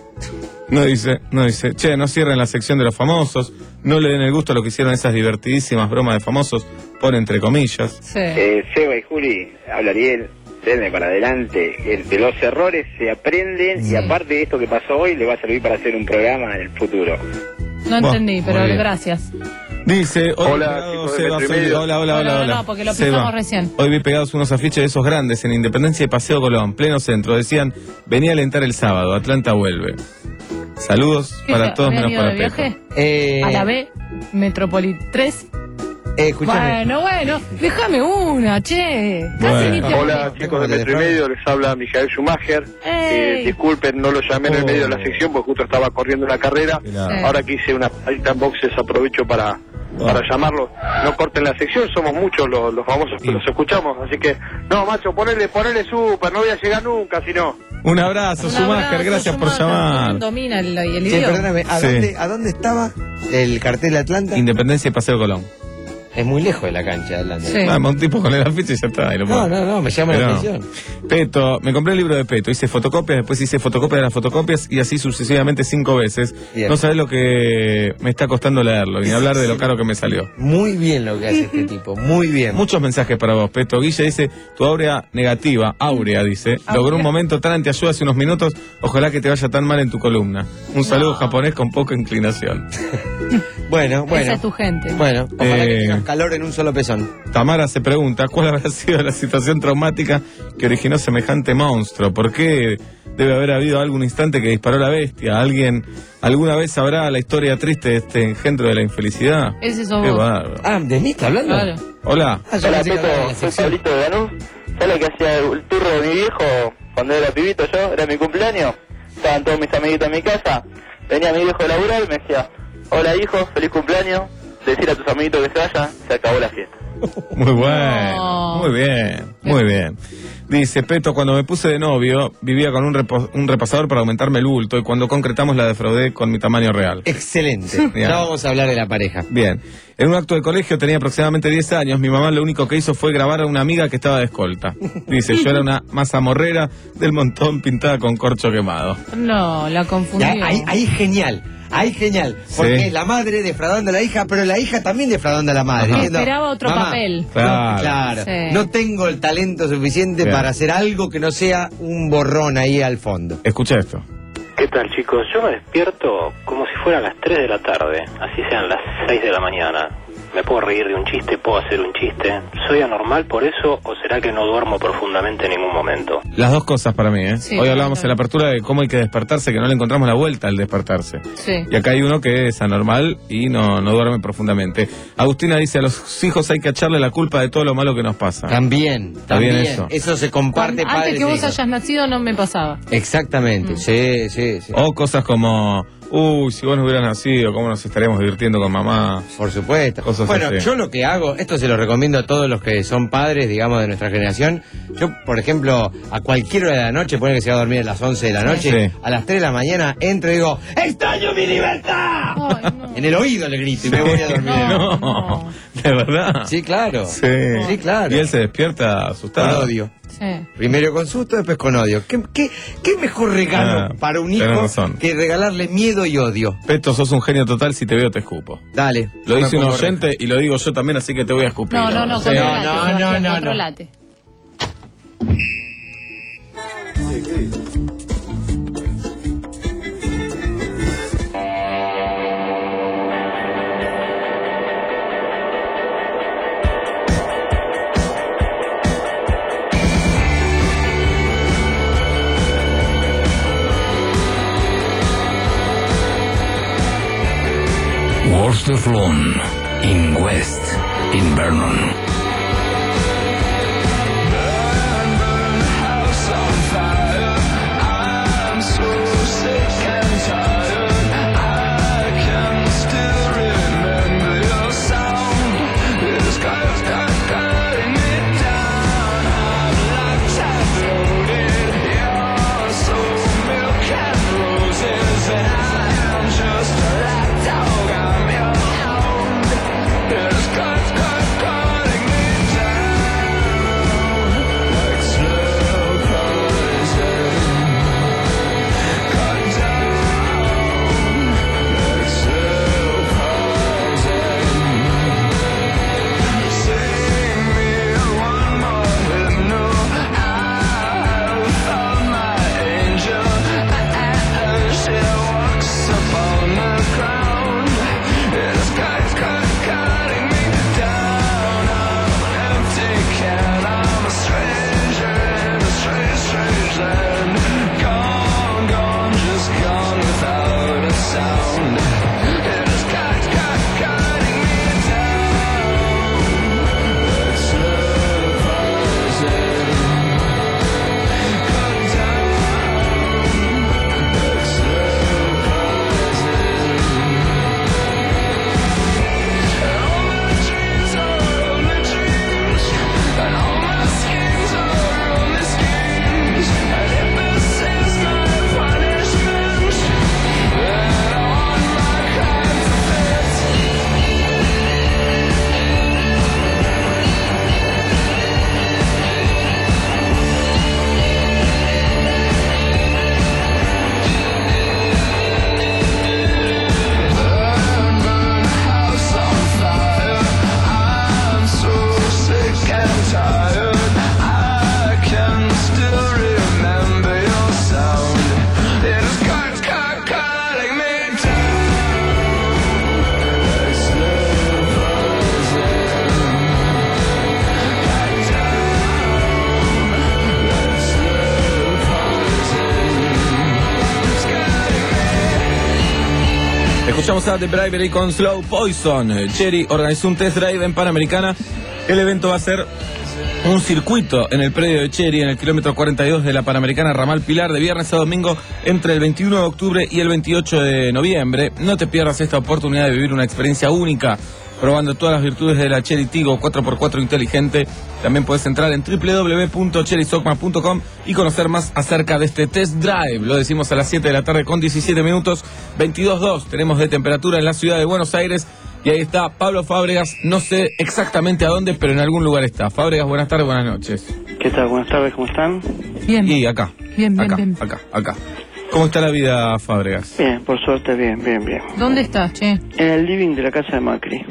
No dice, no dice, che, no cierren la sección de los famosos, no le den el gusto a lo que hicieron esas divertidísimas bromas de famosos, pone entre comillas. Eh, Seba y Juli, habla Ariel, denme para adelante. El- de los errores se aprenden y aparte de esto que pasó hoy le va a servir para hacer un programa en el futuro. No entendí, pero muy bien. gracias. Dice, hoy Hola, vi pegados, chicos de Seba, Metro y soy- Medio. hola, hola, hola, No, hola. no, porque lo Seba, pisamos recién. Hoy vi pegados unos afiches de esos grandes en Independencia y Paseo Colón, pleno centro. Decían, venía a alentar el sábado, Atlanta vuelve. Saludos ¿Qué para está? todos ¿Habían menos ido para de Peto. viaje? Eh, A la B, Metrópoli tres. Eh, escuchame. Bueno, bueno, déjame una, che. Casi ni te Hola hablé. chicos de Metro y Medio, les habla Mijael Schumacher. Eh, disculpen, no lo llamé en el medio de la sección porque justo estaba corriendo una carrera. Sí. Ahora que hice una paradita en boxes aprovecho para, para llamarlos. No corten la sección, somos muchos los, los famosos que los escuchamos. Así que, no, macho, ponele, ponele super, no voy a llegar nunca si no. Un abrazo, Un Schumacher, abrazo, gracias por Schumacher. llamar. Domina el, el Che, idioma. perdóname, ¿a, Sí. dónde, ¿a dónde estaba el cartel de Atlanta? Independencia y Paseo Colón. Es muy lejos de la cancha de Atlanta. Ah, un tipo con el afiche y ya está. y lo No, pongo. no, no, me llama la Pero atención. Peto, me compré el libro de Peto, hice fotocopias, después hice fotocopias de las fotocopias y así sucesivamente cinco veces. Bien. No sabés lo que me está costando leerlo, ni hablar de lo caro que me salió. Muy bien lo que hace este tipo, muy bien. Muchos mensajes para vos, Peto. Guille dice, tu áurea negativa, áurea dice, logró un momento tan antiayuda hace unos minutos, ojalá que te vaya tan mal en tu columna. Un saludo japonés con poca inclinación. Bueno, bueno. Esa es tu gente. Bueno, ojalá que Eh, tengas con calor en un solo pezón. Tamara se pregunta, ¿cuál habrá sido la situación traumática que originó semejante monstruo? ¿Por qué debe haber habido algún instante que disparó la bestia? ¿Alguien alguna vez sabrá la historia triste de este engendro de la infelicidad? Ese sos Qué vos. bárbaro. Ah, ¿de mí está hablando? Claro. Hola. Ah, yo Hola, pensé que hablaba de la Peto, soy sección. Pablito de Danús. ¿Sabes lo que hacía el turro de mi viejo cuando era pibito yo? Era mi cumpleaños. Estaban todos mis amiguitos en mi casa. Venía mi viejo de laburar y me decía, hola hijo, feliz cumpleaños. Decir a tus amiguitos que se vayan, se acabó la fiesta. Muy bueno, muy bien, muy bien. Dice, Peto, cuando me puse de novio, vivía con un, repo- un repasador para aumentarme el bulto y cuando concretamos la defraudé con mi tamaño real. Excelente. Bien. Ya vamos a hablar de la pareja. Bien. En un acto de colegio tenía aproximadamente diez años. Mi mamá lo único que hizo fue grabar a una amiga que estaba de escolta. Dice, yo era una masa morrera del montón pintada con corcho quemado. No, la confundió. Ya, ahí, ahí genial. Ahí genial. Porque Sí. es la madre defraudando a la hija, pero la hija también defraudando a la madre. Ajá. Diciendo, Esperaba otro "Mamá, papel". No, Claro. claro. Sí. No tengo el talento suficiente Bien. para hacer algo que no sea un borrón ahí al fondo. Escucha esto. ¿Qué tal, chicos? Yo me despierto como si fueran las tres de la tarde, así sean las seis de la mañana. ¿Me puedo reír de un chiste? ¿Puedo hacer un chiste? ¿Soy anormal por eso o será que no duermo profundamente en ningún momento? Las dos cosas para mí, ¿eh? Sí, Hoy hablábamos claro. en la apertura de cómo hay que despertarse, que no le encontramos la vuelta al despertarse. Sí. Y acá hay uno que es anormal y no, no duerme profundamente. Agustina dice, a los hijos hay que echarle la culpa de todo lo malo que nos pasa. También, Está bien también. eso. se comparte Cuando- antes padres que e vos hijos. hayas nacido no me pasaba. Exactamente, sí, sí, sí. O cosas como, uy, si vos no hubieras nacido, ¿cómo nos estaríamos divirtiendo con mamá? Por supuesto. Cosas Bueno, así. yo lo que hago, esto se lo recomiendo a todos los que son padres, digamos, de nuestra generación. Yo, por ejemplo, a cualquier hora de la noche, pone que se va a dormir a las once de la noche, Sí. a las tres de la mañana entro y digo, ¡extraño mi libertad! Ay, no. En el oído le grito y me voy a dormir. No, no. ¿de verdad? Sí, claro. Sí. Sí, claro. Y él se despierta Con asustado. odio. Sí. Primero con susto, después con odio. ¿Qué, qué, qué mejor regalo Ah, para un tenés hijo razón. que regalarle miedo y odio? Peto, sos un genio total, si te veo te escupo. Dale. Lo Me dice un pongo oyente y lo digo yo también, así que te voy a escupir. No, no, no, Sí. controlate, no, no, Sebastián, no, no. controlate. Worcester Lawn, in West, in Vernon. Just a rat dog, I'm your hound. There's cut, cut, cutting Escuchamos a The Bravery con Slow Poison. Cherry organizó un test drive en Panamericana. El evento va a ser un circuito en el predio de Cherry, en el kilómetro cuarenta y dos de la Panamericana Ramal Pilar, de viernes a domingo entre el veintiuno de octubre y el veintiocho de noviembre. No te pierdas esta oportunidad de vivir una experiencia única, probando todas las virtudes de la Cherry Tiggo cuatro por cuatro inteligente. También puedes entrar en doble u doble u doble u punto cherry socma punto com y conocer más acerca de este test drive. Lo decimos a las siete de la tarde con diecisiete minutos, veintidós grados tenemos de temperatura en la ciudad de Buenos Aires. Y ahí está Pablo Fábregas, no sé exactamente a dónde, pero en algún lugar está. Fábregas, buenas tardes, buenas noches. ¿Qué tal? Buenas tardes, ¿cómo están? Bien. Y acá, Bien, bien, acá, bien. acá, acá. ¿Cómo está la vida, Fábregas? Bien, por suerte, bien, bien, bien. ¿Dónde estás, che? En el living de la casa de Macri.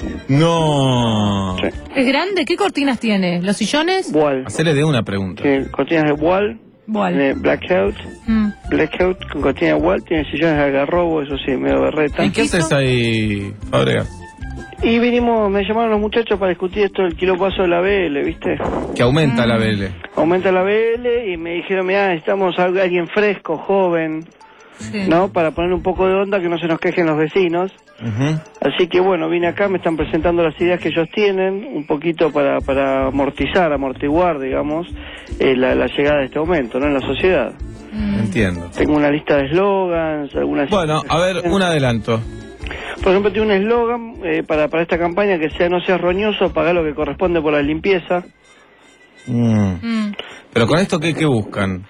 No. Sí. ¿Es grande? ¿Qué cortinas tiene? ¿Los sillones? Wall. Hacele de una pregunta. Tiene cortinas de wall. Wall. Tiene blackout. Mm. Blackout con cortina de wall. Tiene sillones de algarrobo, eso sí, medio berreta. ¿Y qué haces ahí, Fábregas? Y vinimos, me llamaron los muchachos para discutir esto del kilopaso de la B L, ¿viste? Que aumenta Mm. la B L. Aumenta la B L y me dijeron, mirá, necesitamos a alguien fresco, joven, Sí. ¿no? Para poner un poco de onda, que no se nos quejen los vecinos. Uh-huh. Así que bueno, vine acá, me están presentando las ideas que ellos tienen, un poquito para, para amortizar, amortiguar, digamos, eh, la, la llegada de este aumento, ¿no? En la sociedad. Entiendo. Tengo una lista de eslogans, algunas... Bueno, a ver, un adelanto. Por ejemplo, tengo un eslogan eh, para, para esta campaña que sea: no seas roñoso, pagá lo que corresponde por la limpieza. Mm. Mm. Pero con esto, ¿qué, qué buscan?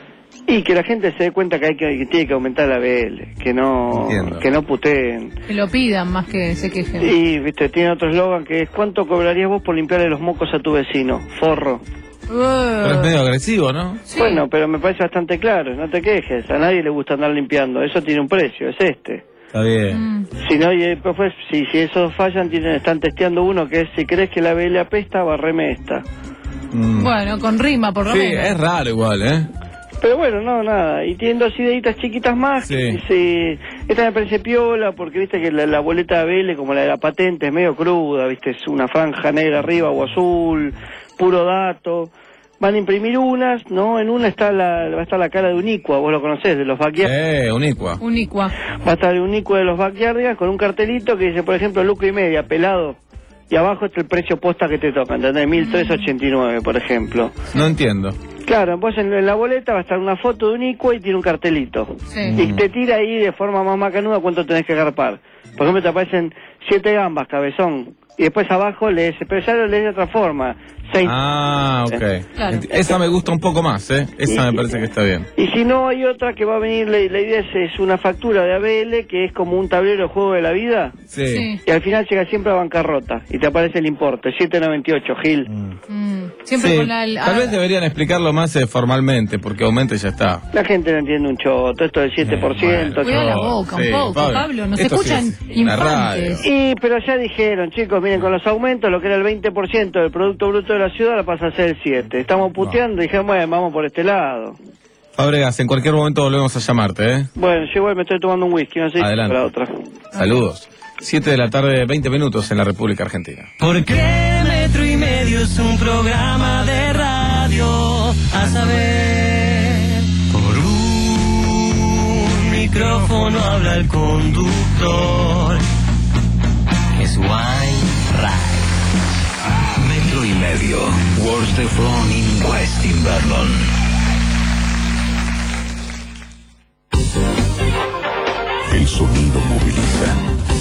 Y que la gente se dé cuenta que hay que, que tiene que aumentar la B L, que no, Entiendo. que no puteen. Que lo pidan más que se quejen. Y, viste, tiene otro eslogan que es: ¿cuánto cobrarías vos por limpiarle los mocos a tu vecino? Forro. Pero es medio agresivo, ¿no? Sí. Bueno, pero me parece bastante claro, no te quejes, a nadie le gusta andar limpiando, eso tiene un precio, es este. Está bien. Mm. Si no, y, pues, si, si esos fallan, tienen, están testeando uno que es: si crees que la B L apesta, barreme esta. Mm. Bueno, con rima por lo Sí, menos. es raro igual, ¿eh? Pero bueno, no, nada, y tienen dos ideitas chiquitas más. Sí. Que se- esta me parece piola, porque viste que la, la boleta de B L, como la de la patente, es medio cruda, viste, es una franja negra arriba o azul, puro dato. Van a imprimir unas, ¿no? En una está la, va a estar la cara de Unicua, vos lo conocés, de los Backyardigans. Eh, Unicua. Unicua. Va a estar el Unicua de los Backyardigans con un cartelito que dice, por ejemplo, lucro y media, pelado. Y abajo está el precio posta que te toca, ¿entendés? mil trescientos ochenta y nueve, por ejemplo. No entiendo. Claro, vos en, en la boleta va a estar una foto de Unicua y tiene un cartelito. Sí. Y te tira ahí de forma más macanuda cuánto tenés que agarpar. Por ejemplo, te aparecen siete gambas, cabezón. Y después abajo lees, pero ya lo lees de otra forma. Seis. Ah, ok. Claro. Ent- Esa me gusta un poco más, ¿eh? Esa me parece que está bien. Y si no, hay otra que va a venir, la, la idea es, es una factura de A B L, que es como un tablero de juego de la vida. Sí. Sí. Y al final llega siempre a bancarrota. Y te aparece el importe, siete noventa y ocho, Gil. Mm. Siempre Sí, con la... Tal vez deberían explicarlo más eh, formalmente, porque aumente y ya está. La gente no entiende un choto, esto del siete por ciento. Cuida la boca un Sí, poco, Pablo. Pablo. Nos Esto sí escuchan es una infantes. Y, pero ya dijeron, chicos, miren, con los aumentos, lo que era el veinte por ciento del Producto Bruto de la ciudad, la pasa a ser el siete por ciento. Estamos puteando y dijimos, bueno, vamos por este lado. Fábregas, en cualquier momento volvemos a llamarte, ¿eh? Bueno, yo igual me estoy tomando un whisky, no sé si Adelante. para otra. Saludos. siete de la tarde, veinte minutos en la República Argentina. Porque Metro y Medio es un programa de radio, a saber, por un micrófono habla el conductor. Es Wine Ride. Metro y Medio. What's the phone in West Invernon? El sonido moviliza.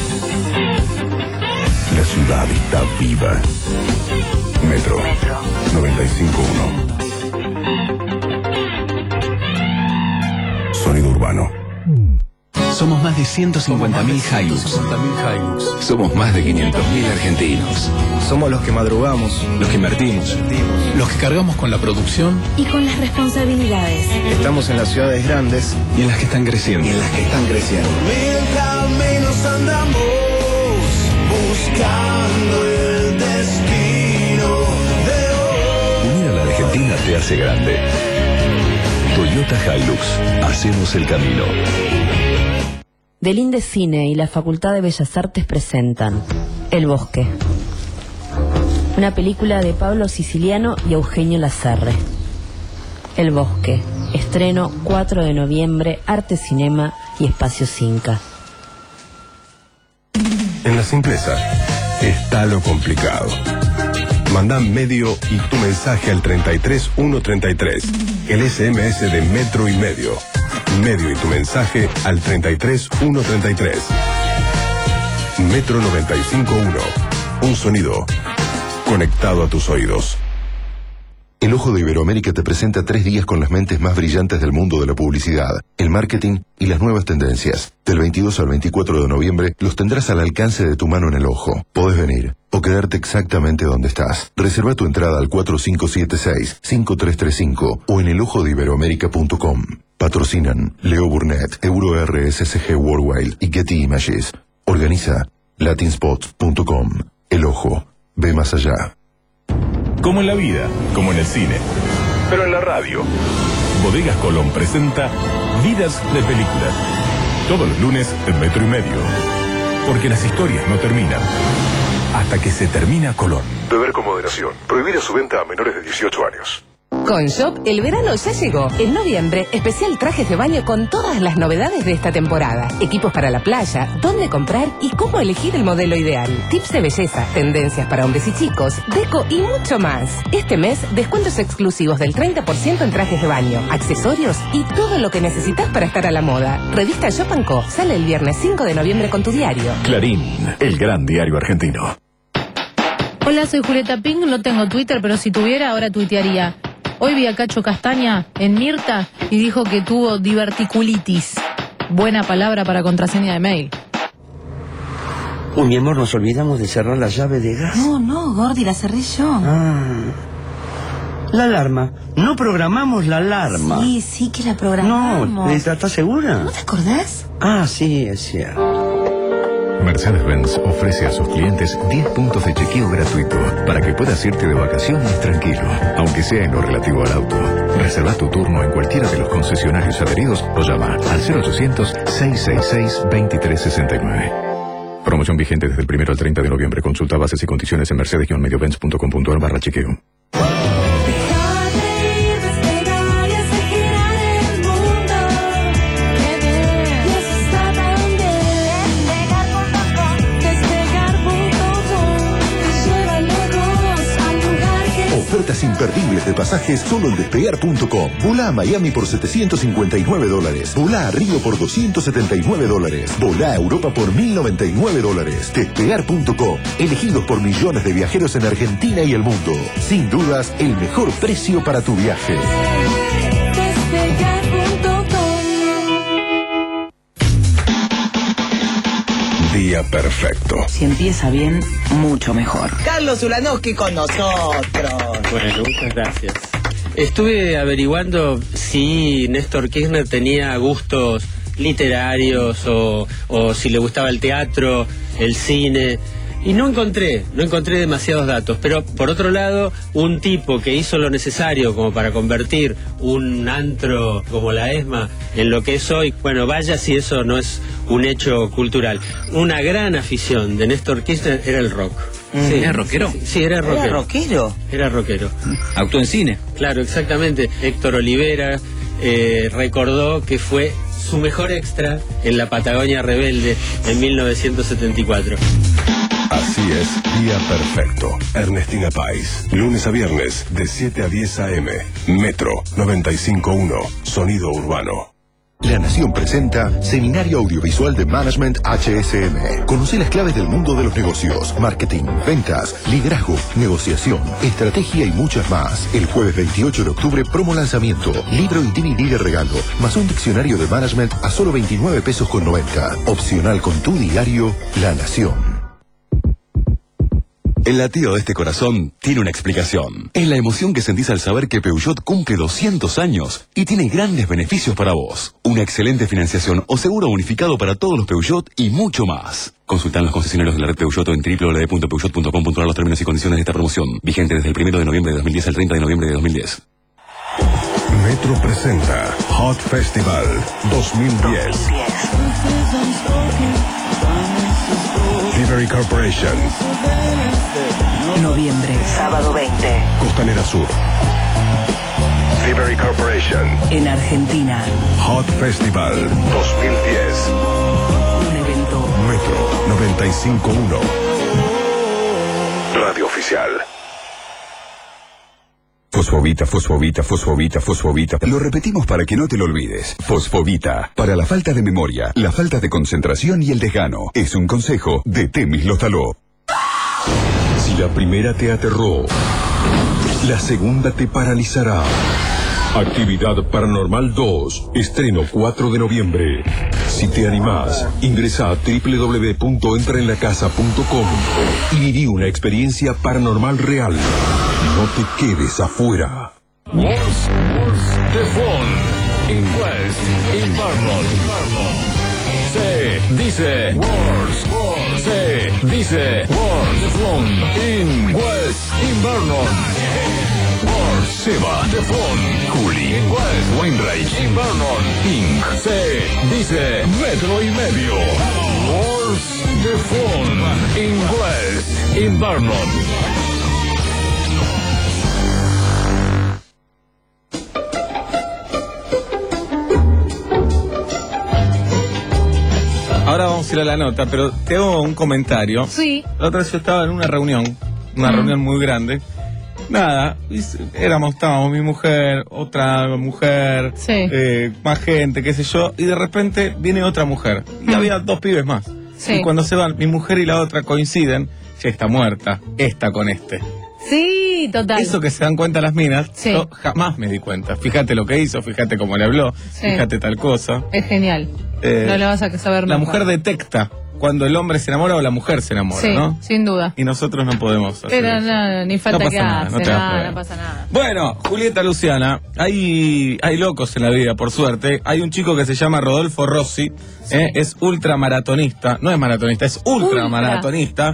La ciudad está viva. Metro noventa y cinco punto uno. Sonido urbano. Somos más de ciento cincuenta mil Hilux. Somos más de quinientos mil argentinos. Somos los que madrugamos, Los que invertimos. Los que cargamos con la producción Y con las responsabilidades. estamos en las ciudades grandes y en las que están creciendo. y en las que están creciendo. Mil caminos andamos buscando el destino de Unir a la Argentina te hace grande. Toyota Hilux. Hacemos el camino. Del Indecine y la Facultad de Bellas Artes presentan El Bosque, una película de Pablo Siciliano y Eugenio Lazarre. El Bosque, estreno cuatro de noviembre, Arte Cinema y Espacio Cinca. En la simpleza está lo complicado. Mandá medio y tu mensaje al treinta y tres uno treinta y tres. El S M S de Metro y Medio. Medio y tu mensaje al treinta y tres uno treinta y tres. Metro noventa y cinco punto uno. Un sonido conectado a tus oídos. El Ojo de Iberoamérica te presenta tres días con las mentes más brillantes del mundo de la publicidad, el marketing y las nuevas tendencias. Del veintidós al veinticuatro de noviembre los tendrás al alcance de tu mano en el ojo. Podés venir o quedarte exactamente donde estás. Reserva tu entrada al cuatro cinco siete seis, cinco tres tres cinco o en el ojo de iberoamérica punto com. Patrocinan Leo Burnett, Euro R S S G Worldwide y Getty Images. Organiza latinspots punto com. El Ojo. Ve más allá. Como en la vida, como en el cine, pero en la radio. Bodegas Colón presenta Vidas de Película. Todos los lunes en Metro y Medio. Porque las historias no terminan hasta que se termina Colón. Beber con moderación. Prohibida su venta a menores de dieciocho años. Con Shop, el verano ya llegó. En noviembre, especial trajes de baño con todas las novedades de esta temporada. Equipos para la playa, dónde comprar y cómo elegir el modelo ideal. Tips de belleza, tendencias para hombres y chicos, deco y mucho más. Este mes, descuentos exclusivos del treinta por ciento en trajes de baño, accesorios y todo lo que necesitas para estar a la moda. Revista Shop and Co. Sale el viernes cinco de noviembre con tu diario. Clarín, el gran diario argentino. Hola, soy Julieta Pink, no tengo Twitter, pero si tuviera, ahora tuitearía. Hoy vi a Cacho Castaña en Mirta y dijo que tuvo diverticulitis. Buena palabra para contraseña de mail. Uy, mi amor, nos olvidamos de cerrar la llave de gas. No, no, Gordi, la cerré yo. Ah. La alarma. No programamos la alarma. Sí, sí que la programamos. No, ¿estás segura? ¿No te acordás? Ah, sí, es cierto. Mercedes-Benz ofrece a sus clientes diez puntos de chequeo gratuito para que puedas irte de vacaciones tranquilo, aunque sea en lo relativo al auto. Reserva tu turno en cualquiera de los concesionarios adheridos o llama al cero ochocientos, seiscientos sesenta y seis, veintitrés sesenta y nueve. Promoción vigente desde el primero al treinta de noviembre. Consulta bases y condiciones en mercedes guion medio benz punto com punto a r barra chequeo. Ofertas imperdibles de pasajes solo en despegar punto com. Volá a Miami por setecientos cincuenta y nueve dólares. Volá a Río por doscientos setenta y nueve dólares. Volá a Europa por mil noventa y nueve dólares. despegar punto com. Elegidos por millones de viajeros en Argentina y el mundo. Sin dudas, el mejor precio para tu viaje. despegar punto com. Día perfecto. Si empieza bien, mucho mejor. Carlos Ulanowski con nosotros. Bueno, muchas gracias. Estuve averiguando si Néstor Kirchner tenía gustos literarios o, o si le gustaba el teatro, el cine. Y no encontré, no encontré demasiados datos, pero por otro lado, un tipo que hizo lo necesario como para convertir un antro como la ESMA en lo que es hoy, bueno, vaya si eso no es un hecho cultural. Una gran afición de Néstor Kirchner era el rock. Sí. ¿Era rockero? Sí, sí, era rockero. ¿Era rockero? Era rockero. Actuó en cine. Claro, exactamente. Héctor Olivera eh, recordó que fue su mejor extra en la Patagonia Rebelde en mil novecientos setenta y cuatro. Así es, Día Perfecto. Ernestina Pais. Lunes a viernes, de siete a diez a eme. Metro noventa y cinco punto uno. Sonido urbano. La Nación presenta Seminario Audiovisual de Management H S M. Conoce las claves del mundo de los negocios, marketing, ventas, liderazgo, negociación, estrategia y muchas más. El jueves veintiocho de octubre, promo lanzamiento, libro y D V D de regalo, más un diccionario de management a solo veintinueve pesos con noventa. Opcional con tu diario, La Nación. El latido de este corazón tiene una explicación. Es la emoción que sentís al saber que Peugeot cumple doscientos años y tiene grandes beneficios para vos. Una excelente financiación o seguro unificado para todos los Peugeot y mucho más. Consultan los concesionarios de la red Peugeot en doble u doble u doble u punto peugeot punto com punto a r los términos y condiciones de esta promoción. Vigente desde el primero de noviembre de dos mil diez al treinta de noviembre de dos mil diez. Metro presenta Hot Festival dos mil diez. Livery Corporation. Noviembre, sábado veinte. Costanera Sur. Livery Corporation. En Argentina. Hot Festival dos mil diez. Un evento Metro. noventa y cinco punto uno. Radio Oficial. Fosfovita, fosfovita, fosfovita, fosfovita. Lo repetimos para que no te lo olvides. Fosfovita. Para la falta de memoria, la falta de concentración y el desgano. Es un consejo de Temis Lostaló. Si la primera te aterró, la segunda te paralizará. Actividad Paranormal dos. Estreno cuatro de noviembre. Si te animás, ingresa a doble u doble u doble u punto entra en la casa punto com y viví una experiencia paranormal real. No te quedes afuera. Wars, Wars de Fon. In West, in Barnon. Se dice Wars, Wars. Se dice Wars de Fon. In West, in Barnon. Wars, Seba de Fon. Juli, in West, Wainwright, in Barnon. Inc. Se dice Metro y Medio. Wars de Fon. In West, in Barnon. Ahora vamos a ir a la nota, pero te hago un comentario. Sí. La otra vez yo estaba en una reunión, una Mm. reunión muy grande. Nada, y éramos, estábamos mi mujer, otra mujer, Sí. eh, más gente, qué sé yo, y de repente viene otra mujer. Y Mm. había dos pibes más. Sí. Y cuando se van, mi mujer y la otra coinciden, ya está muerta, esta con este. Sí, total. Eso que se dan cuenta las minas, Sí. yo jamás me di cuenta. Fíjate lo que hizo, fíjate cómo le habló, Sí. fíjate tal cosa. Es genial. Eh, no lo vas a saber La nunca. mujer detecta cuando el hombre se enamora o la mujer se enamora, Sí, ¿no? sin duda. Y nosotros no podemos hacer Pero eso. no, ni falta No que pasa nada, hace, no te hagas nada, problema. no pasa nada. Bueno, Julieta Luciana, hay, hay locos en la vida, por suerte. Hay un chico que se llama Rodolfo Rossi, eh, es ultramaratonista, no es maratonista, es ultramaratonista,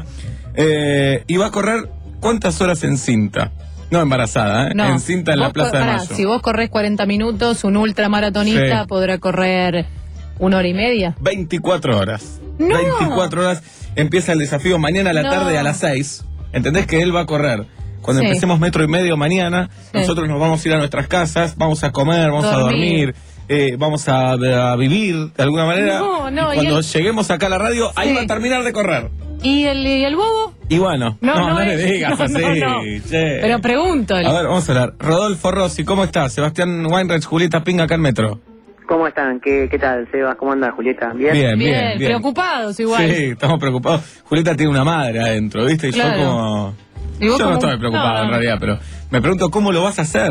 eh, y va a correr ¿cuántas horas en cinta? No embarazada, ¿eh? No. En cinta en la Vos Plaza cor- de pará, Mayo. Si vos corres cuarenta minutos, un ultramaratonista Sí. podrá correr una hora y media. veinticuatro horas. No. veinticuatro horas. Empieza el desafío mañana a la No. tarde a las seis. ¿Entendés que él va a correr? Cuando Sí. empecemos metro y medio mañana, Sí. nosotros nos vamos a ir a nuestras casas, vamos a comer, vamos a Dormir. dormir, eh, vamos a, a vivir de alguna manera. No, no, y y cuando él- lleguemos acá a la radio, ahí Sí. va a terminar de correr. ¿Y el, y el bobo? Y bueno, No, no, no no, le es- digas no, así. no, no. che. Pero pregúntale. A ver, vamos a hablar. Rodolfo Rossi, ¿cómo estás? Sebastián Weinreich, Julieta Pinga acá en Metro. ¿Cómo están? ¿Qué, qué tal, Sebas? ¿Cómo anda, Julieta? ¿Bien? Bien, bien, bien. Preocupados igual. Sí, estamos preocupados. Julieta tiene una madre adentro, ¿viste? Y Claro. yo como... ¿Y vos yo no cómo? estoy preocupado No, no. en realidad, pero me pregunto cómo lo vas a hacer.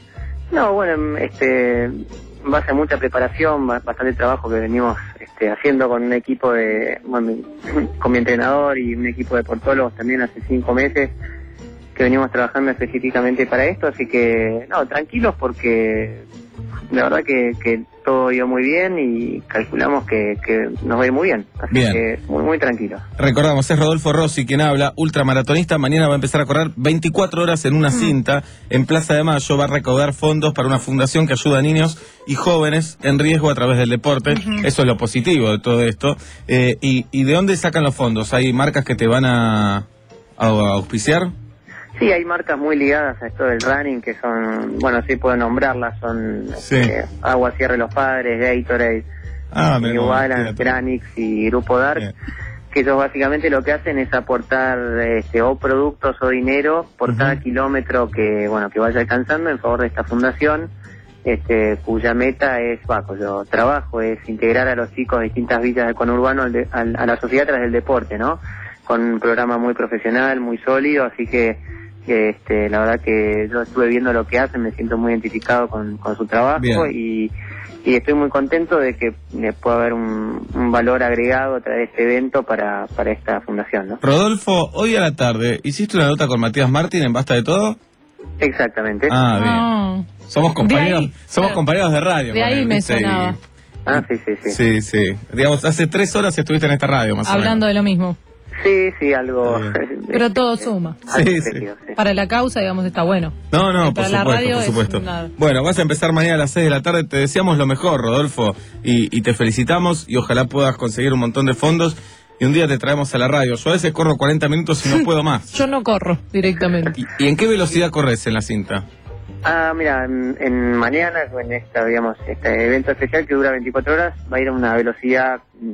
No, bueno, este, en base a mucha preparación, ba- bastante trabajo que venimos este, haciendo con un equipo de, bueno, mi- con mi entrenador y un equipo de portólogos también hace cinco meses que venimos trabajando específicamente para esto, así que, no, tranquilos porque la verdad que, que todo iba muy bien y calculamos que, que nos va a ir muy bien, así Bien. que muy, muy tranquilos. Recordamos, es Rodolfo Rossi quien habla, ultramaratonista. Mañana va a empezar a correr veinticuatro horas en una cinta en Plaza de Mayo. Va a recaudar fondos para una fundación que ayuda a niños y jóvenes en riesgo a través del deporte. Ujú. Eso es lo positivo de todo esto. Eh, y, ¿Y de dónde sacan los fondos? ¿Hay marcas que te van a, a auspiciar? Sí, hay marcas muy ligadas a esto del running que son, bueno, sí puedo nombrarlas, son Sí. eh, Agua Cierre Los Padres, Gatorade, Ah, me New Balance, Granix y Grupo Dark, que ellos básicamente lo que hacen es aportar este, o productos o dinero por cada kilómetro que, bueno, que vaya alcanzando en favor de esta fundación, este, cuya meta es, va, cuyo trabajo es integrar a los chicos de distintas villas del conurbano al de- al- a la sociedad tras del deporte, ¿no? Con un programa muy profesional, muy sólido, así que que, este, la verdad que yo estuve viendo lo que hacen, me siento muy identificado con, con su trabajo Bien. y, y estoy muy contento de que eh, pueda haber un, un valor agregado a través de este evento para, para esta fundación, ¿no? Rodolfo, hoy a la tarde, ¿hiciste una nota con Matías Martín en Basta de Todo? Exactamente. Ah, bien. No. Somos compañeros, De ahí, somos claro. compañeros de radio. De con ahí él, me ¿viste? Y- sonaba. Ah, sí, sí, sí. Sí, sí. Digamos, hace tres horas estuviste en esta radio, más Hablando de lo mismo. Sí, sí, algo... Pero todo suma. o menos. Sí, sí. Para la causa, digamos, está bueno. No, no, por Para la supuesto, radio por es supuesto. nada. Bueno, vas a empezar mañana a las seis de la tarde. Te deseamos lo mejor, Rodolfo, y, y te felicitamos y ojalá puedas conseguir un montón de fondos y un día te traemos a la radio. Yo a veces corro cuarenta minutos y no puedo más. Yo no corro directamente. ¿Y en qué velocidad corres en la cinta? Ah, mira, en, en mañana, en esta, digamos, este evento especial que dura veinticuatro horas, va a ir a una velocidad mm,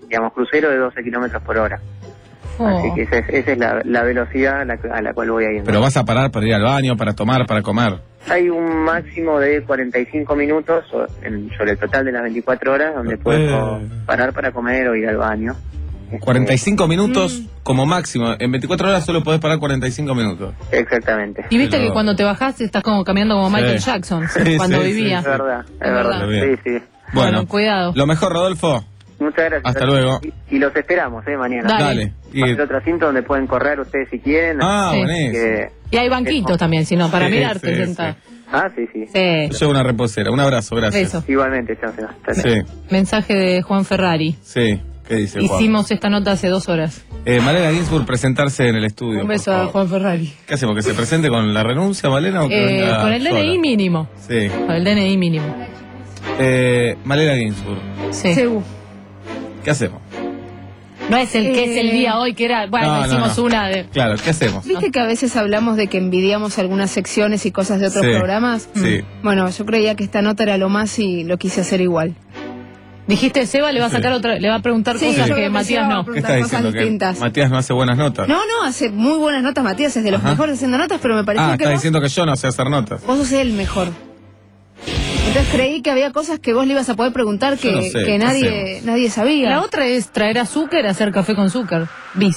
digamos, crucero de doce kilómetros por hora. Oh. Así que esa es, esa es la, la velocidad a la, a la cual voy a ir. Pero vas a parar para ir al baño, para tomar, para comer. Hay un máximo de cuarenta y cinco minutos o- en- sobre el total de las veinticuatro horas donde puedes o parar para comer o ir al baño. cuarenta y cinco minutos como máximo. En veinticuatro horas solo podés parar cuarenta y cinco minutos. Exactamente. Y viste Pero- que cuando te bajás estás como caminando como Michael Sí. Jackson, Sí, cuando sí, vivía. Es verdad, es Es verdad. verdad. Sí, sí. Bueno, cuidado. Lo mejor, Rodolfo. Muchas gracias. Hasta luego. Y, y los esperamos, ¿eh? Mañana. Dale. Dale. Va a Y- ser otro recinto donde pueden correr ustedes si quieren. Ah, así buenísimo. que- Y hay banquitos también, si no, para Sí, mirarte. sí, sentado. Ah, sí, sí. Sí. Yo llevo una reposera. Un abrazo, gracias. Beso. Igualmente, chao, chao. Hasta Sí, luego. Mensaje de Juan Ferrari. sí. ¿Qué dice Juan? Hicimos esta nota hace dos horas. Eh, Malena Ginsburg, presentarse en el estudio. Un beso por a favor. Juan Ferrari. ¿Qué hacemos? ¿Que se presente con la renuncia, Malena? O que Eh, venga con el D N I sola? mínimo. Sí. Con el D N I mínimo. Eh, Malena Ginsburg, Sí. Sebu. ¿qué hacemos? No es el que es el Eh, día hoy que era. Bueno, No, no, hicimos no. una de. Claro, ¿qué hacemos? ¿Viste que a veces hablamos de que envidiamos algunas secciones y cosas de otros Sí, programas? sí. Mm. Bueno, yo creía que esta nota era lo más y lo quise hacer igual. Dijiste, Seba le va a sacar otra, le va a preguntar Sí, cosas yo que creo que Matías Seba va a no. ¿Qué preguntar estás cosas diciendo? ¿Que distintas. Matías no hace buenas notas? No, no, hace muy buenas notas, Matías, es de los Ajá. mejores haciendo notas, pero me pareció Ah, que estás vos, diciendo que yo no sé hacer notas. vos sos el mejor. Entonces creí que había cosas que vos le ibas a poder preguntar que, Yo no sé, que ¿qué nadie, hacemos? nadie sabía. La otra es traer azúcar, hacer café con azúcar. Bis.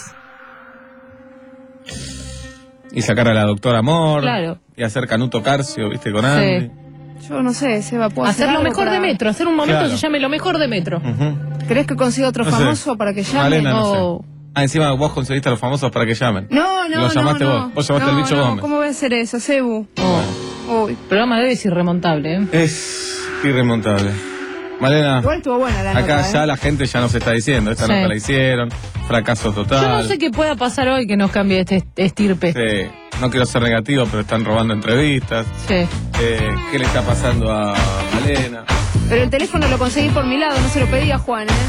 Y sacar a la doctora Amor. Claro. Y hacer Canuto Carcio, ¿viste? Con Andy. Yo no sé, Seba, ¿puedo Hacer lo algo mejor para- de Metro, hacer un momento Claro. que se llame lo mejor de Metro. Ujú. ¿Crees que consiga otro No sé. famoso para que llame? Malena, no O- sé. Ah, encima vos conseguiste a los famosos para que llamen. No, no, Lo llamaste no, vos. no. Vos llamaste no, al bicho no, Gómez. ¿cómo voy a hacer eso, Sebu? Uy. El programa de hoy es irremontable, ¿eh? Es irremontable. Malena, Igual estuvo buena la acá nota, ya ¿eh? la gente ya nos está diciendo. Esta Sí. nota la hicieron. Fracaso total. Yo no sé qué pueda pasar hoy que nos cambie este estirpe. Sí. No quiero ser negativo, pero están robando entrevistas. Sí. Eh, ¿Qué le está pasando a Malena? Pero el teléfono lo conseguí por mi lado, no se lo pedí a Juan, ¿eh?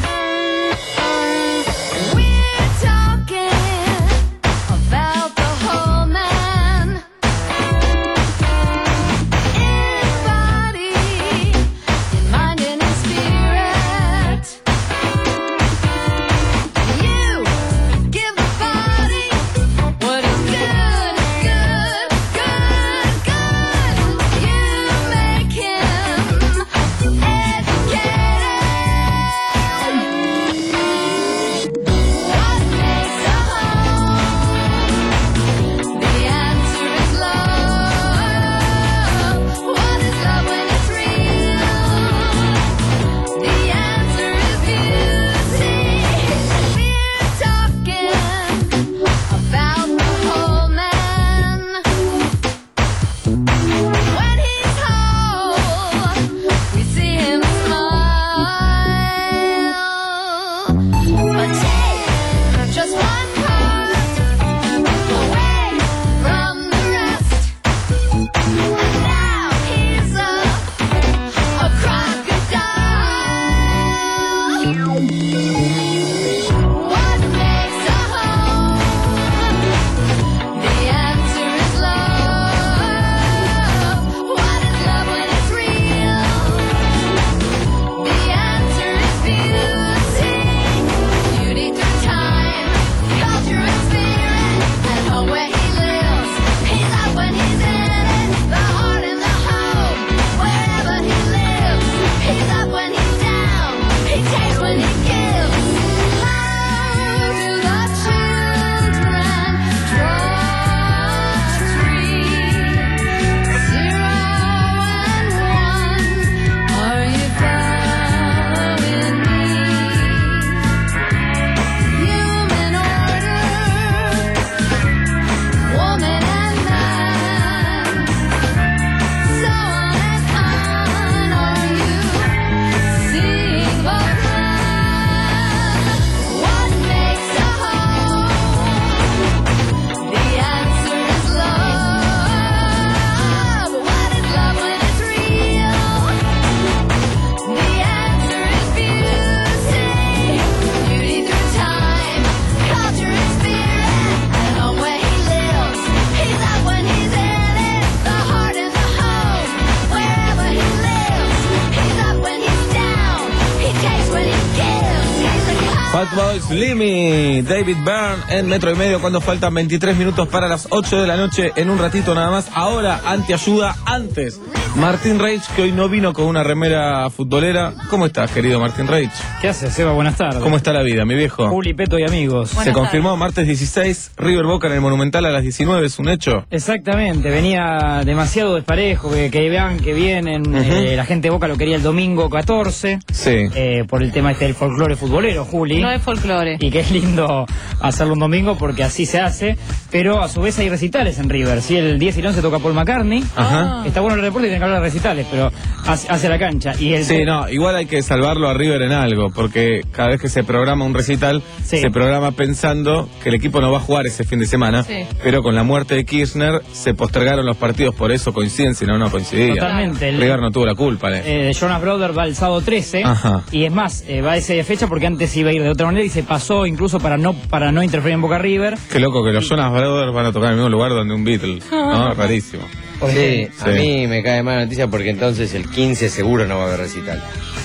Fatboy Slimmy, David Byrne en Metro y Medio cuando faltan veintitrés minutos para las ocho de la noche. En un ratito nada más. Ahora, anteayuda, antes. Martín Reich, que hoy no vino con una remera futbolera. ¿Cómo estás, querido Martín Reich? ¿Qué haces, Seba? Buenas tardes. ¿Cómo está la vida, mi viejo? Juli, Peto y amigos. Se confirmó martes dieciséis, River Boca en el Monumental a las diecinueve, ¿es un hecho? Exactamente, venía demasiado desparejo, que, que vean que vienen, Uh-huh. eh, la gente de Boca lo quería el domingo catorce, sí. eh, por el tema este del folclore futbolero, Juli. No es folclore. Y que es lindo hacerlo un domingo porque así se hace, pero a su vez hay recitales en River. Si el diez y el once toca Paul McCartney, Ajá. está bueno el reporte y tiene que hablar de recitales, pero hace, hace la cancha. Y el Sí, no, igual hay que salvarlo a River en algo, porque cada vez que se programa un recital, Sí. se programa pensando que el equipo no va a jugar ese fin de semana, Sí. pero con la muerte de Kirchner se postergaron los partidos, por eso coinciden, si no, no coincidían. Totalmente. El- River no tuvo la culpa. Eh. Eh, Jonas Brothers va el sábado trece. Ajá. Y es más, eh, va a esa fecha porque antes iba a ir de otra manera y se pasó incluso para no para no interferir en Boca River. Qué loco que los Jonas Brothers van a tocar en el mismo lugar donde un Beatle, ¿no? Rarísimo. Sí, Sí. a mí me cae mala noticia porque entonces el quince seguro no va a haber recital.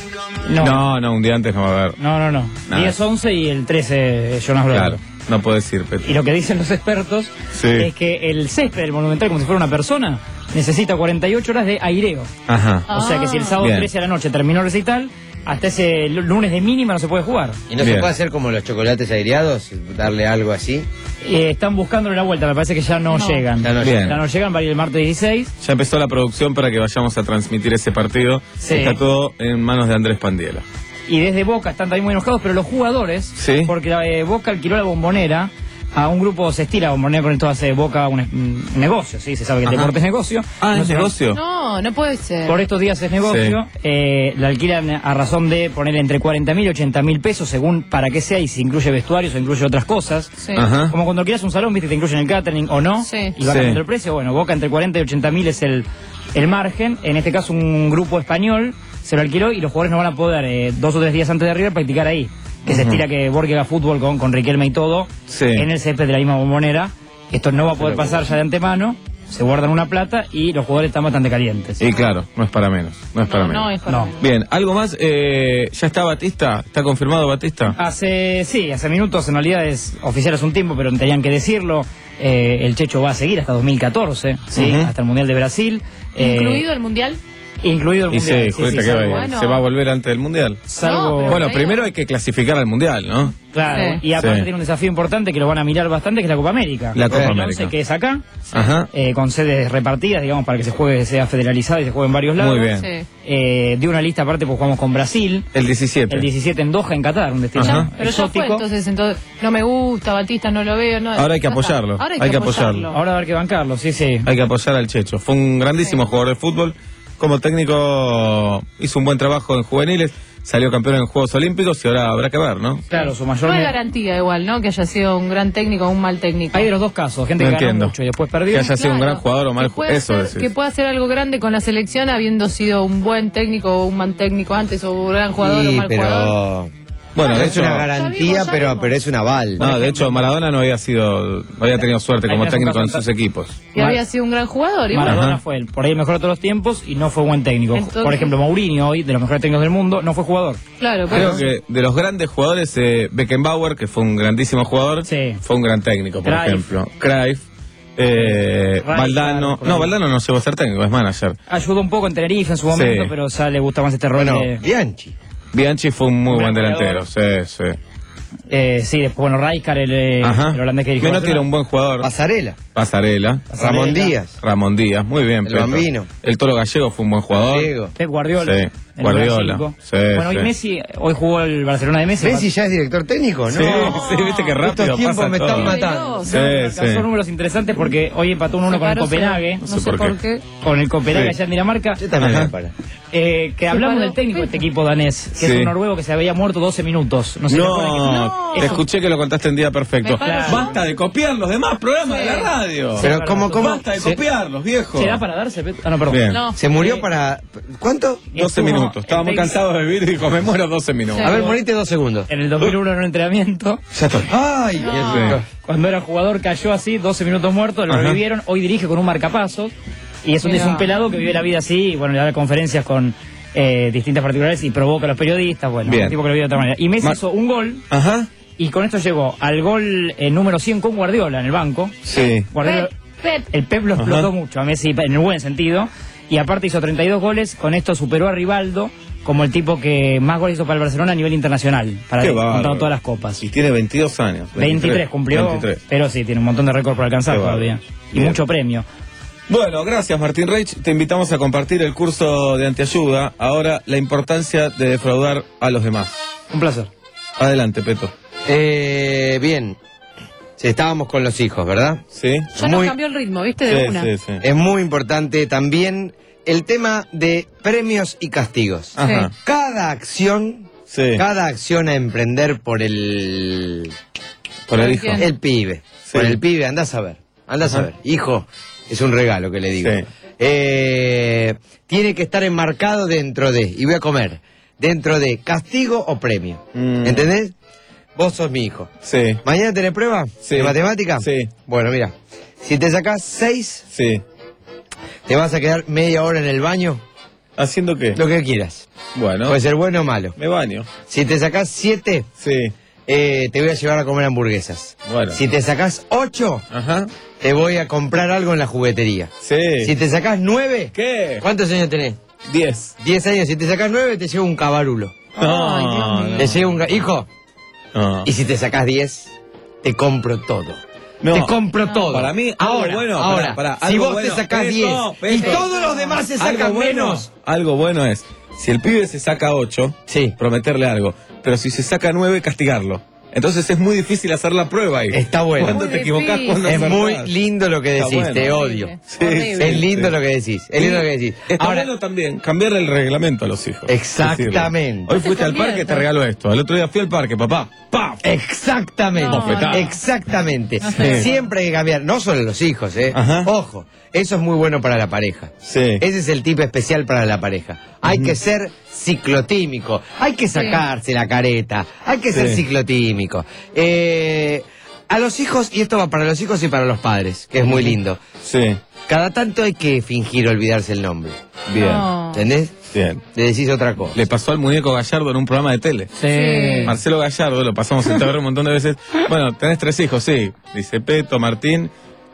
No, No, no, un día antes no va a haber. no, no. no. Nada. diez once y el trece eh, Jonas Brothers. Claro, no puedes ir, Petro. Y lo que dicen los expertos Sí. es que el césped del Monumental, como si fuera una persona, necesita cuarenta y ocho horas de aireo. Ajá. O sea que si el sábado Bien. trece a la noche terminó el recital, hasta ese l- lunes de mínima no se puede jugar. ¿Y no se puede hacer como los chocolates aireados? Darle algo así. Eh, están buscándole la vuelta, me parece que ya no, No. llegan. Ya no ya llegan. no llegan, va a ir el martes dieciséis. Ya empezó la producción para que vayamos a transmitir ese partido. Sí. Está todo en manos de Andrés Pandiela. Y desde Boca están también muy enojados, pero los jugadores, Sí. porque eh, Boca alquiló la Bombonera a un grupo, se estira Bombonera, con esto hace Boca un, un negocio, ¿sí? Se sabe que el Ajá. deporte es negocio. Ah, No ¿es se- negocio? No, no puede ser. Por estos días es negocio, eh, la alquilan a razón de poner entre cuarenta mil y ochenta mil pesos según para qué sea y si incluye vestuarios o incluye otras cosas. Sí. Ajá. Como cuando quieras un salón, viste, te incluyen el catering o no, Sí. y va Sí. cambiando el precio. Bueno, Boca entre cuarenta y ochenta mil es el, el margen. En este caso un grupo español se lo alquiló y los jugadores no van a poder eh, dos o tres días antes de River practicar ahí. Que se Ujú. estira que Borges haga fútbol con, con Riquelme y todo, Sí. en el césped de la misma Bombonera. Esto no va a poder Pero- pasar ya de antemano, se guardan una plata y los jugadores están bastante calientes. Y claro, no es para menos. No es para No, menos. no es para No. menos. Bien, ¿algo más? Eh, ¿Ya está Batista? ¿Está confirmado Batista? Hace, sí, hace minutos, en realidad es oficial hace un tiempo, pero tenían que decirlo. Eh, el Checho va a seguir hasta dos mil catorce, ¿sí? Ujú. Hasta el Mundial de Brasil. eh, ¿Incluido el mundial? incluido el Y Mundial. sí, Julieta, ¿qué va a ir? bueno. ¿Se va a volver antes del Mundial? Salvo, No, pero- Bueno, primero hay que clasificar al Mundial, ¿no? claro, Sí. y aparte Sí. tiene un desafío importante que lo van a mirar bastante, que es la Copa América. La Copa El América. once que es acá, Ajá. eh, con sedes repartidas, digamos, para que se juegue, sea federalizado y se juegue en varios lados. Muy bien. Sí. Eh, de una lista aparte, pues jugamos con Brasil. El diecisiete. El diecisiete en Doha, en Qatar, un destino Ajá. Pero ya fue, exótico. entonces, entonces no me gusta, Batista no lo veo. No, Ahora hay que ya está. apoyarlo, Ahora hay, hay que, que apoyarlo. apoyarlo. Ahora va a haber que bancarlo, sí, sí. Hay que apoyar al Checho. Fue un grandísimo Sí. jugador de fútbol. Como técnico hizo un buen trabajo en juveniles. Salió campeón en Juegos Olímpicos y ahora habrá que ver, ¿no? Claro, su mayor... No hay me- garantía igual, ¿no? Que haya sido un gran técnico o un mal técnico. Hay de los dos casos, gente No que ganó entiendo. mucho y después perdió. Que haya sido un Claro, gran jugador o mal que pueda jugador. Eso hacer- decís. Que pueda hacer algo grande con la selección habiendo sido un buen técnico o un mal técnico antes o un gran jugador o Sí, mal jugador. pero... Bueno, no de es hecho, una Ya garantía, vimos, ya pero, vimos. pero es un aval. no, de hecho Maradona no había sido, no había tenido suerte Ahí como tenés un técnico en caso sus equipos. Que Mar- había sido un gran jugador. igual. Maradona Ajá. fue el, por ahí el mejor de todos los tiempos y no fue buen técnico. Entonces- Por ejemplo, Mourinho, hoy de los mejores técnicos del mundo, no fue jugador. Claro, Creo pero que de los grandes jugadores, eh, Beckenbauer, que fue un grandísimo jugador, Sí. fue un gran técnico, por Cruyff. ejemplo. Cruyff, eh, Rijkaard, Valdano. por No, ahí. Valdano no llegó a ser técnico, es manager. Ayudó un poco en Tenerife en su momento, Sí. pero ya le gusta más este rol Bueno, de... Bianchi. Bianchi fue un muy Un buen gran delantero, sí, sí. Eh, sí, después, bueno, Rijkaard, el, eh, Ajá. el holandés que dirigió Menotti era un buen jugador. Pasarela. Pasarela. Ramón Díaz. Ramón Díaz, muy bien. El Petro. Bambino. El Toro Gallego fue un buen jugador. Diego. Pep Guardiola. Sí, el Guardiola. número cinco. Sí, bueno, sí. hoy Messi, hoy jugó el Barcelona de Messi. ¿Messi ya es director técnico? No. Sí, sí, viste que rápido Estos tiempos pasa me todo. están matando. Sí, Alcanzó sí. números interesantes porque hoy empató un uno con el Separó, Copenhague. No, No sé sé por por qué. qué. Con el Copenhague Sí. allá en Dinamarca. Yo también Ajá. me para. Eh, que hablamos paró. del técnico de este equipo danés, que Sí. es un noruego que se había muerto doce minutos. No sé si recuerdan que- No, te Eso- escuché que lo contaste en día perfecto. Me parece. Basta de copiar los demás programas Sí. de la radio. Pero ¿cómo, cómo? Basta de Se- copiarlos, viejo. ¿Se da para darse? Pet- Ah, no, perdón. Bien. No. Se murió Eh, para... ¿Cuánto? doce Estuvo minutos. Estaba muy en- cansado de vivir y dijo, me muero doce minutos. Sí. A ver, morite dos segundos. En el dos mil uno en un entrenamiento, Ya estoy. ¡Ay! No. cuando era jugador cayó así, doce minutos muerto, lo Ajá. revivieron. Hoy dirige con un marcapasos y es un, es Mira. un pelado que vive la vida así y bueno, le da conferencias con eh, distintas particularidades y provoca a los periodistas, bueno, Bien. un tipo que lo vio de otra manera. Y Messi Ma- hizo un gol Ajá. y con esto llegó al gol eh, número cien con Guardiola en el banco. Sí. Guardiola, Pep. el Pep lo explotó Ajá. mucho a Messi en el buen sentido. Y aparte hizo treinta y dos goles, con esto superó a Rivaldo como el tipo que más goles hizo para el Barcelona a nivel internacional, para Qué contando bárbaro. todas las copas. Y tiene veintidós años. veintitrés cumplió, veintitrés. pero sí, tiene un montón de récords por alcanzar Qué bárbaro. todavía. Y Bien. mucho premio. Bueno, gracias Martín Reich. Te invitamos a compartir el curso de antiayuda. Ahora, la importancia de defraudar a los demás. Un placer. Adelante, Peto. Eh, bien. Sí, estábamos con los hijos, ¿verdad? Sí. Ya nos cambió el ritmo, ¿viste? De una. Es muy importante también el tema de premios y castigos. Ajá. Cada acción, Sí. cada acción a emprender por el... Por el hijo. El pibe. Sí. Por el pibe, andás a ver. Andás Ajá. a ver. Hijo, es un regalo que le digo. Sí. Eh, tiene que estar enmarcado dentro de, y voy a comer, dentro de castigo o premio. Mm. ¿Entendés? Vos sos mi hijo. Sí. ¿Mañana tenés prueba? Sí. ¿De matemática? Sí. Bueno, mira, si te sacás seis, Sí. te vas a quedar media hora en el baño, ¿Haciendo qué? lo que quieras. Bueno. Puede ser bueno o malo. Me baño. Si te sacás siete, Sí. eh, te voy a llevar a comer hamburguesas. Bueno. Si te sacás ocho, Ajá. te voy a comprar algo en la juguetería. Sí. Si te sacás nueve, ¿Qué? ¿cuántos años tenés? Diez. Diez años. Si te sacás nueve, te llevo un cabarulo. No, no. Te llevo un... ga- Hijo, No. y si te sacás diez, te compro todo. No. Te compro todo. Para mí, algo ahora, bueno, ahora, pará, pará, si algo vos bueno. te sacás Peto, diez y Peto. todos los demás se Algo sacan bueno, menos. Algo bueno es, si el pibe se saca ocho, sí, prometerle algo. Pero si se saca nueve, castigarlo. Entonces es muy difícil hacer la prueba ahí. Está bueno. ¿Cuándo Muy te equivocás? ¿Cuándo Es acertás? muy lindo lo que Está decís, bueno. te odio. Sí, es sí, lindo sí. lo que decís, es lindo lo que decís. Está Ahora, bueno también cambiar el reglamento a los hijos. Exactamente. Decirle, hoy fuiste al parque, te regalo esto. El otro día fui al parque, papá. ¡Pam! Exactamente. No, no. Exactamente. Sí. Siempre hay que cambiar, no solo los hijos, ¿eh? Ajá. Ojo, eso es muy bueno para la pareja. Sí. Ese es el tipo especial para la pareja. Hay que ser ciclotímico, hay que sacarse la careta, hay que ser Sí. ciclotímico. Eh, a los hijos, y esto va para los hijos y para los padres, que es muy lindo. Sí. Cada tanto hay que fingir olvidarse el nombre. Bien. No. ¿Entendés? Bien. Le decís otra cosa. Le pasó al muñeco Gallardo en un programa de tele. Sí. Marcelo Gallardo, lo pasamos en T V un montón de veces. Bueno, tenés tres hijos, sí. Dice Peto, Martín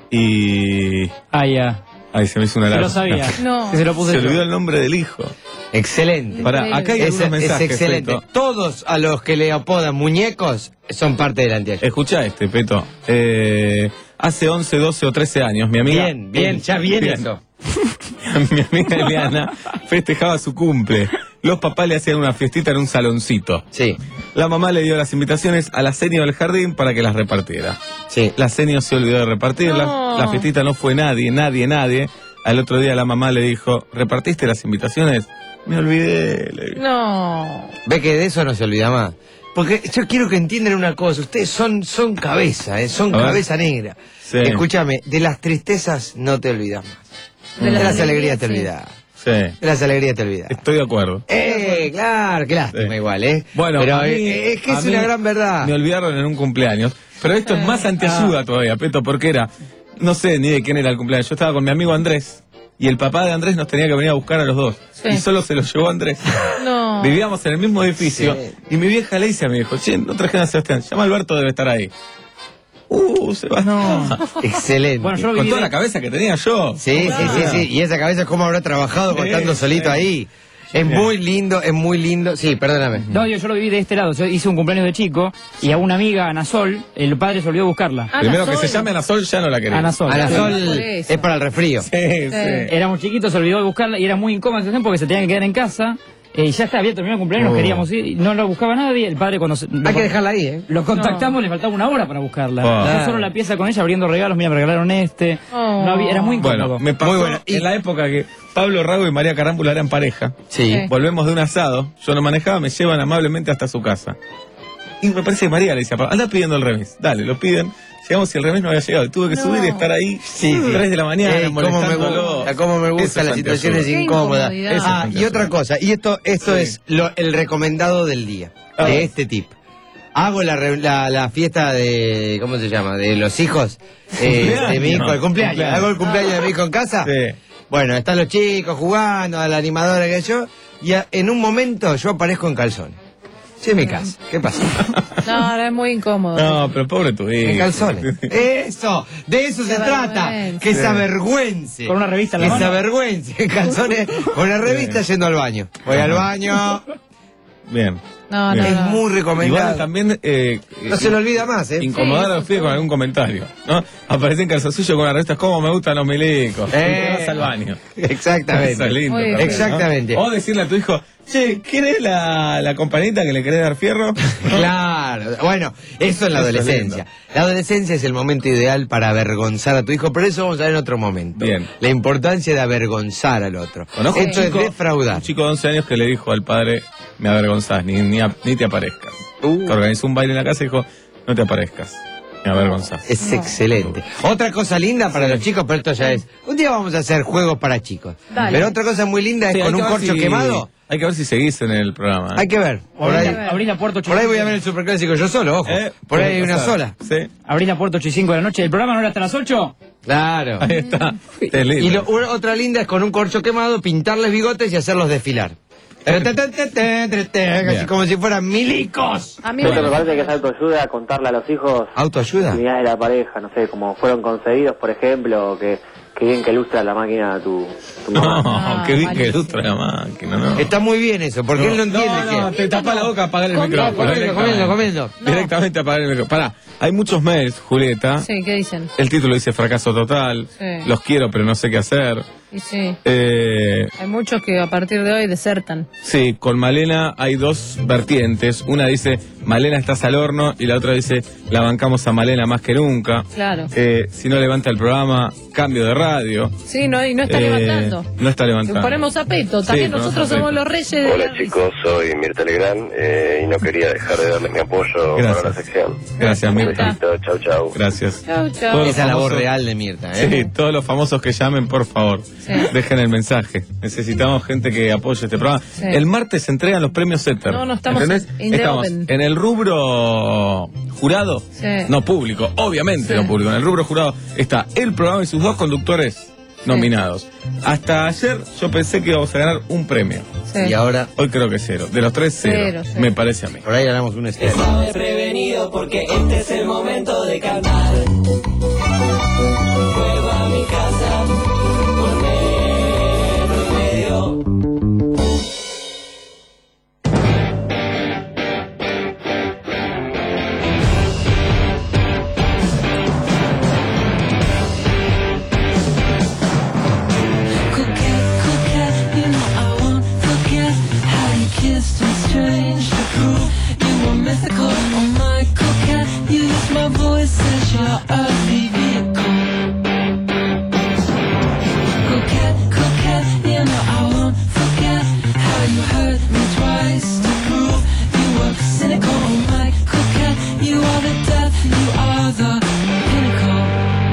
y... Ah, ya. Ahí se me hizo una Se larga. lo sabía. No. Que se lo puse Se yo. olvidó el nombre del hijo. Excelente. Pará, acá hay Es, algunos es mensajes. excelente. Peto. Todos a los que le apodan muñecos son parte del antiayuda. Escuchá este, Peto. Eh, hace once, doce o trece años, mi amiga... Bien, bien, ya viene Bien. eso. Mi amiga Eliana festejaba su cumple. Los papás le hacían una fiestita en un saloncito. Sí. La mamá le dio las invitaciones a la senio del jardín para que las repartiera. Sí. La senio se olvidó de repartirlas. No. La fiestita no fue nadie, nadie, nadie. Al otro día la mamá le dijo, ¿repartiste las invitaciones? Me olvidé. Le dijo. No. Ve que de eso no se olvida más. Porque yo quiero que entiendan una cosa. Ustedes son, son cabeza, ¿eh? Son A ver. cabeza negra. Sí. Escúchame, de las tristezas no te olvidas más. De, las las alegrías te alegrías, olvidas. Sí, De las alegrías te olvidas. estoy de acuerdo. Eh, claro, qué lástima Sí. igual, ¿eh? Bueno, pero a mí- eh, es que a es mí una gran verdad. Me olvidaron en un cumpleaños. Pero esto es más antiayuda todavía, Peto, porque era... No sé ni de quién era el cumpleaños. Yo estaba con mi amigo Andrés. Y el papá de Andrés nos tenía que venir a buscar a los dos. Sí. Y solo se lo llevó Andrés. No. Vivíamos en el mismo edificio. Sí. Y mi vieja le dice a mi viejo, che, no trajeron a Sebastián. Llama a Alberto, debe estar ahí. Uh, Sebastián. Excelente. Bueno, yo lo Con viví toda de- la cabeza que tenía yo. Sí, sí, sí, sí. Y esa cabeza, ¿cómo habrá trabajado Sí, estando solito sí. ahí? Es Bien. muy lindo, es muy lindo. Sí, perdóname. No, yo, yo lo viví de este lado. Yo hice un cumpleaños de chico y a una amiga, Ana Sol, el padre se olvidó de buscarla. Ana Primero que Sol. se llame Ana Sol, ya no la querés. Ana Sol. A la Sí. sol Por eso. es para el resfrío. Sí, sí. Éramos chiquitos, se olvidó de buscarla y era muy incómoda la situación porque se tenía que quedar en casa. Eh, ya está, había terminado el cumpleaños, nos Oh. queríamos ir, y no lo buscaba nadie. El padre cuando se- lo, Hay que dejarla ahí, ¿eh? lo contactamos, le faltaba una hora para buscarla. Oh. Yo solo la pieza con ella abriendo regalos, mira, me regalaron este. Oh. No había- era muy incómodo. Bueno, me pasó Muy bueno. Y- en la época que Pablo Rago y María Carámbula eran pareja. Sí. Sí. Volvemos de un asado, yo no manejaba, me llevan amablemente hasta su casa. Y me parece que María le decía, anda pidiendo el remis. Dale, lo piden. Llegamos y el remis no había llegado. Y tuve que No. subir y estar ahí Sí, sí. tres de la mañana Ey, cómo me molestándolo. gusta, cómo me Eso gustan es las situaciones antiayuda. Qué incómodas. incomodidad. Eso es Ah, y antiayuda. otra cosa, y esto, esto Sí. es lo- el recomendado del día, Ah. de este tip. Hago la, re- la, la fiesta de, ¿cómo se llama? De los hijos eh, de mi hijo, el cumpleaños. Cumpleaños. Hago el cumpleaños de mi hijo en casa. Sí. Bueno, están los chicos jugando, a la animadora que yo. y a- en un momento yo aparezco en calzones. Che, mi casa, ¿qué pasa? No, no es muy incómodo. No, pero pobre tu hijo. En calzones. Eso, de eso se Qué trata. vergüenza. Que se avergüence. Con una revista en la Que se mano. avergüence. En calzones, con la revista yendo al baño. Voy al baño. Bien. No, Bien. no, Es no. muy recomendado. Igual también eh, No se lo olvida más, ¿eh? incomodar a los pibes con algún comentario, ¿no? Aparece en calzoncillo con las revistas, ¿cómo me gustan los milicos? Eh. Y te vas al baño. Exactamente. Eso es lindo Muy bien. también, ¿no? Exactamente. O decirle a tu hijo, che, ¿querés la, la compañita que le querés dar fierro? Claro, bueno, eso en la Eso es adolescencia. La adolescencia es el momento ideal para avergonzar a tu hijo, pero eso vamos a ver en otro momento. Bien. La importancia de avergonzar al otro. Conozco un Esto es chico- defraudar. Un chico de once años que le dijo al padre, me avergonzás, ni, ni, a- ni te aparezcas. Uh. Que organizó un baile en la casa y dijo, no te aparezcas, me avergonzás. Es excelente. Otra cosa linda para los chicos, pero esto ya es. Un día vamos a hacer juegos para chicos. Dale. Pero otra cosa muy linda es Sí, hay con que un ver corcho si- quemado. Hay que ver si seguís en el programa. ¿eh? Hay que ver. Por ahí, Abrí la puerta por ahí voy a ver el superclásico yo solo, ojo. ¿Eh? Por ahí hay O una sea, sola. Sí, Abrí la puerta ocho y cinco de la noche. ¿El programa no era hasta las ocho? Claro. ahí está. Es lindo. Y lo- u- otra linda es con un corcho quemado, pintarles bigotes y hacerlos desfilar. Así Bien. como si fueran milicos. A mí Esto me bueno, parece que es autoayuda, contarle a los hijos ¿Autoayuda? unidades de la pareja, no sé, como fueron concebidos, por ejemplo, o que, que bien que ilustra la máquina tu, tu mamá. No, Ah, qué bien que malísimo. ilustra la máquina, ¿no? Está muy bien eso, porque él no entiende no, que... te tapa la boca, apagar el Comiendo, micrófono. comiendo, comiendo, comiendo. Directamente apagar el micrófono. Pará, hay muchos mails, Julieta. sí, ¿qué dicen? El título dice fracaso total. Sí. Los quiero, pero no sé qué hacer. Y sí, Eh, hay muchos que a partir de hoy desertan. sí, con Malena hay dos vertientes. Una dice, Malena estás al horno. Y la otra dice, la bancamos a Malena más que nunca. Claro. Eh, si no levanta el programa, cambio de radio. Sí, no, y no está Eh, levantando. No está levantando. Ponemos a Peto, también Sí, ponemos nosotros a Peto. somos los reyes de la Hola risa. chicos, soy Mirta Legrand eh, y no quería dejar de darles mi apoyo Gracias. para la sección. Gracias, Un Mirta. besito, chau chau. Gracias. Chau, chau. Todos los Esa es la voz famosos- real de Mirta, ¿eh? Sí, todos los famosos que llamen, por favor, dejen el mensaje. Necesitamos gente que apoye este programa. Sí. El martes se entregan los premios Setter. No, no, estamos ¿entendés? in the Estamos open. en el rubro jurado, Sí. no público, obviamente Sí. no público. En el rubro jurado está el programa y sus dos conductores nominados. Hasta ayer yo pensé que íbamos a ganar un premio. Sí. Y ahora, Hoy creo que cero. De los tres, cero. Cero, sí. Me parece a mí. por ahí ganamos un estreno. Prevenido porque este es el momento de cantar. Vuelvo a mi casa por metro y medio. Coquette, coquette, you know I won't forget how you kissed me strange to prove you were mythical. Oh my coquette, you used my voice as your earthly vehicle. Coquette, coquette, you know I won't forget how you hurt me twice to prove you were cynical. Oh my coquette, you are the death, you are the pinnacle.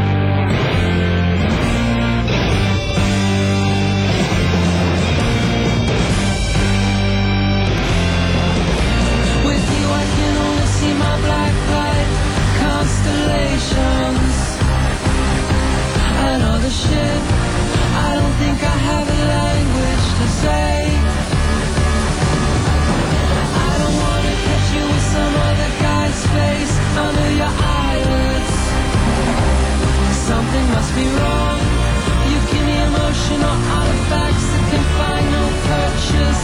With you I can only see my black light constellations and all the shit I don't think I have a language to say. I don't wanna catch you with some other guy's face under your eyelids. Something must be wrong. You give me emotional artifacts that can find no purchase.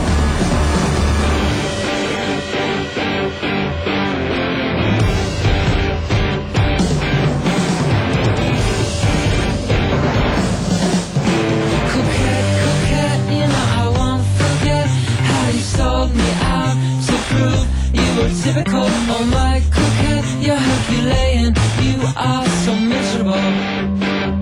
Coquette, coquette, you know I won't forget how you sold me out to prove you were typical. Oh my coquette, you're Herculean, you are so miserable.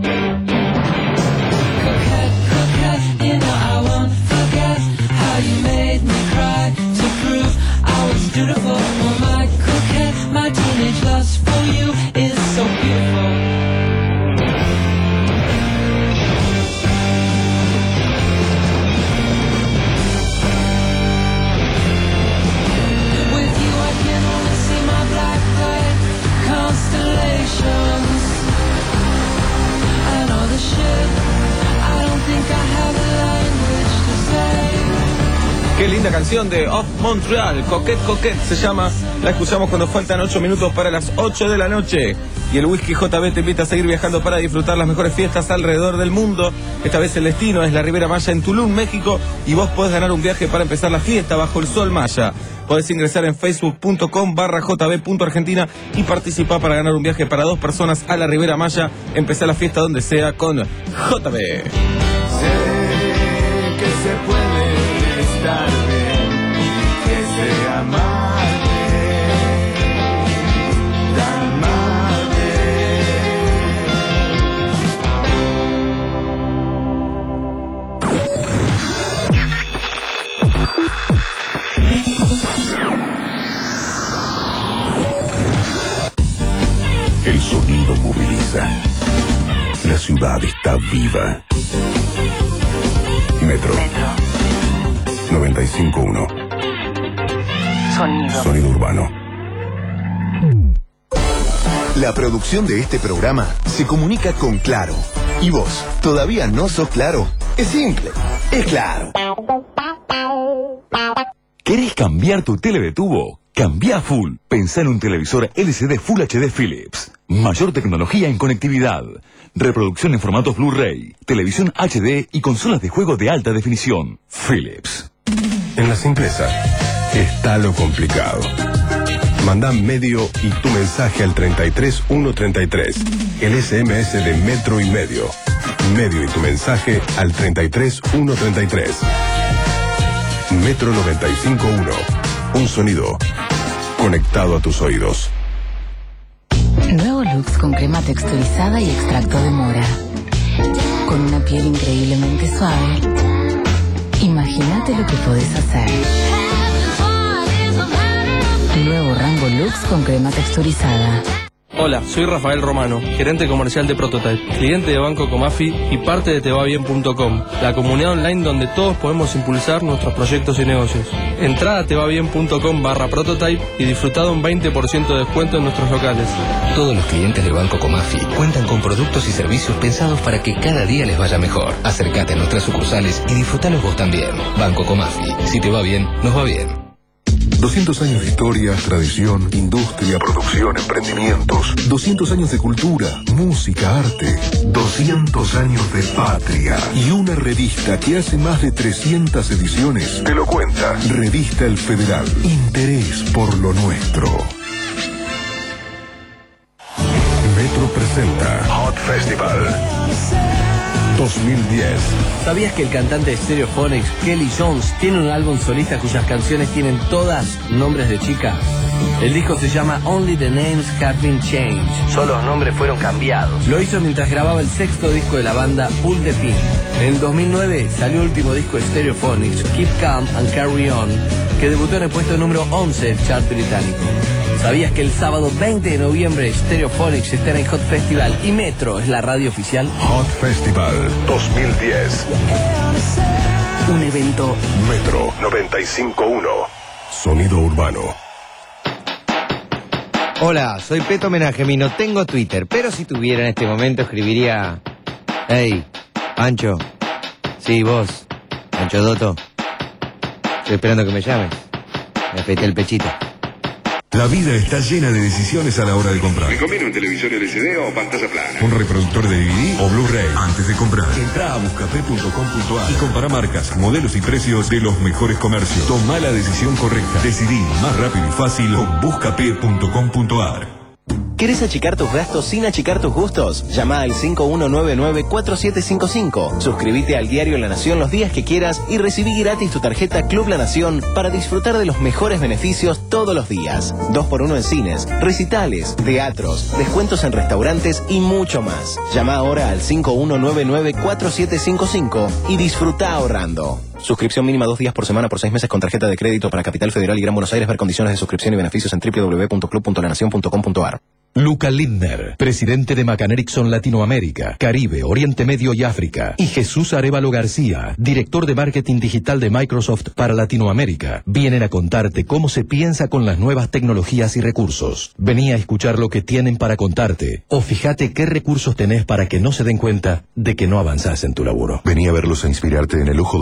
Linda canción de Off Montreal, Coquette Coquette se llama. La escuchamos cuando faltan ocho minutos para las ocho de la noche. Y el Whisky J B te invita a seguir viajando para disfrutar las mejores fiestas alrededor del mundo. Esta vez el destino es la Ribera Maya en Tulum, México. Y vos podés ganar un viaje para empezar la fiesta bajo el sol maya. Podés ingresar en facebook.com barra jb.argentina y participar para ganar un viaje para dos personas a la Ribera Maya. Empezar la fiesta donde sea con J B. Sé que se puede estar bien y que se amarte, tan El sonido moviliza. La ciudad está viva. Metro. noventa y cinco punto uno. Sonido. Sonido urbano. La producción de este programa se comunica con Claro. ¿Y vos todavía no sos Claro? Es simple. Es Claro. ¿Querés cambiar tu tele de tubo? Cambia full. Pensá en un televisor L C D Full H D Philips. Mayor tecnología en conectividad. Reproducción en formatos Blu-ray. Televisión H D y consolas de juego de alta definición. Philips. En la simpleza está lo complicado. Mandá medio y tu mensaje al treinta y tres ciento treinta y tres. El S M S de Metro y Medio. Medio y tu mensaje al treinta y tres ciento treinta y tres. Metro noventa y cinco punto uno. Un sonido conectado a tus oídos. Nuevo Lux con crema texturizada y extracto de mora. Con una piel increíblemente suave. Imagínate lo que podés hacer. Nuevo Rango Lux con crema texturizada. Hola, soy Rafael Romano, gerente comercial de Prototype, cliente de Banco Comafi y parte de te va bien punto com, la comunidad online donde todos podemos impulsar nuestros proyectos y negocios. Entrá a te va bien punto com barra Prototype y disfrutá de un veinte por ciento de descuento en nuestros locales. Todos los clientes del Banco Comafi cuentan con productos y servicios pensados para que cada día les vaya mejor. Acércate a nuestras sucursales y disfrutalos vos también. Banco Comafi, si te va bien, nos va bien. doscientos años de historia, tradición, industria, producción, emprendimientos. doscientos años de cultura, música, arte. doscientos años de patria. Y una revista que hace más de trescientas ediciones te lo cuenta. Revista El Federal. Interés por lo nuestro. Metro presenta Hot Festival dos mil diez. ¿Sabías que el cantante de Stereophonics, Kelly Jones, tiene un álbum solista cuyas canciones tienen todas nombres de chica? El disco se llama Only the Names Have Been Changed. Solo los nombres fueron cambiados. Lo hizo mientras grababa el sexto disco de la banda Pull the Pin. En el dos mil nueve salió el último disco de Stereophonics, Keep Calm and Carry On, que debutó en el puesto número once del chart británico. ¿Sabías que el sábado veinte de noviembre Stereophonics estará en Hot Festival y Metro es la radio oficial? Hot Festival dos mil diez. Un evento Metro noventa y cinco punto uno. Sonido urbano. Hola, soy Peto Menajemi, no tengo Twitter, pero si tuviera en este momento escribiría... Hey, Pancho. Sí, vos. Pancho Dotto. Estoy esperando que me llames. Me afeité el pechito. La vida está llena de decisiones a la hora de comprar. ¿Me conviene un televisor L C D o pantalla plana? Un reproductor de D V D o Blu-ray. Antes de comprar, entra a buscapé punto com punto a r y compara marcas, modelos y precios de los mejores comercios. Toma la decisión correcta. Decidí más rápido y fácil con buscapé punto com punto a r. ¿Querés achicar tus gastos sin achicar tus gustos? Llama al cinco uno nueve nueve cuatro siete cinco cinco. Suscríbete al diario La Nación los días que quieras y recibí gratis tu tarjeta Club La Nación para disfrutar de los mejores beneficios todos los días. dos por uno en cines, recitales, teatros, descuentos en restaurantes y mucho más. Llama ahora al cinco uno nueve nueve cuatro siete cinco cinco y disfruta ahorrando. Suscripción mínima dos días por semana por seis meses con tarjeta de crédito para Capital Federal y Gran Buenos Aires. Ver condiciones de suscripción y beneficios en doble u doble u doble u punto club punto la nación punto com punto a r. Luca Lindner, presidente de McCann Erickson Latinoamérica, Caribe, Oriente Medio y África. Y Jesús Arévalo García, director de marketing digital de Microsoft para Latinoamérica, vienen a contarte cómo se piensa con las nuevas tecnologías y recursos. Vení a escuchar lo que tienen para contarte, o fíjate qué recursos tenés para que no se den cuenta de que no avanzás en tu laburo. Vení a verlos a inspirarte en el Ojo dos mil diez.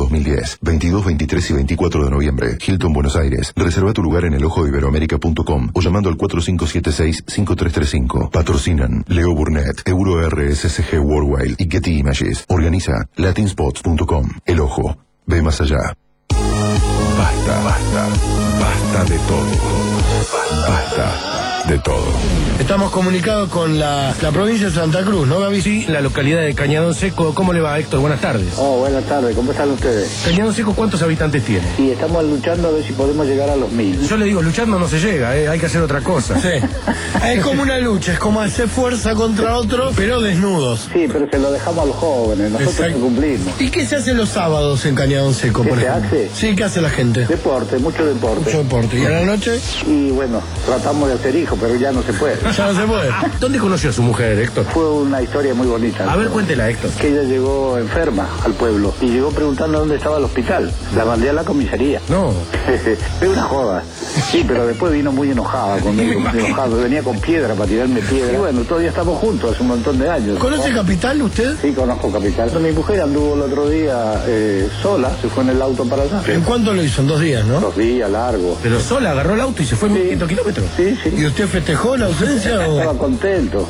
Misiones, veintidós, veintitrés y veinticuatro de noviembre, Hilton, Buenos Aires. Reserva tu lugar en el ojo de iberoamérica punto com o llamando al cuatro cinco siete seis, cinco tres tres cinco. Patrocinan Leo Burnett, Euro R S S G Worldwide y Getty Images. Organiza latin spots punto com. El ojo ve más allá. Basta, basta, basta de todo. Basta de todo. Estamos comunicados con la, la provincia de Santa Cruz, ¿no, Gaby? Sí, la localidad de Cañadón Seco. ¿Cómo le va, Héctor? Buenas tardes. Oh, buenas tardes. ¿Cómo están ustedes? Cañadón Seco, ¿cuántos habitantes tiene? Y estamos luchando a ver si podemos llegar a los mil. Yo le digo, luchando no se llega, ¿eh? Hay que hacer otra cosa. Sí. Es como una lucha, es como hacer fuerza contra otro, pero desnudos. Sí, pero se lo dejamos a los jóvenes, nosotros Exacto. no cumplimos. ¿Y qué se hace los sábados en Cañadón Seco, ¿Qué por se ejemplo? hace? Sí, ¿qué hace la gente? Deporte, mucho deporte. Mucho deporte. ¿Y a la noche? Y bueno, tratamos de hacer hijos, pero ya no se puede. Ya no se puede. ¿Dónde conoció a su mujer, Héctor? Fue una historia muy bonita. A ver, cuéntela, Héctor. Que ella llegó enferma al pueblo y llegó preguntando dónde estaba el hospital. La mandé a la comisaría. No. Es una joda. Sí, pero después vino muy enojada conmigo, muy enojado. Venía con piedra para tirarme piedra. Y bueno, todavía estamos juntos hace un montón de años. ¿Conoce Capital usted? Sí, conozco Capital. Mi mujer anduvo el otro día eh, sola, se fue en el auto para allá. ¿En cuánto lo hizo? En dos días, ¿no? Dos días, largo. Pero sola, agarró el auto y se fue mil quinientos kilómetros. Sí, sí. ¿Y usted festejó la ausencia o...? Estaba contento.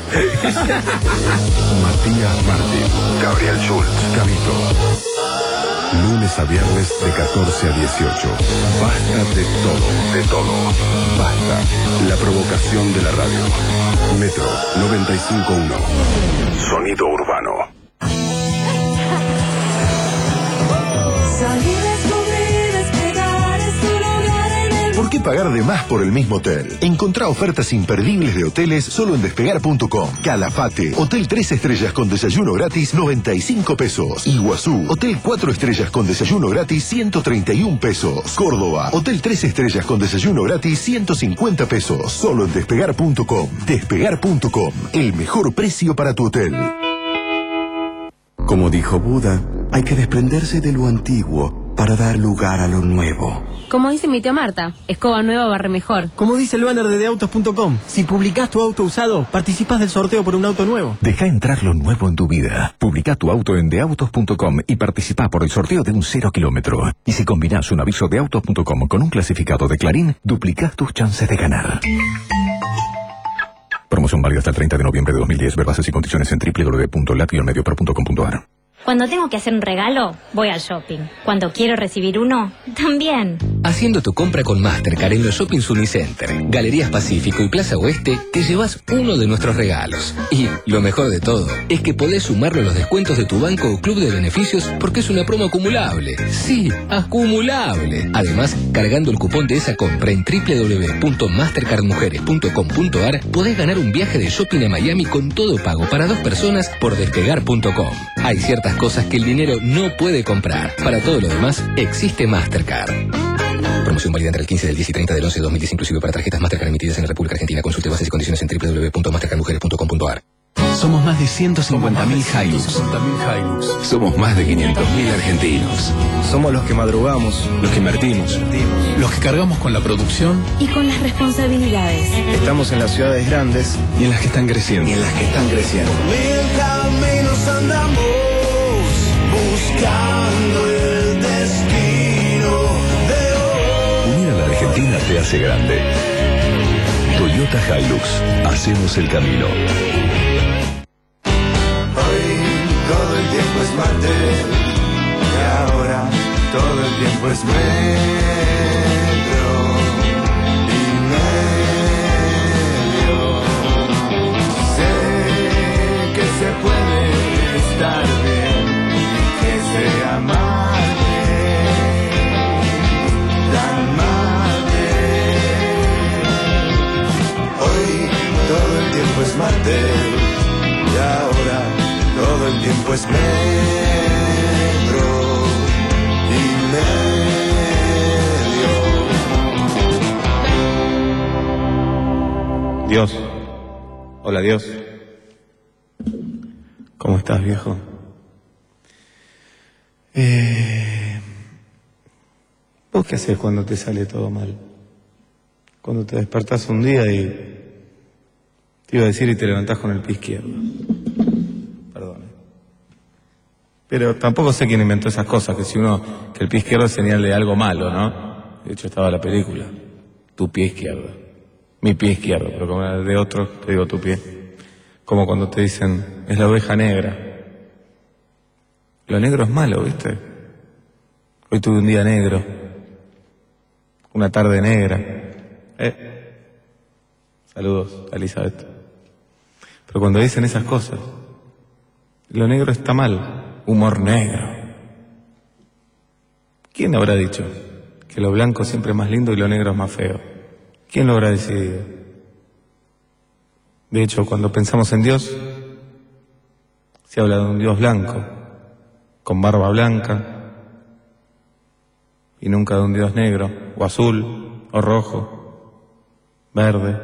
Matías Martín, Gabriel Schultz, Camito. Lunes a viernes de catorce a dieciocho. Basta de todo, de todo. Basta. La provocación de la radio. Metro noventa y cinco punto uno. Sonido urbano. ¿Por qué pagar de más por el mismo hotel? Encontrá ofertas imperdibles de hoteles solo en despegar punto com. Calafate, hotel tres estrellas con desayuno gratis, noventa y cinco pesos. Iguazú, hotel cuatro estrellas con desayuno gratis, ciento treinta y un pesos. Córdoba, hotel tres estrellas con desayuno gratis, ciento cincuenta pesos. Solo en despegar punto com. Despegar punto com, el mejor precio para tu hotel. Como dijo Buda, hay que desprenderse de lo antiguo para dar lugar a lo nuevo. Como dice mi tía Marta, escoba nueva barre mejor. Como dice el banner de deautos punto com, si publicás tu auto usado, participás del sorteo por un auto nuevo. Deja entrar lo nuevo en tu vida. Publica tu auto en deautos punto com y participa por el sorteo de un cero kilómetro. Y si combinás un aviso de autos punto com con un clasificado de Clarín, duplicás tus chances de ganar. Promoción válida hasta el treinta de noviembre de dos mil diez. Ver bases y condiciones en doble u doble u doble u punto lat guion medio pro punto com punto a r. Cuando tengo que hacer un regalo, voy al shopping. Cuando quiero recibir uno, también. Haciendo tu compra con Mastercard en los shoppings Unicenter, Galerías Pacífico y Plaza Oeste, te llevas uno de nuestros regalos. Y lo mejor de todo es que podés sumarlo a los descuentos de tu banco o club de beneficios porque es una promo acumulable. Sí, acumulable. Además, cargando el cupón de esa compra en doble u doble u doble u punto mastercard mujeres punto com punto a r podés ganar un viaje de shopping a Miami con todo pago para dos personas por despegar punto com. Hay ciertas cosas que el dinero no puede comprar. Para todo lo demás, existe Mastercard. Promoción válida entre el quince del diez y treinta del once de dos mil diez, inclusive para tarjetas Mastercard emitidas en la República Argentina. Consulte bases y condiciones en doble u doble u doble u punto mastercard mujeres punto com punto a r. Somos más de ciento cincuenta mil Hilux. Somos más de quinientos mil argentinos. Somos los que madrugamos, los que invertimos, los que cargamos con la producción Y con las responsabilidades. estamos en las ciudades grandes Y en las que están creciendo. Y en las que están creciendo. Mil caminos andamos buscando el destino de hoy. Unir a la Argentina te hace grande. Toyota Hilux. Hacemos el camino. Hoy todo el tiempo es martes y ahora todo el tiempo es metro y medio. Sé que se puede estar bien y que sea mate, tan mate. Hoy todo el tiempo es martes y ahora todo el tiempo es metro y medio. Dios. Hola, Dios. ¿Cómo estás, viejo? Eh... ¿Vos qué haces cuando te sale todo mal? Cuando te despertás un día y... Te iba a decir y te levantás con el pie izquierdo. Perdón. Pero tampoco sé quién inventó esas cosas, que si uno, que el pie izquierdo es señal de algo malo, ¿no? De hecho estaba la película, tu pie izquierdo, mi pie izquierdo, pero como era de otro, te digo tu pie. Como cuando te dicen, es la oveja negra. Lo negro es malo, ¿viste? Hoy tuve un día negro, una tarde negra. ¿Eh? Saludos a Elizabeth. Pero cuando dicen esas cosas, lo negro está mal. Humor negro. ¿Quién habrá dicho que lo blanco siempre es más lindo y lo negro es más feo? ¿Quién lo habrá decidido? De hecho, cuando pensamos en Dios, se habla de un Dios blanco, con barba blanca, y nunca de un Dios negro, o azul, o rojo, verde,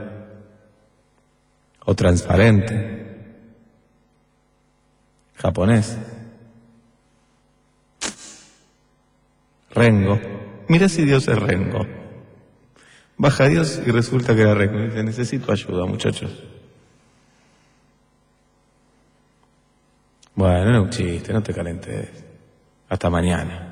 o transparente, japonés. Rengo. Mira si Dios es Rengo. Baja Dios y resulta que era Rengo. Dice, necesito ayuda, muchachos. Bueno, no es un chiste, no te calentes. Hasta mañana.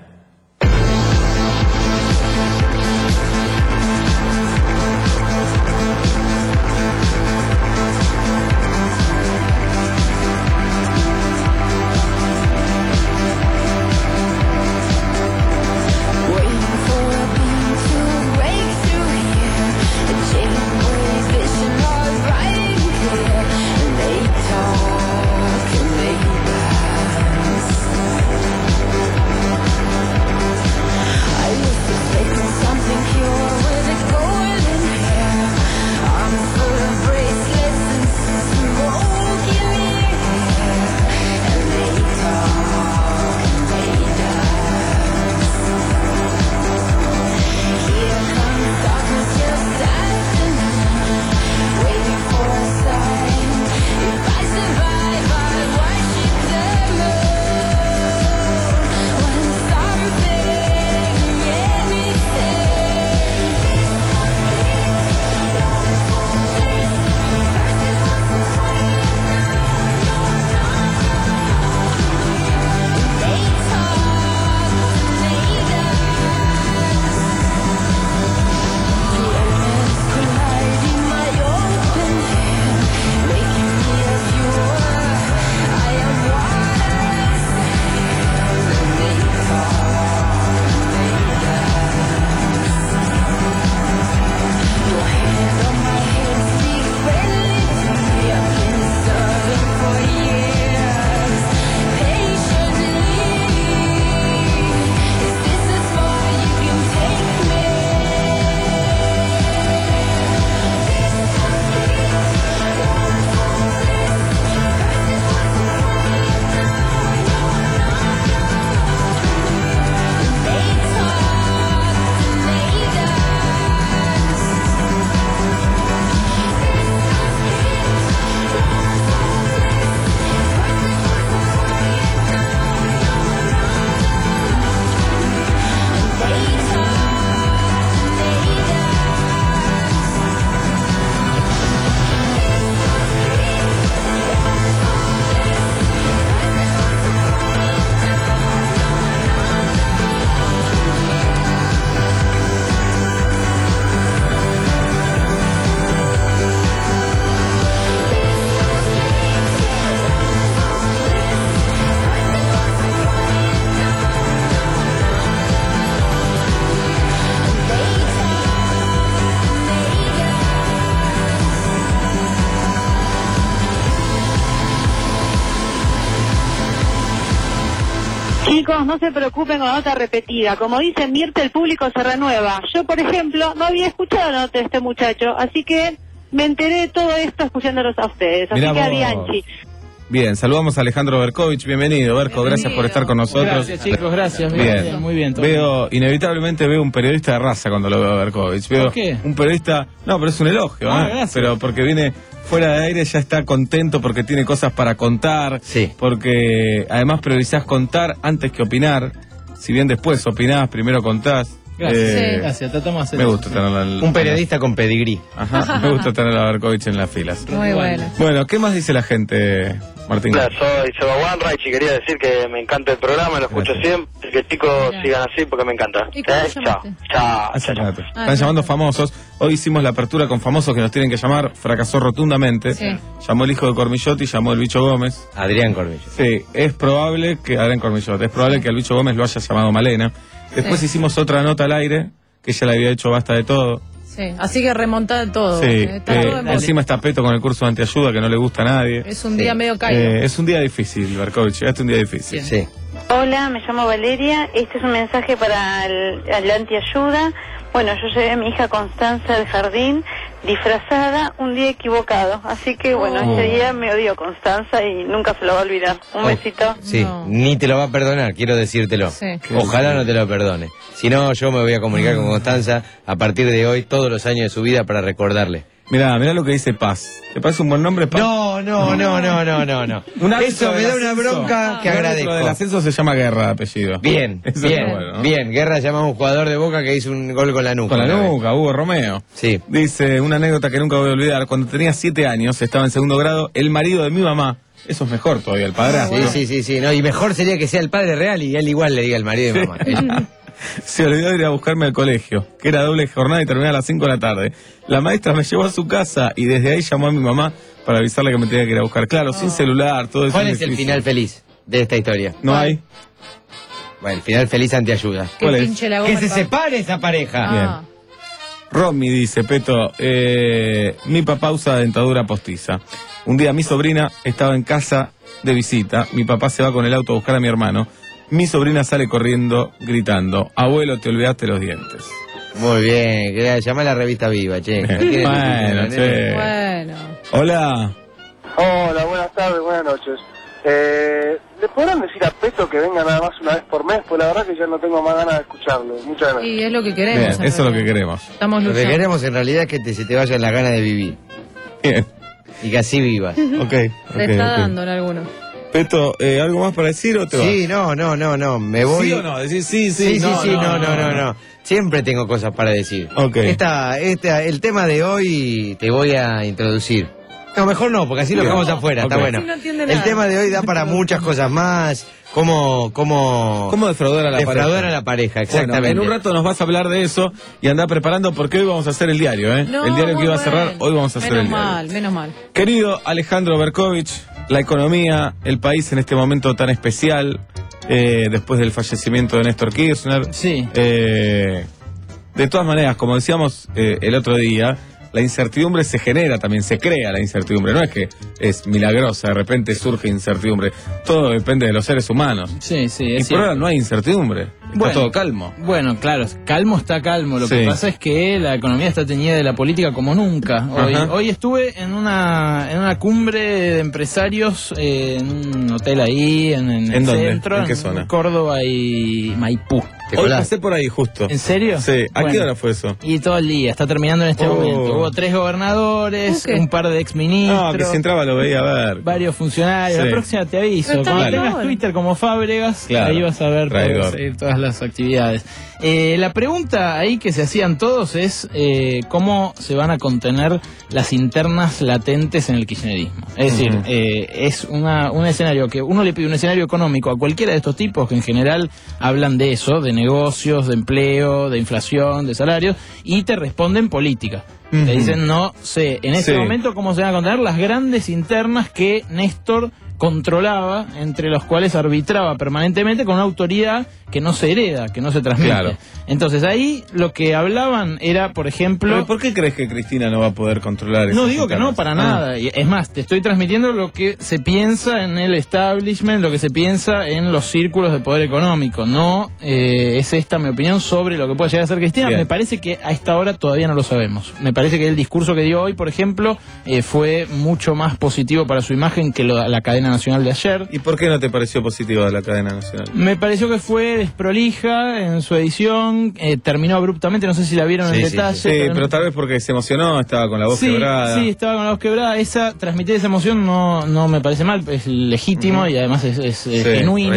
Chicos, no se preocupen con la nota repetida. Como dice Mirta, el público se renueva. Yo, por ejemplo, no había escuchado la nota de este muchacho, así que me enteré de todo esto escuchándolos a ustedes. Así Mirá que vos. adianchi. Bien, saludamos a Alejandro Berkovich. Bienvenido, Berko, gracias por estar con nosotros. Gracias, chicos, gracias. Bien, Bien. bien, muy bien. todo Veo, inevitablemente veo un periodista de raza cuando lo veo a Berkovich. Veo ¿Por qué? un periodista, no, pero es un elogio, Ah, ¿eh? gracias. Pero porque viene fuera de aire, ya está contento porque tiene cosas para contar. Sí. Porque además priorizás contar antes que opinar. Si bien después opinás, primero contás. Gracias, Eh, gracias, tratamos de hacer Me eso. gusta tenerla en- Un periodista con pedigrí. Ajá, me gusta tener a Berkovich en las filas. Muy bueno. Bueno, ¿qué más dice la gente? Martín. Hola, soy Seba Wanreich y quería decir que me encanta el programa, lo escucho siempre, que chicos sigan así porque me encanta. ¿Y cómo ¿Eh? Chao, chao, Hace chao. rato. Ah, Están llamando famosos. Hoy hicimos la apertura con famosos que nos tienen que llamar. Fracasó rotundamente. Sí. Llamó el hijo de Cormillot y llamó el Bicho Gómez. Adrián Cormillot. Sí, es probable que Adrián Cormillot, es probable que el Bicho Gómez lo haya llamado Malena. Después Sí. hicimos otra nota al aire, que ella le había hecho basta de todo. Sí, así que remontar todo. Sí, eh, está eh, todo en- encima está Peto con el curso de antiayuda que no le gusta a nadie. Es un día medio caído. Eh, es un día difícil, Berkovich, este es un día difícil. Sí. Hola, me llamo Valeria. Este es un mensaje para el, el antiayuda. Bueno, yo llevé a mi hija Constanza al jardín disfrazada un día equivocado. Así que bueno, Oh. ese día me odió Constanza y nunca se lo va a olvidar. Un Oh. besito. Sí, ni te lo va a perdonar, quiero decírtelo. Sí. Ojalá no te lo perdone. Si no, yo me voy a comunicar con Constanza a partir de hoy, todos los años de su vida, para recordarle. Mirá, mirá lo que dice Paz. ¿Te parece un buen nombre, Paz? No, no, no, no, no, no, no. Un árbitro Eso me del da una ascenso. bronca que Un árbitro agradezco. del ascenso se llama Guerra de apellido. Bien, Eso bien, está bueno, ¿no? bien. Guerra llama a un jugador de Boca que hizo un gol con la nuca. Con la una vez. nuca, Hugo Romeo. Sí. Dice, una anécdota que nunca voy a olvidar. Cuando tenía siete años, estaba en segundo grado, el marido de mi mamá, eso es mejor todavía, el padrastro. Sí, sí, sí, sí. No, y mejor sería que sea el padre real y él igual le diga al marido de mamá. Se olvidó de ir a buscarme al colegio, que era doble jornada y terminaba a las cinco de la tarde. La maestra me llevó a su casa y desde ahí llamó a mi mamá para avisarle que me tenía que ir a buscar. Claro, sin celular, todo eso. ¿Cuál es el final feliz de esta historia? No hay. Bueno, el final feliz antiayuda. Que ¿Cuál es? pinche la goma Que se el pa- separe esa pareja. Ah. Romy dice, Peto, eh, mi papá usa dentadura postiza. Un día mi sobrina estaba en casa de visita, mi papá se va con el auto a buscar a mi hermano, mi sobrina sale corriendo gritando, abuelo, te olvidaste los dientes. Muy bien, que llama a la revista Viva, che. Bien. ¿No quiere Bueno, decir, che. Bueno. Hola. Hola, buenas tardes, buenas noches. Eh, ¿Le podrán decir a Peto que venga nada más una vez por mes? Pues la verdad que ya no tengo más ganas de escucharlo. Muchas gracias. Y es lo que queremos. Bien, en eso es lo que realidad. queremos. Estamos Lo que luchando. queremos en realidad es que te- se te vayan las ganas de vivir. Bien. Y que así vivas. Ok, Se ok, está ok. dando en alguno. Peto, eh, ¿algo más para decir o te vas? Sí, no, no, no, no. Me voy. ¿Sí o no? Decir sí, sí, Sí, sí, no, sí, no, no, no, no, no, no. Siempre tengo cosas para decir. Ok. Esta, esta, el tema de hoy te voy a introducir. No, mejor no, porque así lo Bien. dejamos afuera, Ok. está bueno. Así no entiende El nada. tema de hoy da para muchas cosas más. Cómo, cómo, ¿Cómo defraudar a la defraudar pareja? a la pareja, Bueno, exactamente. en un rato nos vas a hablar de eso y andá preparando porque hoy vamos a hacer el diario, ¿eh? No, el diario que muy iba a bueno. cerrar, hoy vamos a hacer Menos el diario. mal, menos mal. Querido Alejandro Berkovich, la economía, el país en este momento tan especial, eh, después del fallecimiento de Néstor Kirchner. Sí. Eh, de todas maneras, como decíamos eh, el otro día, la incertidumbre se genera también, se crea la incertidumbre. No es que es milagrosa, de repente surge incertidumbre. Todo depende de los seres humanos. Sí, sí, Y es por cierto. ahora no hay incertidumbre. Está Bueno. todo calmo. Bueno, claro, calmo está calmo. Lo Sí. que pasa es que la economía está teñida de la política como nunca. Hoy, Ajá. hoy estuve en una en una cumbre de empresarios eh, en un hotel ahí, en, en ¿En el dónde? centro, ¿En qué zona? Córdoba y Maipú. Hoy pasé por ahí justo. ¿En serio? Sí. ¿A Bueno. qué hora fue eso? Y todo el día, está terminando en este Oh. momento. Hubo tres gobernadores, ¿Un qué? un par de exministros. No, que si entraba lo veía a ver. Varios funcionarios. Sí. La próxima te aviso. Pero está Cuando bien tengas ahora. Twitter como Fábregas, Claro. ahí vas a ver Traidor. poder seguir todas las actividades. Eh, la pregunta ahí que se hacían todos es eh, cómo se van a contener las internas latentes en el kirchnerismo. Es decir, Ujú. eh, es una, un escenario que uno le pide un escenario económico a cualquiera de estos tipos que en general hablan de eso, de negocios, de empleo, de inflación, de salarios, y te responden política. Ujú. Te dicen, no sé, en este Sí. momento cómo se van a contener las grandes internas que Néstor controlaba, entre los cuales arbitraba permanentemente con una autoridad que no se hereda, que no se transmite. Claro. Entonces ahí lo que hablaban era, por ejemplo... ¿Pero por qué crees que Cristina no va a poder controlar eso? No digo que no, para nada. Y es más, te estoy transmitiendo lo que se piensa en el establishment, lo que se piensa en los círculos de poder económico. No eh, es esta mi opinión sobre lo que puede llegar a ser Cristina. Bien. Me parece que a esta hora todavía no lo sabemos. Me parece que el discurso que dio hoy, por ejemplo, eh, fue mucho más positivo para su imagen que lo, la cadena nacional de ayer. ¿Y por qué no te pareció positiva la cadena nacional? Me pareció que fue desprolija en su edición, eh, terminó abruptamente, no sé si la vieron Sí, en sí, detalle. sí. Sí, pero tal vez porque se emocionó, estaba con la voz Sí, quebrada. sí, estaba con la voz quebrada. Esa, transmitir esa emoción no, no me parece mal, es legítimo y además es, es, eh, Sí, genuino. real.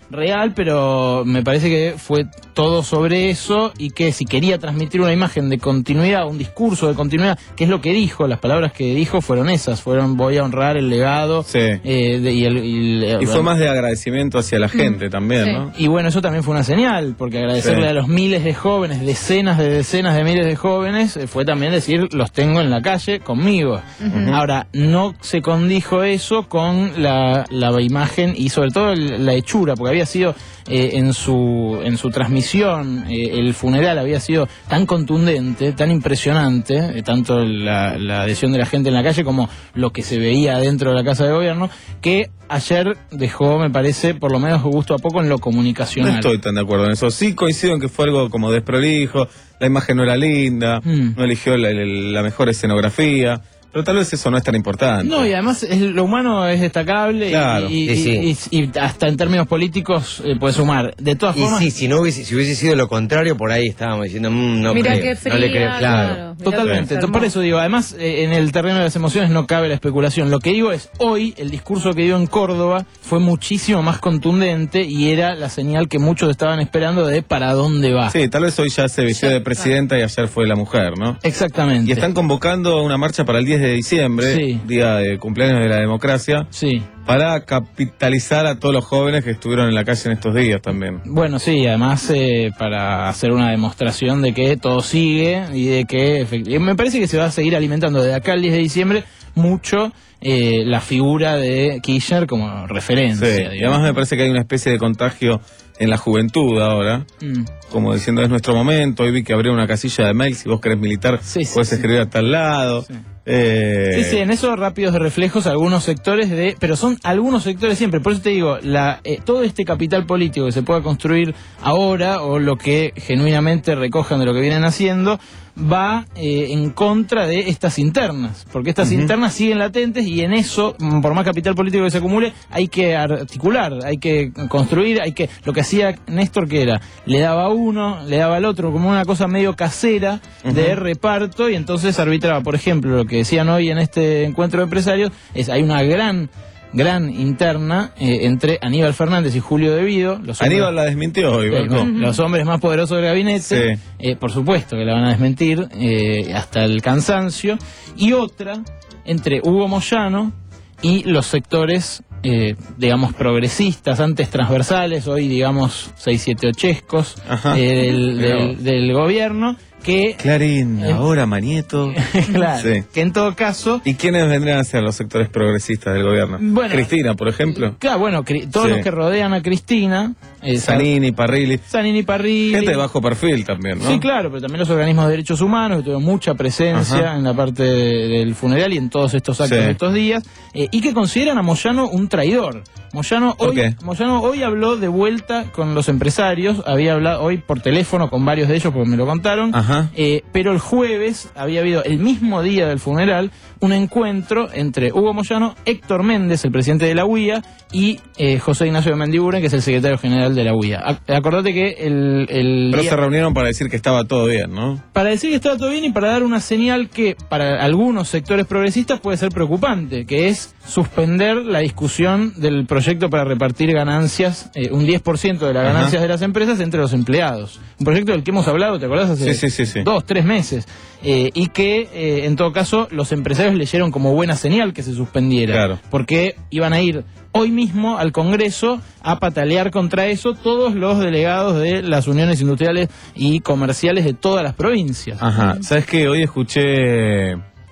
real, pero me parece que fue todo sobre eso y que si quería transmitir una imagen de continuidad, un discurso de continuidad, que es lo que dijo, las palabras que dijo fueron esas, fueron voy a honrar el legado. Sí. Eh, de, y, el, y, el, y fue más de agradecimiento hacia la gente mm. también, sí. ¿no? Y bueno, eso también fue una señal, porque agradecerle sí. a los miles de jóvenes, decenas de decenas de miles de jóvenes, eh, fue también decir, los tengo en la calle conmigo. Uh-huh. Ahora, no se condijo eso con la, la imagen y sobre todo el, la hechura, porque había sido eh, en su en su transmisión, eh, el funeral había sido tan contundente, tan impresionante, eh, tanto la, la adhesión de la gente en la calle como lo que se veía dentro de la Casa de Gobierno, que ayer dejó, me parece, por lo menos gusto a poco en lo comunicacional. No estoy tan de acuerdo en eso. Sí coincido en que fue algo como desprolijo, la imagen no era linda, mm. no eligió la, la, la mejor escenografía. Pero tal vez eso no es tan importante. No, y además es, lo humano es destacable claro. y, y, sí, sí. Y, y hasta en términos políticos eh, puede sumar. De todas y formas... sí, si no hubiese, si hubiese sido lo contrario, por ahí estábamos diciendo, mmm, no Mira creo, qué fría, no le creo, claro. claro. Totalmente, por eso digo, además eh, en el terreno de las emociones no cabe la especulación. Lo que digo es, hoy el discurso que dio en Córdoba fue muchísimo más contundente y era la señal que muchos estaban esperando de para dónde va. Sí, tal vez hoy ya se vistió de presidenta y ayer fue la mujer, ¿no? Exactamente. Y están convocando una marcha para el diez de diciembre, sí. día de cumpleaños de la democracia. Sí. Para capitalizar a todos los jóvenes que estuvieron en la calle en estos días también. Bueno, sí, además eh, para hacer una demostración de que todo sigue y de que me parece que se va a seguir alimentando desde acá al diez de diciembre mucho eh, la figura de Kirchner como referencia. Sí, y además me parece que hay una especie de contagio en la juventud ahora, mm. como diciendo es nuestro momento. Hoy vi que abrió una casilla de mail, si vos querés militar, sí, sí, podés sí. escribir a tal lado. Sí. Eh... Sí, sí, en esos rápidos reflejos algunos sectores de, pero son algunos sectores siempre, por eso te digo, la, eh, todo este capital político que se pueda construir ahora o lo que genuinamente recojan de lo que vienen haciendo va eh, en contra de estas internas, porque estas uh-huh. internas siguen latentes y en eso, por más capital político que se acumule, hay que articular, hay que construir, hay que, lo que hacía Néstor que era, le daba a uno, le daba al otro, como una cosa medio casera uh-huh. de reparto y entonces arbitraba. Por ejemplo, lo que decían hoy en este encuentro de empresarios es, hay una gran gran interna eh, entre Aníbal Fernández y Julio De Vido. Los hombres, Aníbal la desmintió hoy, eh, no, los hombres más poderosos del gabinete, sí. eh, por supuesto que la van a desmentir eh, hasta el cansancio, y otra entre Hugo Moyano y los sectores, eh, digamos, progresistas, antes transversales, hoy digamos seis siete ochescos eh, del, del, del gobierno, que... Clarín, eh, ahora Manieto. Claro, sí. Que en todo caso... ¿Y quiénes vendrían a ser los sectores progresistas del gobierno? Bueno, Cristina, por ejemplo. Claro, bueno, todos sí. los que rodean a Cristina... Eh, Zanini, Parrilli. Zanini, Parrilli. Gente de bajo perfil también, ¿no? Sí, claro, pero también los organismos de derechos humanos, que tuvieron mucha presencia Ajá. en la parte de, del funeral y en todos estos actos sí. de estos días, eh, y que consideran a Moyano un traidor. Moyano hoy, Moyano hoy habló de vuelta con los empresarios, había hablado hoy por teléfono con varios de ellos porque me lo contaron, eh, pero el jueves había habido, el mismo día del funeral, un encuentro entre Hugo Moyano, Héctor Méndez, el presidente de la U I A, y eh, José Ignacio de Mendiguren, que es el secretario general de la U I A. Acordate que el... el pero día... se reunieron para decir que estaba todo bien, ¿no? Para decir que estaba todo bien y para dar una señal que para algunos sectores progresistas puede ser preocupante, que es suspender la discusión del proyecto para repartir ganancias, eh, un diez por ciento de las ganancias Ajá. de las empresas entre los empleados. Un proyecto del que hemos hablado, ¿te acordás? Hace sí, sí, sí, sí. dos, tres meses. Eh, y que, eh, en todo caso, los empresarios leyeron como buena señal que se suspendiera. Claro. Porque iban a ir hoy mismo al Congreso a patalear contra eso todos los delegados de las uniones industriales y comerciales de todas las provincias. Ajá. ¿Sabes qué? Hoy escuché,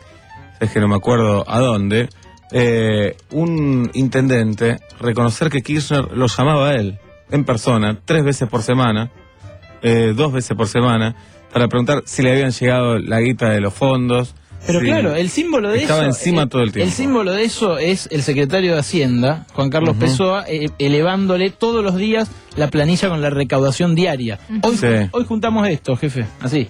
es que no me acuerdo a dónde, eh, un intendente reconocer que Kirchner lo llamaba a él en persona tres veces por semana, eh, dos veces por semana, para preguntar si le habían llegado la guita de los fondos. Pero sí, claro, el símbolo de estaba eso... encima el, todo el tiempo. El símbolo de eso es el secretario de Hacienda, Juan Carlos uh-huh. Pessoa, eh, elevándole todos los días la planilla con la recaudación diaria. Uh-huh. Hoy, sí. hoy juntamos esto, jefe, así.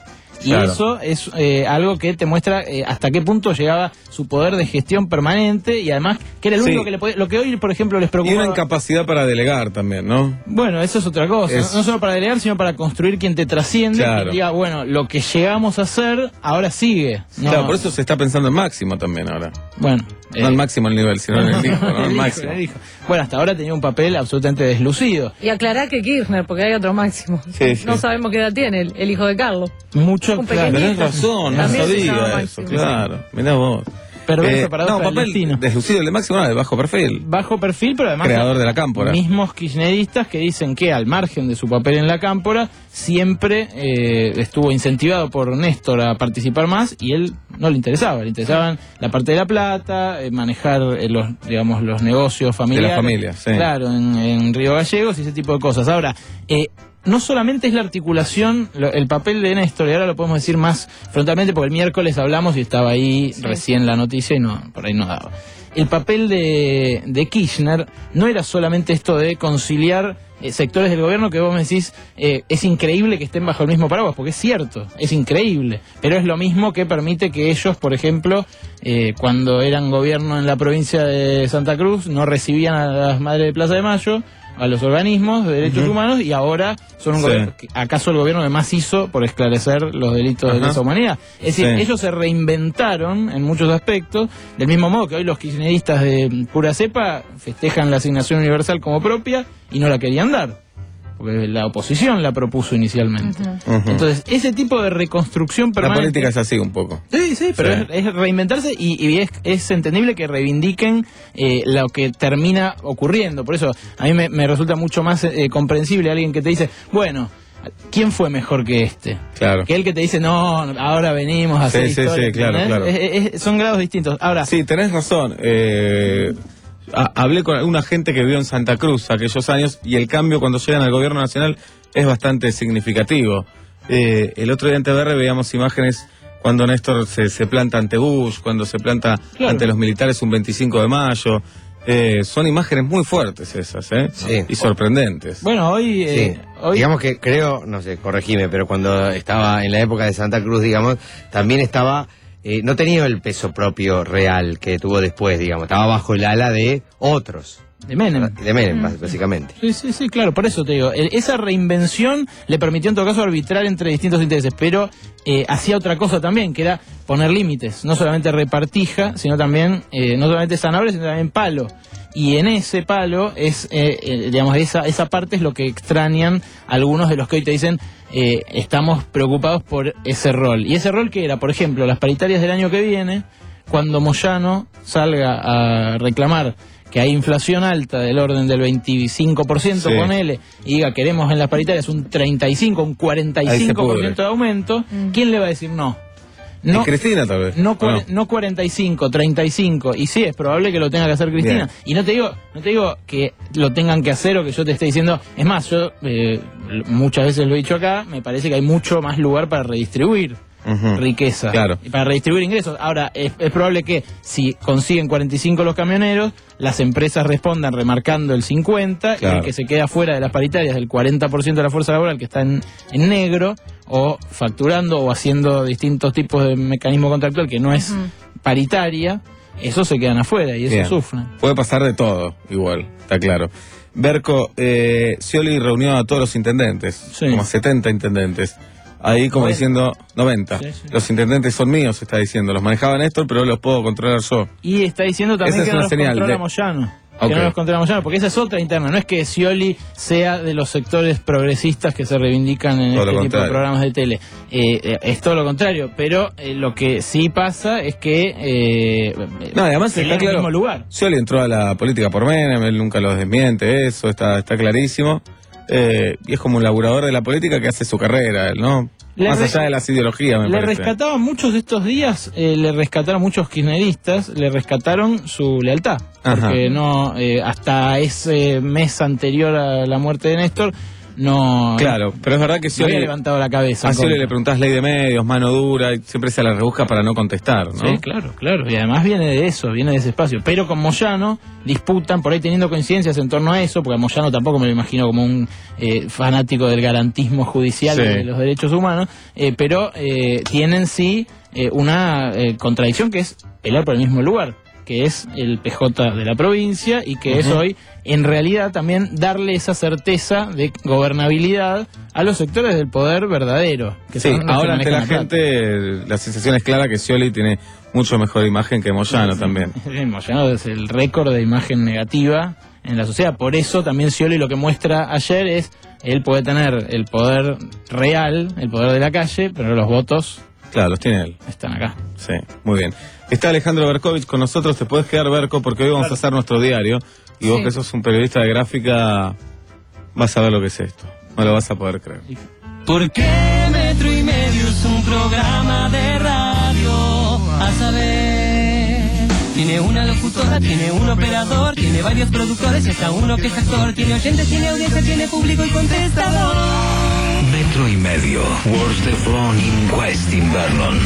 Y Claro. eso es eh, algo que te muestra eh, hasta qué punto llegaba su poder de gestión permanente y además que era el Sí. único que le podía, lo que hoy, por ejemplo, les Y preocupa. una incapacidad para delegar también, ¿no? Bueno, eso es otra cosa. Es- No solo para delegar, sino para construir quien te trasciende. Claro. Que diga, bueno, lo que llegamos a hacer ahora sigue. No- Claro, por eso se está pensando en Máximo también ahora. Bueno. No el Máximo el nivel, sino en el hijo, ¿no? El El hijo, Máximo. el hijo. Bueno, hasta ahora tenía un papel absolutamente deslucido. Y aclará que Kirchner, porque hay otro Máximo. Sí, sí. No sabemos qué edad tiene el, el hijo de Carlos. Mucho, Un Claro, pequeñito. tenés razón, no También se llama sabía eso, Máximo. claro. Mirá vos. Perversa Eh, paradoja no, del papel destino. deslucido el de Máximo, no, de bajo perfil. Bajo perfil, pero además Creador de la cámpora. mismos kirchneristas que dicen que al margen de su papel en la cámpora siempre eh, estuvo incentivado por Néstor a participar más y él no le interesaba, le interesaban la parte de la plata, eh, manejar eh, los digamos los negocios familiares, De la familia, sí. claro, en, en Río Gallegos y ese tipo de cosas. Ahora, eh, no solamente es la articulación, lo- el papel de Néstor, y ahora lo podemos decir más frontalmente porque el miércoles hablamos y estaba ahí recién la noticia y no por ahí no daba. El papel de, de Kirchner no era solamente esto de conciliar eh, sectores del gobierno que vos me decís, eh, es increíble que estén bajo el mismo paraguas, porque es cierto, es increíble, pero es lo mismo que permite que ellos, por ejemplo, eh, cuando eran gobierno en la provincia de Santa Cruz, no recibían a las madres de Plaza de Mayo, a los organismos de derechos Ujú. humanos, y ahora son un Sí. gobierno, acaso el gobierno que más hizo por esclarecer los delitos de Ajá. lesa humanidad. Es decir, Sí. ellos se reinventaron en muchos aspectos, del mismo modo que hoy los kirchneristas de pura cepa festejan la asignación universal como propia y no la querían dar, porque la oposición la propuso inicialmente. Ujú. Entonces, ese tipo de reconstrucción La permanente... política es así un poco. Sí, sí, pero Sí. Es, es reinventarse y, y es, es entendible que reivindiquen eh, lo que termina ocurriendo. Por eso a mí me, me resulta mucho más eh, comprensible alguien que te dice, bueno, ¿quién fue mejor que este? Claro. Que el que te dice, no, ahora venimos a hacer Sí, sí, historia, sí, claro, ¿entendés? claro. Es- es- son grados distintos. Ahora, Sí, tenés razón. Eh, ha- hablé con alguna gente que vivió en Santa Cruz aquellos años y el cambio cuando llegan al gobierno nacional es bastante significativo. Eh, el otro día en T V R veíamos imágenes cuando Néstor se, se planta ante Bush, cuando se planta Claro. ante los militares un veinticinco de mayo. Eh, son imágenes muy fuertes esas, ¿eh? Sí. Y sorprendentes. bueno, hoy... eh, Sí. hoy Digamos que creo, no sé, corregime, pero cuando estaba en la época de Santa Cruz, digamos, también estaba, eh, no tenía el peso propio real que tuvo después, digamos, estaba bajo el ala de otros. de Menem. De Menem, bás- básicamente. Sí, sí, sí, claro, por eso te digo. el- esa reinvención le permitió en todo caso arbitrar entre distintos intereses, pero eh, hacía otra cosa también, que era poner límites. No solamente repartija, sino también, eh, no solamente zanahoria, sino también palo. Y en ese palo es, eh, eh, digamos, esa, esa parte es lo que extrañan algunos de los que hoy te dicen, eh, estamos preocupados por ese rol. Y ese rol que era, por ejemplo, las paritarias del año que viene, cuando Moyano salga a reclamar que hay inflación alta del orden del veinticinco por ciento, Sí. ponele, y diga queremos en las paritarias un treinta y cinco, un cuarenta y cinco por ciento de aumento, ¿quién le va a decir no? No, ¿Es Cristina tal vez? no, ¿O cuare- no cuarenta y cinco, treinta y cinco, y sí, es probable que lo tenga que hacer Cristina. Bien. Y no te digo no te digo que lo tengan que hacer o que yo te esté diciendo, es más, yo eh, l- muchas veces lo he dicho acá, me parece que hay mucho más lugar para redistribuir Ujú. riqueza Claro. y para redistribuir ingresos. Ahora, es, es probable que si consiguen cuarenta y cinco los camioneros, las empresas respondan remarcando el cincuenta, y Claro. el que se queda fuera de las paritarias del cuarenta por ciento de la fuerza laboral que está en, en negro, o facturando o haciendo distintos tipos de mecanismo contractual que no es paritaria, esos se quedan afuera y eso Bien. sufren. Puede pasar de todo, igual, está claro. Berco, eh, Scioli reunió a todos los intendentes, Sí. como setenta intendentes. Ahí como Bueno. diciendo noventa. Sí, sí. Los intendentes son míos, está diciendo. Los manejaba Néstor, pero los puedo controlar yo. Y está diciendo también Esa es que no una los señal controla de- Moyano. Ok. Que no los controla Moyano, porque esa es otra interna. No es que Scioli sea de los sectores progresistas que se reivindican en Todo lo este tipo de contrario. programas de tele. Eh, eh, es todo lo contrario, pero eh, lo que sí pasa es que eh, No, además pelean está en el claro. mismo lugar. Scioli entró a la política por Menem, él nunca lo desmiente, eso está, está clarísimo. Eh, y es como un laburador de la política que hace su carrera, él, ¿no? Le Más re- allá de las ideologías, me Le parece. rescataban muchos de estos días, eh, le rescataron muchos kirchneristas, le rescataron su lealtad. Ajá. Porque no, eh, hasta ese mes anterior a la muerte de Néstor, no... Claro, pero es verdad que si no había levantado la cabeza. A Scioli le preguntás ley de medios, mano dura, y siempre se la rebusca para no contestar, ¿no? Sí, claro, claro. Y además viene de eso, viene de ese espacio. Pero con Moyano disputan, por ahí teniendo coincidencias en torno a eso, porque a Moyano tampoco me lo imagino como un eh, fanático del garantismo judicial, sí, de los derechos humanos, eh, pero eh, tienen sí eh, una eh, contradicción que es pelear por el mismo lugar, que es el P J de la provincia, y que uh-huh. es hoy, en realidad, también darle esa certeza de gobernabilidad a los sectores del poder verdadero. Que sí, son los ahora que ante la, la gente, la sensación es clara que Scioli tiene mucho mejor imagen que Moyano sí, también. Sí, Moyano es el récord de imagen negativa en la sociedad. Por eso también Scioli lo que muestra ayer es, él puede tener el poder real, el poder de la calle, pero los votos... Claro, los tiene él. Están acá. Sí, muy bien. Está Alejandro Berkovich con nosotros. Te puedes quedar, Berko, porque hoy vamos claro. a hacer nuestro diario. Y vos, sí, que sos un periodista de gráfica, vas a ver lo que es esto. No lo vas a poder creer. ¿Por qué Metro y Medio es un programa de radio? A saber, tiene una locutora, tiene un operador, tiene varios productores, está uno que es actor, tiene oyentes, tiene audiencia, tiene público y contestador. Metro y Medio, Wars de Front in West Invernon.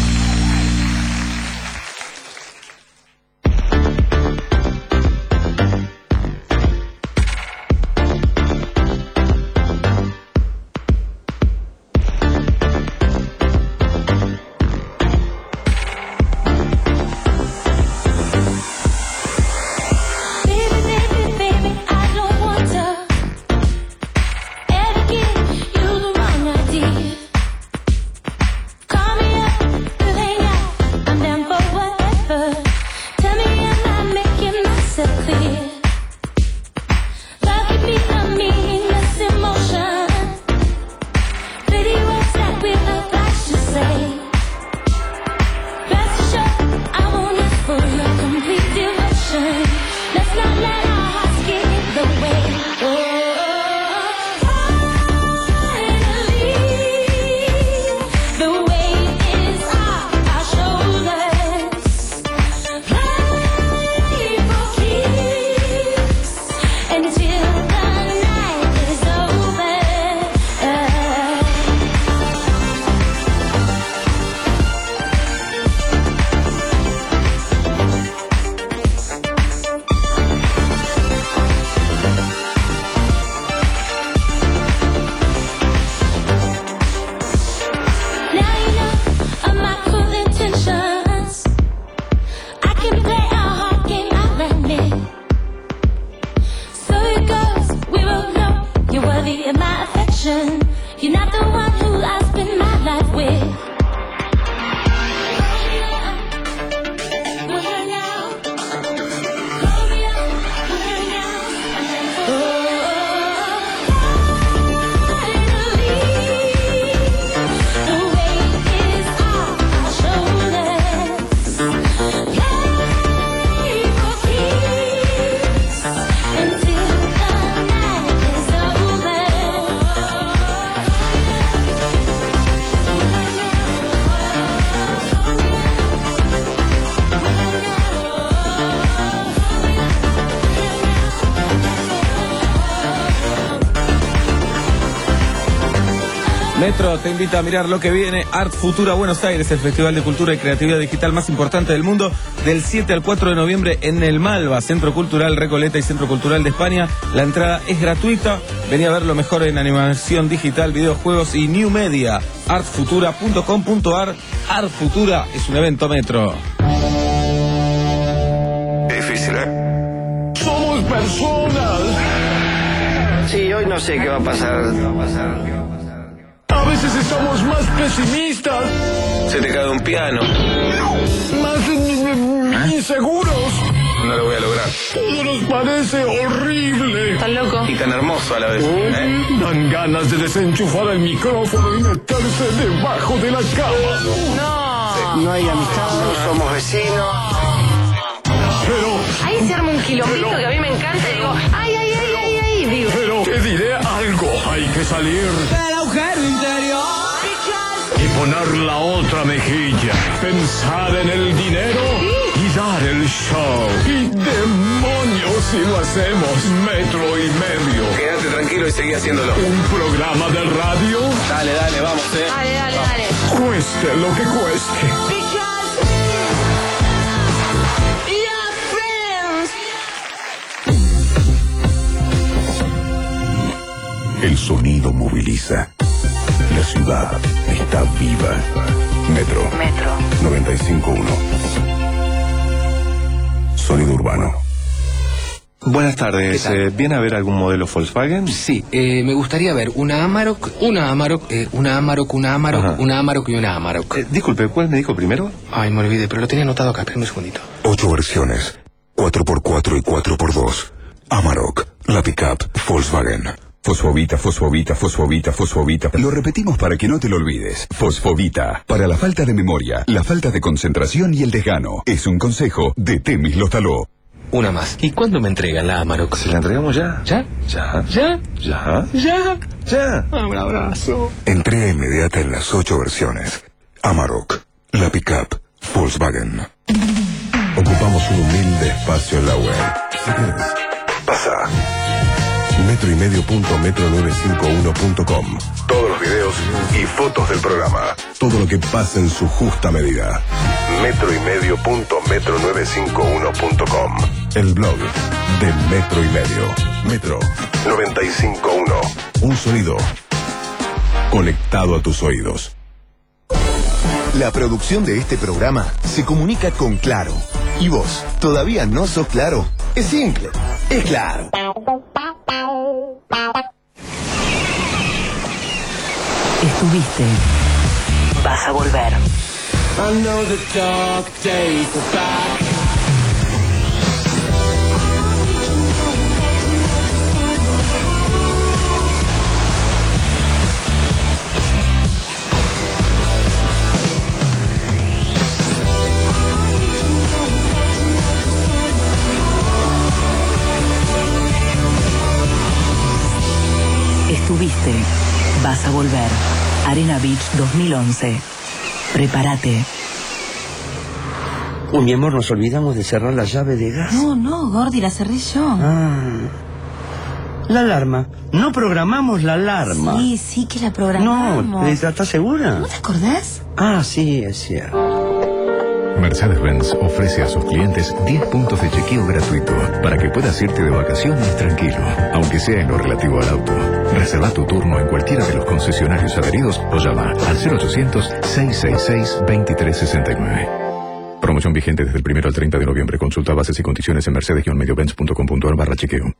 Metro te invita a mirar lo que viene. Art Futura Buenos Aires, el festival de cultura y creatividad digital más importante del mundo, del siete al cuatro de noviembre en el Malva, Centro Cultural Recoleta y Centro Cultural de España. La entrada es gratuita. Vení a ver lo mejor en animación digital, videojuegos y new media. art futura punto com punto a r. Art Futura es un evento Metro. Difícil, ¿eh? Somos personas. Sí, hoy no sé qué va a pasar. ¿Qué va a pasar? A veces estamos más pesimistas. Se te cae un piano. Más ¿Eh? inseguros. No lo voy a lograr. Todo nos parece horrible. Tan loco. Y tan hermoso a la vez. ¿Eh? Dan ganas de desenchufar el micrófono y meterse debajo de la cama. No. Sí. No hay amistad, no somos vecinos. Pero... Ahí se arma un quilombito pero, que a mí me encanta y digo, ay, ay, ay, ay, ay, digo. Pero te diré algo, hay que salir del agujero interior y poner la otra mejilla, pensar en el dinero y dar el show. Y demonios si lo hacemos, Metro y Medio. Quédate tranquilo, y seguí haciéndolo. Un programa de radio. Dale, dale, vamos, eh. Dale, dale, dale. Cueste lo que cueste. El sonido moviliza. La ciudad está viva. Metro. Metro. noventa y cinco punto uno. Sonido urbano. Buenas tardes. Eh, ¿Viene a ver algún modelo Volkswagen? Sí, eh, me gustaría ver una Amarok, una Amarok, eh, una Amarok, una Amarok, Ajá. una Amarok y una Amarok. Eh, disculpe, ¿cuál me dijo primero? Ay, me olvidé, pero lo tenía anotado acá, espérame un segundito. Ocho versiones. cuatro por cuatro y cuatro por dos. Amarok. La pickup Volkswagen. Fosfovita, fosfovita, fosfovita, fosfovita. Lo repetimos para que no te lo olvides. Fosfovita. Para la falta de memoria, la falta de concentración y el desgano. Es un consejo de Temis Lostaló. Una más. ¿Y cuándo me entregan la Amarok? ¿Se la entregamos ya? ¿Ya? ¿Ya? ¿Ya? ¿Ya? ¿Ya? ¿Ya? Ah, un abrazo. Entrega inmediata en las ocho versiones. Amarok. La pickup Volkswagen. Ocupamos un humilde espacio en la web. Si quieres, pasa. metro y medio punto metro nueve cinco uno punto com. Todos los videos y fotos del programa. Todo lo que pasa en su justa medida. metro y medio punto metro nueve cinco uno punto com. El blog de Metro y Medio. Metro noventa y cinco punto uno. Un sonido conectado a tus oídos. La producción de este programa se comunica con Claro. ¿Y vos todavía no sos Claro? Es simple, es Claro. Estuviste. Vas a volver. I know the dark days are back. Estuviste. Vas a volver. Arena Beach dos mil once. Prepárate. Uy, mi amor, nos olvidamos de cerrar la llave de gas. No, no, Gordy, la cerré yo. Ah. La alarma. No programamos la alarma. Sí, sí que la programamos. No, ¿estás segura? ¿No te acordás? Ah, sí, es cierto. Mercedes-Benz ofrece a sus clientes diez puntos de chequeo gratuito para que puedas irte de vacaciones tranquilo, aunque sea en lo relativo al auto. Reserva tu turno en cualquiera de los concesionarios adheridos o llama al cero ochocientos, seiscientos sesenta y seis, veintitrés sesenta y nueve. Promoción vigente desde el primero al treinta de noviembre. Consulta bases y condiciones en mercedes medio benz punto com punto ar barra chequeo.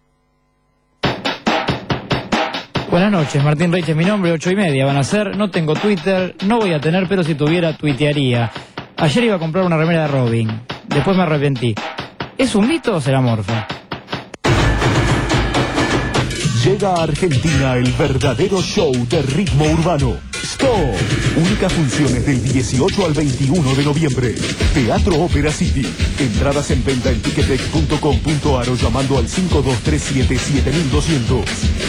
Buenas noches, Martín Reich es mi nombre, ocho y media van a ser. No tengo Twitter, no voy a tener, pero si tuviera, tuitearía. Ayer iba a comprar una remera de Robin, después me arrepentí. ¿Es un mito o será morfa? Llega a Argentina el verdadero show de ritmo urbano. Stop. Únicas funciones del dieciocho al veintiuno de noviembre. Teatro Ópera City. Entradas en venta en ticketex punto com punto ar o llamando al cinco dos tres siete, siete dos cero cero.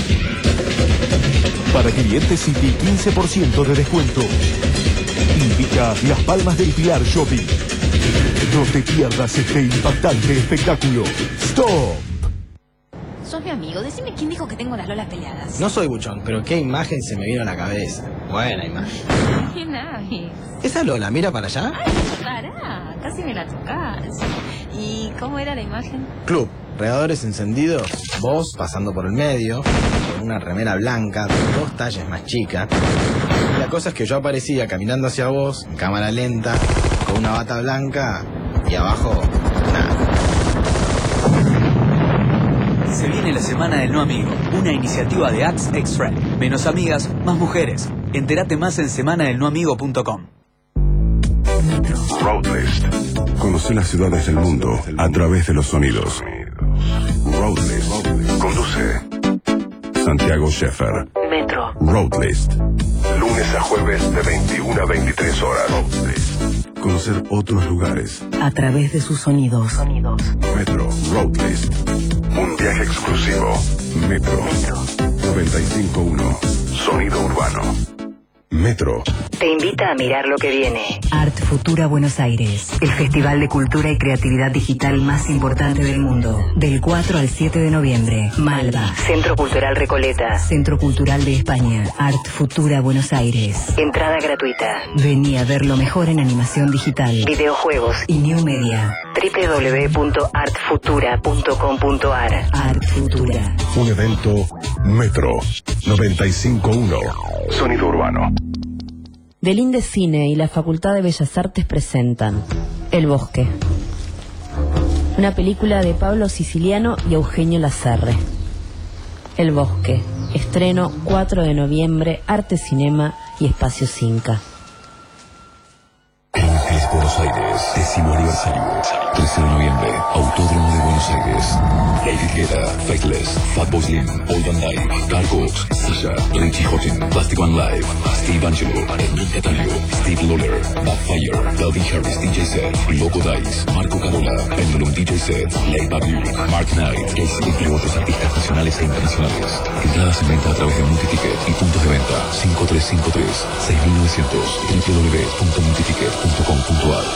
Para clientes City, quince por ciento de descuento. Indica Las Palmas del Pilar Shopping. No te pierdas este impactante espectáculo. Stop. Sos mi amigo, decime quién dijo que tengo las lolas peleadas. No soy buchón, pero qué imagen se me vino a la cabeza. Buena imagen. Qué nice. Esa Lola, mira para allá. Ay, pará, casi me la tocás. ¿Y cómo era la imagen? Club, radiadores encendidos, vos pasando por el medio, con una remera blanca, dos tallas más chica. Y la cosa es que yo aparecía caminando hacia vos, en cámara lenta, con una bata blanca y abajo, nada. Se viene la Semana del No Amigo, una iniciativa de Axe X-Ray. Menos amigas, más mujeres. Entérate más en semana del no amigo punto com. Roadlist. Conoce las ciudades del mundo a través de los sonidos. Roadlist. Conduce Santiago Scheffer. Metro. Roadlist. Lunes a jueves de veintiuna a veintitrés horas. Roadlist. Conocer otros lugares. A través de sus sonidos. Sonidos. Metro. Roadlist. Un viaje exclusivo. Metro. noventa y cinco punto uno. Sonido urbano. Metro. Te invita a mirar lo que viene. Art Futura Buenos Aires, el festival de cultura y creatividad digital más importante del mundo. Del cuatro al siete de noviembre. Malva, Centro Cultural Recoleta, Centro Cultural de España. Art Futura Buenos Aires. Entrada gratuita. Vení a ver lo mejor en animación digital, videojuegos y new media. doble u doble u doble u punto art futura punto com punto a r. Art Futura. Un evento Metro noventa y cinco punto uno. Sonido urbano. Del Indecine y la Facultad de Bellas Artes presentan El Bosque, una película de Pablo Siciliano y Eugenio Lazarre. El Bosque, estreno cuatro de noviembre, Arte Cinema y Espacio Cinca. Ángeles Buenos Aires, décimo aniversario. trece de noviembre, Autódromo de Buenos Aires. David Guetta, Faithless, Fatboy Slim, Old Van Dyke, Carl Cox, Sasha, Richie Houghton, Plastic One Live, Steve Angelo, Edmund Catalio, Steve Lawler, Backfire, Calvin Harris D J Set, Loco Dice, Marco Carola, Pendulum D J Set, Late Babu, Mark Knight, Casey y otros artistas nacionales e internacionales. Entradas en venta a través de Multiticket y puntos de venta cinco tres cinco tres, seis mil novecientos, doble u doble u doble u punto multiticket punto com punto a r.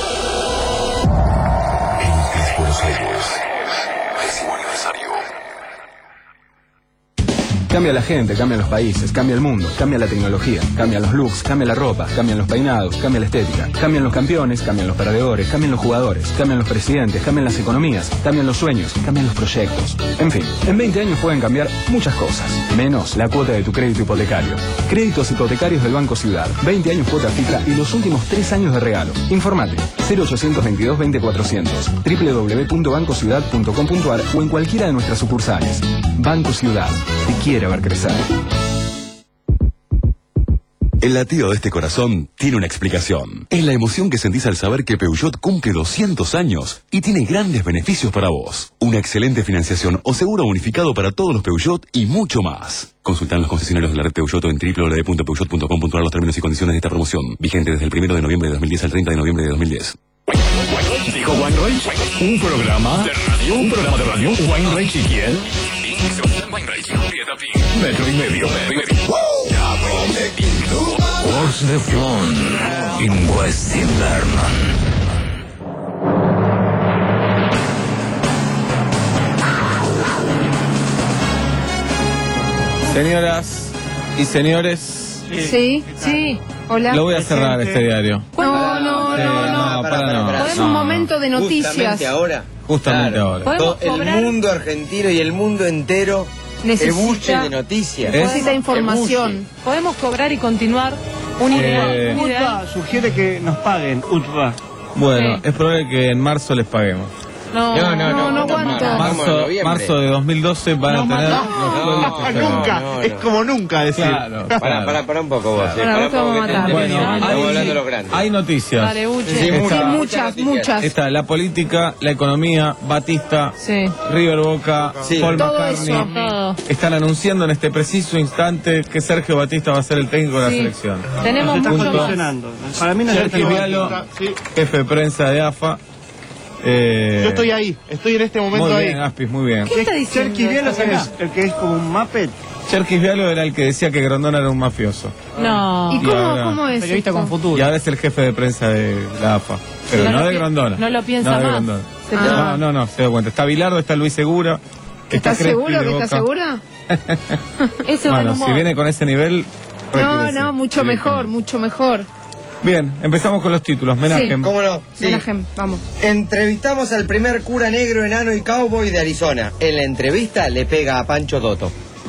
Ángeles Buenos Aires, décimo aniversario. Cambia la gente, cambian los países, cambia el mundo, cambia la tecnología, cambian los looks, cambia la ropa, cambian los peinados, cambia la estética, cambian los campeones, cambian los perdedores, cambian los jugadores, cambian los presidentes, cambian las economías, cambian los sueños, cambian los proyectos. En fin, en veinte años pueden cambiar muchas cosas, menos la cuota de tu crédito hipotecario. Créditos hipotecarios del Banco Ciudad, veinte años cuota fija y los últimos tres años de regalo. Informate, cero ochocientos veintidós veinte cuatrocientos, doble u doble u doble u punto banco ciudad punto com punto a r o en cualquiera de nuestras sucursales. Banco Ciudad, te quiere ver crecer. El latido de este corazón tiene una explicación. Es la emoción que sentís al saber que Peugeot cumple doscientos años y tiene grandes beneficios para vos. Una excelente financiación o seguro unificado para todos los Peugeot y mucho más. Consultan los concesionarios de la red Peugeot en doble u doble u doble u punto peugeot punto com punto a r los términos y condiciones de esta promoción. Vigente desde el primero de noviembre de dos mil diez al treinta de noviembre de dos mil diez. Dijo Weinreich, un programa de radio, un programa de radio, Weinreich y quién. Metro y medio. What's the fun in West Inverman? Señoras y señores, Sí, sí. Hola. lo voy a cerrar este diario. No, no, Eh, no, no. no, para no. Podemos no. un momento de noticias. Justamente ahora. Justamente Claro. ahora. ¿Podemos Todo cobrar? el mundo argentino y el mundo entero Necesita- ebulle de noticias. Necesita información. Podemos cobrar y continuar un ideal. Eh, un ideal. Utva sugiere que nos paguen, Utva. Bueno, es probable que en marzo les paguemos. No, no, no, no aguanto. Marzo, marzo de dos mil doce van a tener los sueldos. nunca, es como nunca decir. Claro, Para, claro. para, para un poco vos. Claro. eh, Para, para vos te un vamos poco a que matar. te Bueno, entendemos, hay- estamos hablando de los grandes. Hay noticias. Dale, Uche. Sí, Sí, muchas, muchas, muchas. Está la política, la economía, Batista, Sí. River Boca, Sí. Paul Todo McCartney. eso. Todo. Están anunciando en este preciso instante que Sergio Batista va a ser el técnico de la Sí. selección. Tenemos Se está mucho más. condicionando. Para mí no es Sergio Vialo, jefe de prensa de A F A. Eh, Yo estoy ahí, estoy en este momento muy ahí. bien, Aspis, muy bien. ¿Qué está diciendo? Cherkis Vialo esta es verdad? el que es como un Muppet. Cherkis Vialo era el que decía que Grondona era un mafioso. No. ¿Y Y cómo, ahora- cómo es Periodista esto? con futuro. Y ahora es el jefe de prensa de la A F A. Pero No no, lo de pi- Grondona. no lo piensa No de más. Grondona. Se te- No, no, no, se da cuenta. Está Bilardo, está Luis Segura. ¿Estás Crespi seguro de que estás Boca. segura? Ese buen Bueno, humor. si viene con ese nivel. No, retírese. no, mucho mejor, mucho mejor. Bien, empezamos con los títulos. Menajem. ¿Cómo no? Sí. Menajem, vamos. Entrevistamos al primer cura negro, enano y cowboy de Arizona. En la entrevista le pega a Pancho Dotto.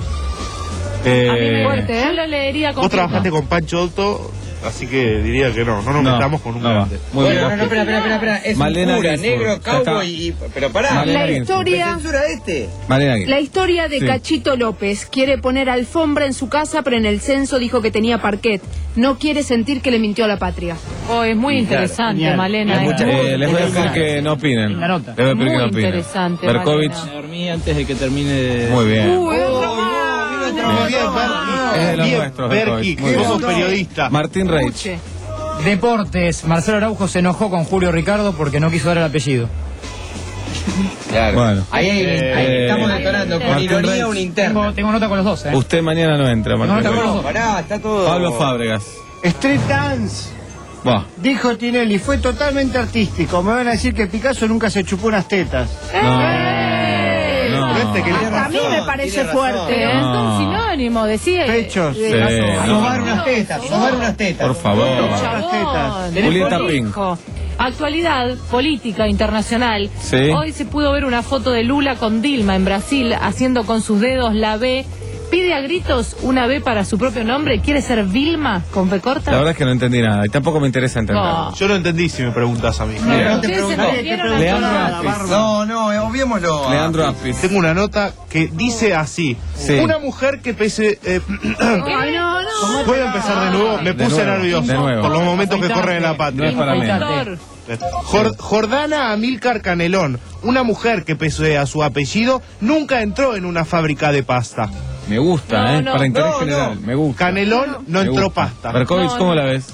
Eh, A mí me Fuerte, ¿eh? Yo lo leería con Vos trabajaste con Pancho Otto, así que diría que no, no nos No, metamos con un no va. grande. Muy Bueno, bien. no, no, espera, espera, espera, espera. Es Malena un cura Ginsburg. negro, Ya está. cowboy y... Pero pará. Malena La Ginsburg. ¿Me historia, censura este? Malena Ginsburg. la historia de Sí. Cachito López. Quiere poner alfombra en su casa, pero en el censo dijo que tenía parquet. No quiere sentir que le mintió a la patria. Oh, es muy interesante, Genial. Malena. Hay es mucha- muy Eh, les voy a decir interesante. que no opinen. La nota. Les voy a pedir que no Muy opinen. interesante, Berkovich. Malena. Me dormí antes de que termine de... Muy bien. Uy, otro Oh, más. no, No, Muy bien, no, Ber- no. Es de los bien, nuestros, Berki, Berkovich. Muy que bien. sos periodista. Martín Reich. Escuche. Deportes, Marcelo Araujo se enojó con Julio Ricardo porque no quiso dar el apellido. Claro. Bueno. Ahí, ahí, ahí Eh, estamos detonando con Martín ironía Reich. una interna. Tengo, tengo nota con los dos, ¿eh? Usted mañana no entra, No, Martín no, Reich. no, No, pará, está todo... Pablo Fábregas. Street Dance. Buah. Dijo Tinelli, fue totalmente artístico. Me van a decir que Picasso nunca se chupó unas tetas. ¡Eh! No. Hasta a mí me parece fuerte. ¿eh? No. Es un sinónimo, decía. Pechos. Sí, Sobar no. unas tetas, sobar unas tetas. Por favor. Chabón. Julieta Pink. Actualidad política internacional. Sí. Hoy se pudo ver una foto de Lula con Dilma en Brasil haciendo con sus dedos la B. Pide a gritos una B para su propio nombre. ¿Quiere ser Vilma con B corta? La verdad es que no entendí nada y tampoco me interesa entenderlo. No. Yo lo entendí si me preguntas a mí. No, no te ¿Ustedes se pregunto. entendieron? Leandro Apis. No, no, eh, obviémoslo. Leandro Apis. Tengo una nota que dice así. Sí. Una mujer que pese... eh, Ay, no, no. ¿Puedo empezar de nuevo? Me De puse nuevo, nervioso de nuevo. por los momentos que corren en la No patria. es para mí. Doctor, Jor- Jordana Amílcar Canelón, una mujer que pese a su apellido, nunca entró en una fábrica de pasta. Me gusta, No, ¿eh? no, para interés no, general. no. Me gusta. Canelón no Me entró gusta. pasta. Berkovich, No, ¿cómo no. la ves?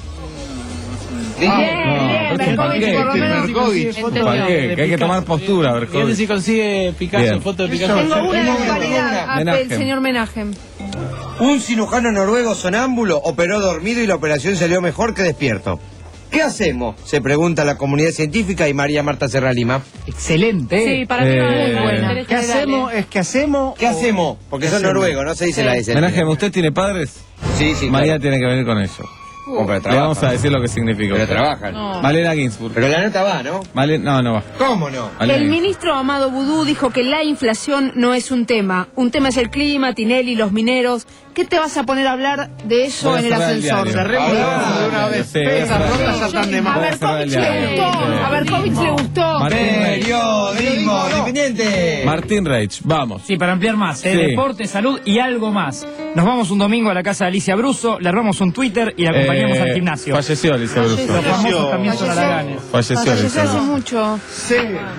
Bien, No, bien, pero es un Berkovich, panqueque, por lo menos. Berkovich. entendió. Panqueque, que hay que tomar postura, Fíjate Berkovich. si consigue Picasso, Bien. foto de Picasso. Tengo una Tengo de una, actualidad. una. Ah, Menachem. el señor Menachem. Un cirujano noruego sonámbulo operó dormido y la operación salió mejor que despierto. ¿Qué hacemos? Se pregunta la comunidad científica y María Marta Serra Lima. Excelente. Sí, para mí Eh, no es muy buena. interés ¿Qué general, hacemos? ¿eh? Es que hacemos... ¿Qué hacemos? Porque son noruegos, no se dice la S. Menachem, ¿usted tiene padres? Sí, sí. María claro. tiene que venir con ellos. Oh, pero Le trabajan. vamos a decir lo que significa. Pero usted. trabajan. No. Malena Ginsburg. Pero la nota va, ¿no? Malena, no, no va. ¿Cómo no? Malena El Ginsburg. ministro Amado Boudou dijo que la inflación no es un tema. Un tema es el clima, Tinelli, los mineros. ¿Qué te vas a poner a hablar de eso Voy a en el cerrar el ascensor? diario. Cerremos Ah, de una vez. sí, voy a Esas cerrar el notas diario. ya están de A más. Voy a cerrar el Berkovich le diario. gustó. A Berkovich le gustó. Martín Reich. Periodismo independiente. Martín Reich, vamos. Sí, para ampliar más, ¿eh? Sí. Deporte, salud y algo más. Nos vamos un domingo a la casa de Alicia Bruso, le armamos un Twitter y la acompañamos Eh, al gimnasio. Falleció Alicia Bruso. Los famosos también son Falleció. halaganes. Falleció Falleció Alicia hace Bruso. mucho. Sí.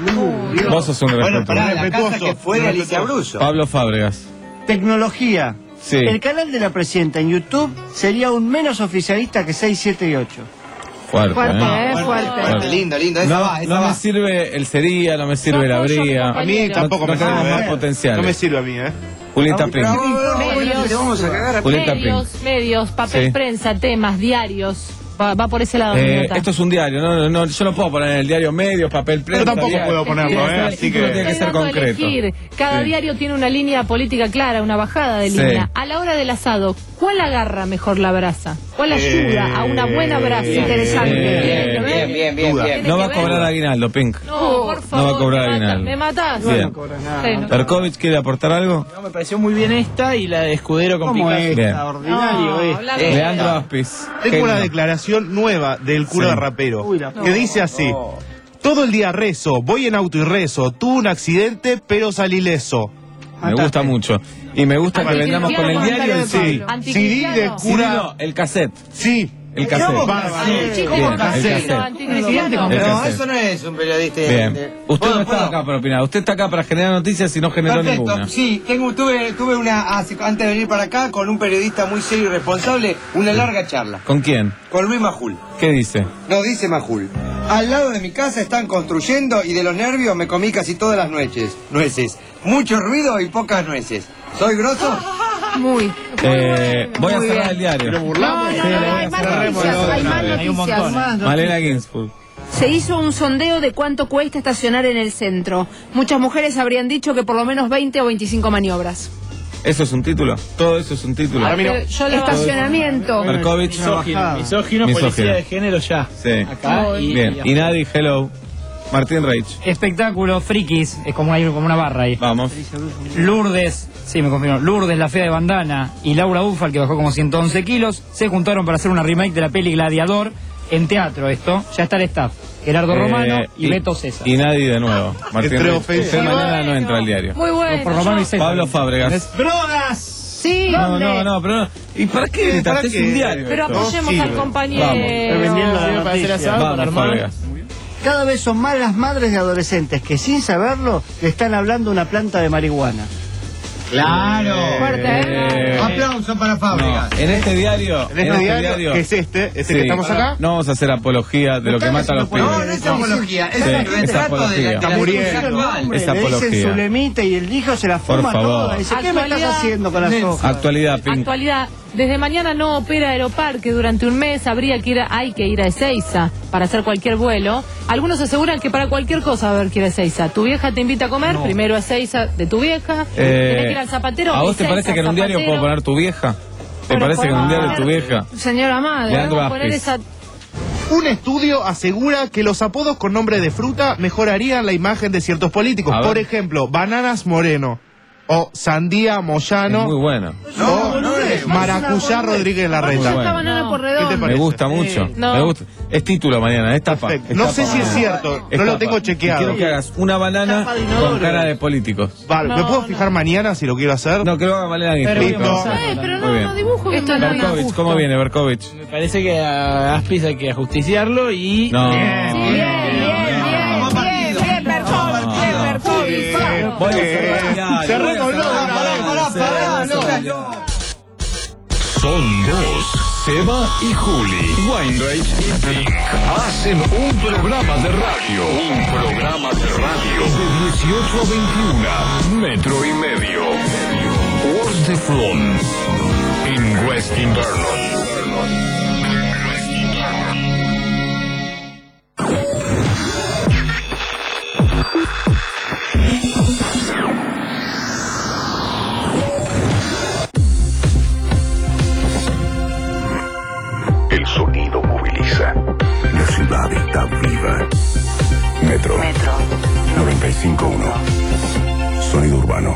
Vos sos un Bueno, respetuoso. pará, la casa Respetuoso, que fue de Alicia respetuoso. Bruso. Pablo Fábregas. Tecnología. Sí. El canal de la presidenta en YouTube sería un menos oficialista que seis, siete y ocho. Fuerte, Fuerte, ¿eh? eh, fuerte. Fuerte, lindo, lindo. Esa No, va, esa no me va. sirve el sería, no me sirve la bría. A mí tampoco no me tenemos sirve. más ¿eh? potencial. No me sirve a mí, ¿eh? Julieta Ah, Pink. pero, bueno, bueno, te vamos a cagar a Julieta medios, Pink. medios, papel Sí. prensa, temas, diarios. Va, va por ese lado. mi Eh, nota. esto es un diario, no, no, no, yo no puedo poner en el diario medios, papel prensa. tampoco diario. puedo ponerlo, Tiene que ¿eh? ser- Así el título que- tiene que Estoy ser dando a concreto. elegir. Cada Sí. diario tiene una línea política clara, una bajada de Sí. línea. A la hora del asado, ¿cuál agarra mejor la brasa? ¿Cuál ayuda a una buena brasa? Eh, Interesante. eh, Bien, bien, bien, Duda. bien. No va a que ver. cobrar aguinaldo, Pink. No, por favor. No va a cobrar me aguinaldo. matás, Me matás. Bien. No cobras nada. Sí, no. Berkovich, ¿quiere aportar algo? No, me pareció muy bien esta y la de Escudero con ¿Cómo Picasso. es? Bien. Extraordinario No, esto. habla Eh, de- Leandro Aspis. Tengo una Genio. declaración nueva del cura Sí. rapero Uy, la- que dice así: todo el día rezo, voy en auto y rezo, tuve un accidente pero salí leso. Me gusta mucho. Y me gusta que vendamos con el diario el C D. Sí. C D de Anticristiano. Sí, cura. no, el cassette. Sí. El cassette. Bárbaro. Chico, Bien, con el cassette. cassette. Anticristiano. El No, cassette. eso no es un periodista. Bien. de- Usted ¿Puedo, no está puedo? acá para opinar. Usted está acá para generar noticias y no generó Perfecto, ninguna. sí, tengo, tuve, tuve una, hace- antes de venir para acá, con un periodista muy serio y responsable, una larga charla. ¿Con quién? Con Luis Majul. ¿Qué dice? No, dice Majul. Al lado de mi casa están construyendo y de los nervios me comí casi todas las nueces. Nueces. Mucho ruido y pocas nueces. ¿Soy grosso? Muy. Eh, voy a Muy cerrar bien. el diario. Pero No, burlamos. no, Sí, no, le voy a hay más cerrar. noticias, hay más Hay un noticias. montón. Malena Ginsburg. Se hizo un sondeo de cuánto cuesta estacionar en el centro. Muchas mujeres habrían dicho que por lo menos veinte o veinticinco maniobras. ¿Eso es un título? Todo eso es un título. Ah, pero yo lo- Estacionamiento. Markovich. Misógino, misógino, Misógino. policía de género ya. Sí. Acá y, Bien. y- Y Nadie, hello. Martín Reich. Espectáculo, frikis, es como, hay como una barra ahí. Vamos. Lourdes, sí, me confirmó. Lourdes, la fea de bandana, y Laura Ufal, que bajó como ciento once kilos, se juntaron para hacer una remake de la peli Gladiador en teatro. Esto, ya está el staff. Gerardo Eh, Romano y Beto César. Y Nadie de nuevo. Martín Entre Reich. ofensivos. Usted mañana no entra al diario. Muy bueno. Por Romano y César. Pablo Fábregas. ¡Drogas! Sí, No, ¿dónde? no, no, pero no. ¿Y para qué gritas? ¿Para Es qué? un diario. Pero esto. apoyemos sirve. al compañero. Vamos. Estoy vendiendo la Sirve para hacer noticia. asado, para Vamos, armar. Fábregas. Cada vez son más las madres de adolescentes que sin saberlo le están hablando una planta de marihuana. Claro. Fuerte, ¿eh? Eh, Aplauso para No, Fábregas. en este diario, En este diario, que es este, este sí, que estamos acá. no vamos a hacer apología de lo que mata a los pibes. No, no es apología, es Sí, el es retrato de apología. la, de Está la muriendo. situación actual. Es Le dicen apología. su lemita y el hijo se la Por fuma favor. toda. Dice, ¿qué me estás Actualidad. haciendo con las hojas? Actualidad, Pink. Actualidad. Desde mañana no opera Aeroparque durante un mes. Habría que ir a, hay que ir a Ezeiza para hacer cualquier vuelo. Algunos aseguran que para cualquier cosa va a haber que ir a Ezeiza. Tu vieja te invita a comer, no. primero a Ezeiza de tu vieja. Eh, Tenés que ir al zapatero. ¿A vos Ezeiza, te parece que en un diario zapatero. puedo poner tu vieja? ¿Te Bueno, parece que en un diario tu vieja? Señora madre, Leandro vamos a poner Vázquez. esa... Un estudio asegura que los apodos con nombre de fruta mejorarían la imagen de ciertos políticos. Por ejemplo, Bananas Moreno o Sandía Moyano. Es muy bueno. O Maracuyá Rodríguez Larreta. Muy bueno. Banana por ¿Qué te redondo. Me parece? gusta mucho. Sí. No. Me gusta. Es título mañana, es tapa. Perfecto. No sé si es cierto, no lo tengo chequeado. Quiero que hagas una banana Tapa de inodoro. con cara de políticos. Vale, ¿me No, puedo no. fijar mañana si lo quiero hacer? No, que lo haga Malena Pero Listo. listo. Eh, pero Muy no, bien. no dibujo. Esto no es Berkovich, justo. ¿cómo viene Berkovich? Me parece que a Aspis hay que ajusticiarlo y... No. Bien, bien, bien, bien, bien, Berkovich, bien, Berkovich. Voy a cerrar. Cerrémoslo. Son dos, Seba y Juli. Weinreich y Pink hacen un programa de radio. Un programa de radio de dieciocho a veintiuno. Metro y medio. Urs de Flon. En West Invernon. El sonido moviliza. La ciudad está viva. Metro. Metro. noventa y cinco punto uno. Sonido urbano.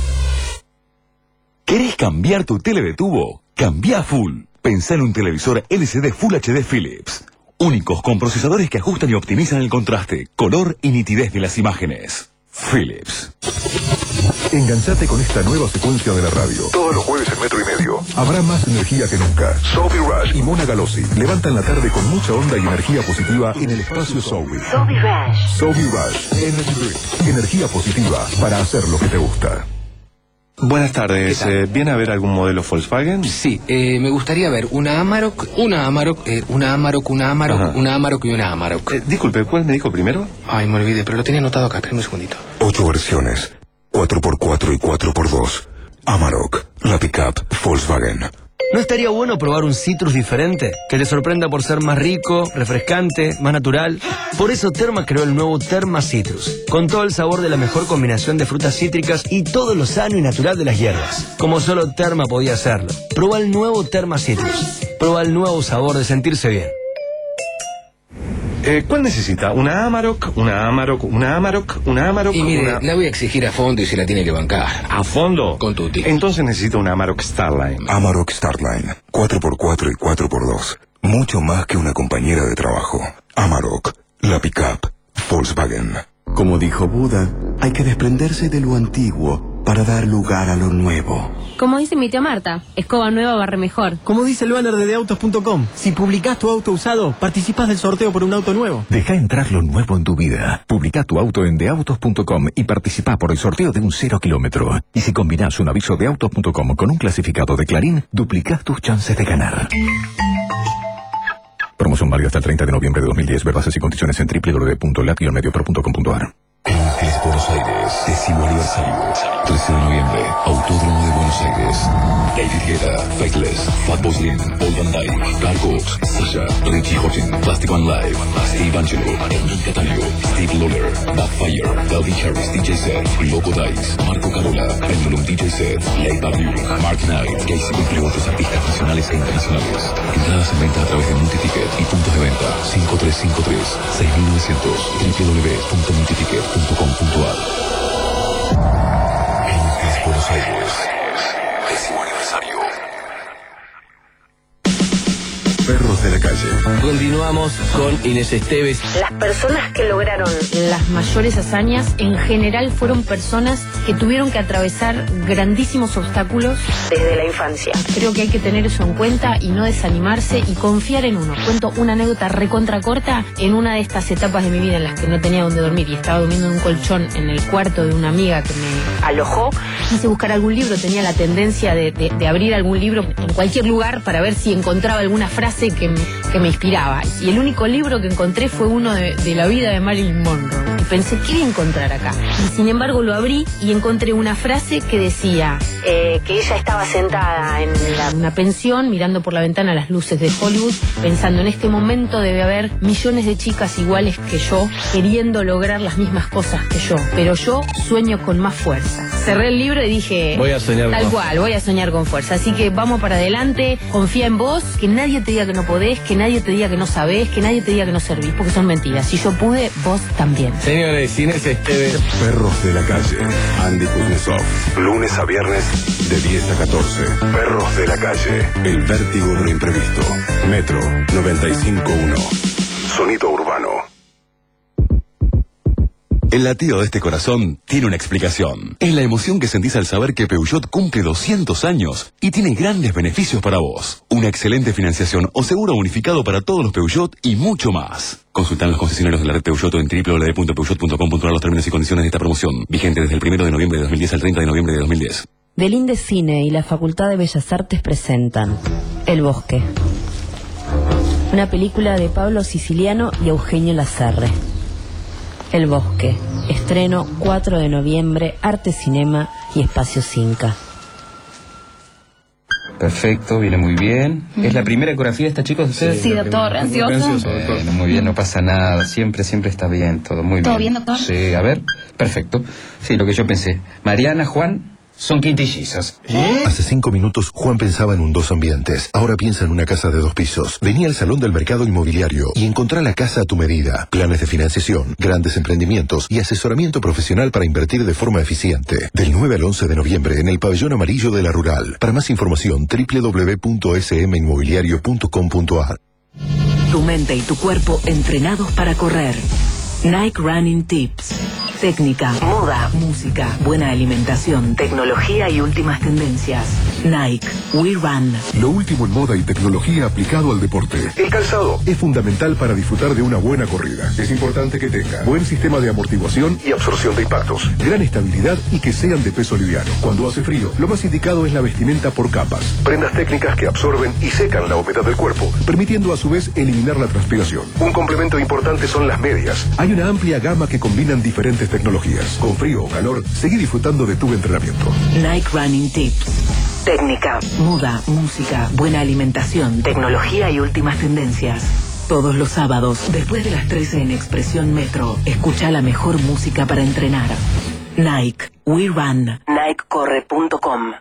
¿Querés cambiar tu tele de tubo? Cambia full. Pensá en un televisor L C D Full H D Philips. Únicos con procesadores que ajustan y optimizan el contraste, color y nitidez de las imágenes. Philips. Enganchate con esta nueva secuencia de la radio. Todos los jueves en Metro y Medio. Habrá más energía que nunca. Sophie Rush y Mona Galossi levantan la tarde con mucha onda y energía positiva en el espacio Sophie. Sophie Rush. Sophie Rush. Energy Drink. Energía positiva para hacer lo que te gusta. Buenas tardes. Eh, ¿Viene a ver algún modelo Volkswagen? Sí, eh, me gustaría ver una Amarok, una Amarok, eh, una Amarok, una Amarok, Ajá. una Amarok y una Amarok. Eh, disculpe, ¿cuál me dijo primero? Ay, me olvidé, pero lo tenía anotado acá, espérame un segundito. Ocho versiones. cuatro por cuatro y cuatro por dos. Amarok. La pickup Volkswagen. ¿No estaría bueno probar un citrus diferente? Que te sorprenda por ser más rico, refrescante, más natural. Por eso Terma creó el nuevo Terma Citrus, con todo el sabor de la mejor combinación de frutas cítricas y todo lo sano y natural de las hierbas. Como solo Terma podía hacerlo. Proba el nuevo Terma Citrus. Proba el nuevo sabor de sentirse bien. Eh, ¿Cuál necesita? ¿Una Amarok? ¿Una Amarok? ¿Una Amarok? ¿Una Amarok? Y mire, una... la voy a exigir a fondo y se la tiene que bancar. ¿A fondo? Con tutti. Entonces necesita una Amarok Starline. Amarok Starline. cuatro por cuatro y cuatro por dos. Mucho más que una compañera de trabajo. Amarok. La pickup Volkswagen. Como dijo Buda, hay que desprenderse de lo antiguo para dar lugar a lo nuevo. Como dice mi tía Marta, escoba nueva barre mejor. Como dice el banner de de autos punto com, si publicás tu auto usado, participás del sorteo por un auto nuevo. Deja entrar lo nuevo en tu vida. Publica tu auto en de autos punto com y participa por el sorteo de un cero kilómetro. Y si combinás un aviso de autos punto com con un clasificado de Clarín, duplicás tus chances de ganar. Promoción válida hasta el treinta de noviembre de dos mil diez. Ver bases y condiciones en doble u doble u doble u punto lat guion medio pro punto com punto a r. Ángeles Buenos Aires, décimo aniversario. trece de noviembre, Autódromo de Buenos Aires. David Guetta, Faithless, Fatboy Slim, Paul Van Dyke, Carl Cox, Sasha, Richie Houghton, Plastic One Live, Steve Angelo, Enrique Catalio, Steve Lawler, Backfire, Calvin Harris, D J Set, Loco Dice, Marco Carola, Pendulum D J Set, Late W, Mark Knight, Casey, entre otros artistas nacionales e internacionales. Entradas en venta a través de Multiticket y puntos de venta cinco tres cinco tres, seis nueve cero cero, doble u doble u doble u punto multiticket punto com punto a r. Ángeles Buenos Aires, décimo aniversario. Perros de la calle. Continuamos con Inés Esteves. Las personas que lograron las mayores hazañas en general fueron personas que tuvieron que atravesar grandísimos obstáculos desde la infancia. Creo que hay que tener eso en cuenta y no desanimarse y confiar en uno. Cuento una anécdota recontra corta. En una de estas etapas de mi vida en las que no tenía dónde dormir y estaba durmiendo en un colchón en el cuarto de una amiga que me alojó, quise buscar algún libro. Tenía la tendencia de, de, de abrir algún libro en cualquier lugar para ver si encontraba alguna frase que que, que me inspiraba. Y el único libro que encontré fue uno de, de la vida de Marilyn Monroe. Y pensé, ¿qué voy a encontrar acá? Y sin embargo lo abrí y encontré una frase que decía eh, que ella estaba sentada en la, una pensión, mirando por la ventana las luces de Hollywood, pensando, en este momento debe haber millones de chicas iguales que yo, queriendo lograr las mismas cosas que yo, pero yo sueño con más fuerza. Cerré el libro y dije, voy a soñar tal con cual, voy a soñar con fuerza. Así que vamos para adelante, confía en vos, que nadie te diga que no podés, que nadie te diga que no sabés, que nadie te diga que no servís, porque son mentiras. Si yo pude, vos también. Señores, Inés Esteve. Perros de la calle. Andy Kuznetsov. Lunes a viernes de diez a catorce. Perros de la calle. El vértigo de lo imprevisto. Metro noventa y cinco punto uno. Sonido urbano. El latido de este corazón tiene una explicación. Es la emoción que sentís al saber que Peugeot cumple doscientos años y tiene grandes beneficios para vos. Una excelente financiación o seguro unificado para todos los Peugeot y mucho más. Consultá en los concesionarios de la red Peugeot o en doble u doble u doble u punto peugeot punto com punto a r los términos y condiciones de esta promoción. Vigente desde el primero de noviembre de dos mil diez al treinta de noviembre de dos mil diez. Del Indecine y la Facultad de Bellas Artes presentan El Bosque. Una película de Pablo Siciliano y Eugenio Lazarre. El Bosque. Estreno cuatro de noviembre, Arte Cinema y Espacio Cinca. Perfecto, viene muy bien. ¿Es la primera ecografía de esta, chicos? ¿Ustedes? Sí, doctor, ¿ansioso? Bueno, muy bien, no pasa nada. Siempre, siempre está bien, todo muy bien. ¿Todo bien, doctor? Sí, a ver, perfecto. Sí, lo que yo pensé. Mariana, Juan, son quintillizos. ¿Eh? Hace cinco minutos Juan pensaba en un dos ambientes. Ahora piensa en una casa de dos pisos. Vení al Salón del Mercado Inmobiliario y encontrá la casa a tu medida. Planes de financiación, grandes emprendimientos y asesoramiento profesional para invertir de forma eficiente. Del nueve al once de noviembre en el Pabellón Amarillo de la Rural. Para más información, doble u doble u doble u punto s m inmobiliario punto com punto a r. Tu mente y tu cuerpo entrenados para correr. Nike Running Tips. Técnica, moda, música, buena alimentación, tecnología y últimas tendencias. Nike, We Run. Lo último en moda y tecnología aplicado al deporte. El calzado es fundamental para disfrutar de una buena corrida. Es importante que tenga buen sistema de amortiguación y absorción de impactos, gran estabilidad y que sean de peso liviano. Cuando hace frío, lo más indicado es la vestimenta por capas. Prendas técnicas que absorben y secan la humedad del cuerpo, permitiendo a su vez eliminar la transpiración. Un complemento importante son las medias. Hay una amplia gama que combinan diferentes tecnologías. Con frío o calor, seguí disfrutando de tu entrenamiento. Nike Running Tips. Técnica, moda, música, buena alimentación, tecnología y últimas tendencias. Todos los sábados, después de las trece en Expresión Metro, escucha la mejor música para entrenar. Nike, We Run. Nike corre punto com.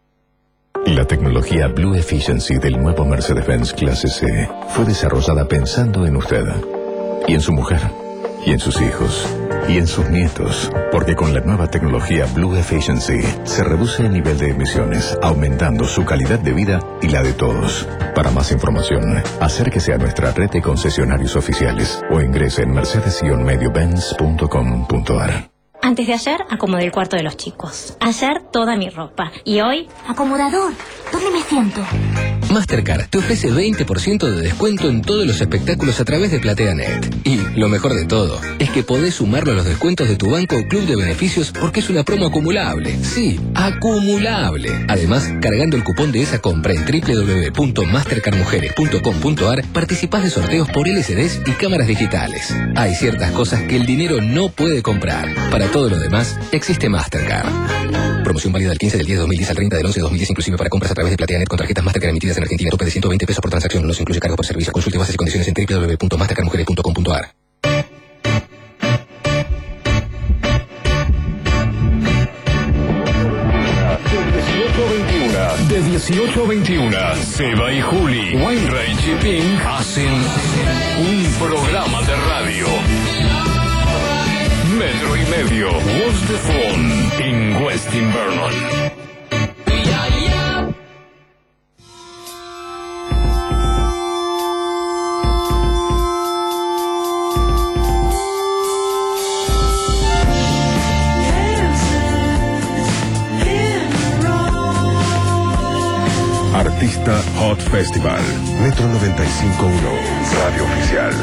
La tecnología Blue Efficiency del nuevo Mercedes-Benz Clase C fue desarrollada pensando en usted y en su mujer. Y en sus hijos, y en sus nietos, porque con la nueva tecnología Blue Efficiency se reduce el nivel de emisiones, aumentando su calidad de vida y la de todos. Para más información, acérquese a nuestra red de concesionarios oficiales o ingrese en mercedes medio benz punto com punto a r. Antes de ayer, acomodé el cuarto de los chicos. Ayer, toda mi ropa. Y hoy, acomodador. ¿Dónde me siento? Mastercard te ofrece veinte por ciento de descuento en todos los espectáculos a través de PlateaNet. Y lo mejor de todo es que podés sumarlo a los descuentos de tu banco o club de beneficios porque es una promo acumulable. Sí, acumulable. Además, cargando el cupón de esa compra en doble u doble u doble u punto mastercard mujeres punto com punto a r participás de sorteos por L C Ds y cámaras digitales. Hay ciertas cosas que el dinero no puede comprar. Para todo lo demás, existe Mastercard. Promoción válida del quince del diez de dos mil diez al treinta del once de dos mil diez, inclusive para compras a través de PlateaNet con tarjetas Mastercard emitidas en Argentina. Tope de ciento veinte pesos por transacción. No se incluye cargo por servicio. Consulte bases y condiciones en doble u doble u doble u punto mastercard mujeres punto com punto a r. De dieciocho a veintiuno, Seba y Juli, Wainwright y Pink hacen un programa de radio. Metro y medio, What's the Phone, en West Invernon. Artista Hot Festival. Metro noventa y cinco punto uno. Radio Oficial.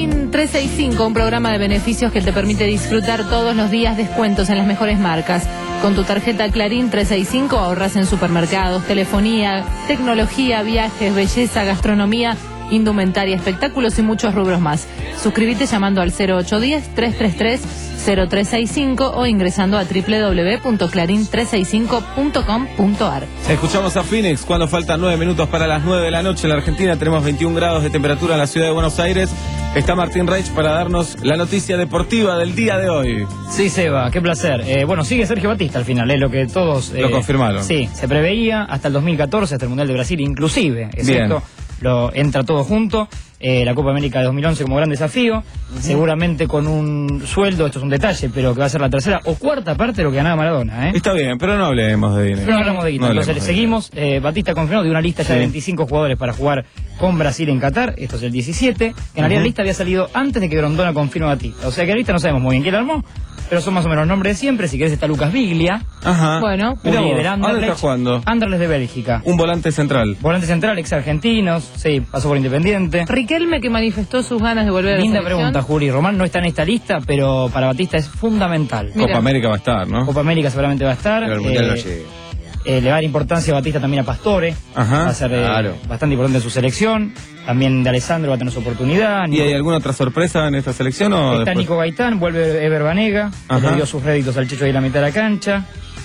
Clarín trescientos sesenta y cinco, un programa de beneficios que te permite disfrutar todos los días descuentos en las mejores marcas. Con tu tarjeta Clarín trescientos sesenta y cinco ahorras en supermercados, telefonía, tecnología, viajes, belleza, gastronomía, indumentaria, espectáculos y muchos rubros más. Suscríbete llamando al cero ocho uno cero, tres tres tres, cero tres seis cinco o ingresando a doble u doble u doble u punto clarín trescientos sesenta y cinco punto com punto a r. Escuchamos a Phoenix cuando faltan nueve minutos para las nueve de la noche en la Argentina. Tenemos veintiún grados de temperatura en la ciudad de Buenos Aires. Está Martín Reich para darnos la noticia deportiva del día de hoy. Sí, Seba, qué placer. Eh, bueno, sigue Sergio Batista al final, es lo que todos... Eh, lo confirmaron. Sí, se preveía hasta el dos mil catorce, hasta el Mundial de Brasil inclusive, excepto... Lo entra todo junto, eh, la Copa América de dos mil once como gran desafío, uh-huh. seguramente con un sueldo, esto es un detalle, pero que va a ser la tercera o cuarta parte de lo que ganaba Maradona. ¿eh? Está bien, pero no hablemos de dinero. Pero no hablamos de dinero. No Entonces de seguimos, eh, Batista confirmó de una lista ya sí. de veinticinco jugadores para jugar con Brasil en Qatar, esto es el diecisiete, que en realidad uh-huh. la lista había salido antes de que Grondona confirme a Batista. O sea que la lista no sabemos muy bien quién la armó, pero son más o menos los nombres de siempre. Si querés está Lucas Biglia. Ajá. Bueno, Uri del ¿dónde está jugando? Anderlecht de Bélgica. Un volante central. Volante central, ex argentinos, sí, pasó por Independiente. Riquelme, que manifestó sus ganas de volver a la Linda selección. pregunta, Juli. Román no está en esta lista, pero para Batista es fundamental. Mira. Copa América va a estar, ¿no? Copa América seguramente va a estar. Pero el Mundial eh, no llega. Eh, le va a dar importancia a Batista también a Pastore. Ajá. Va a ser eh, Claro. bastante importante en su selección. También de Alessandro va a tener su oportunidad. ¿Y Nico- hay alguna otra sorpresa en esta selección o Está después? Nico Gaitán, vuelve Ever Banega, que Ajá. le dio sus réditos al Checho ahí en la mitad de la cancha.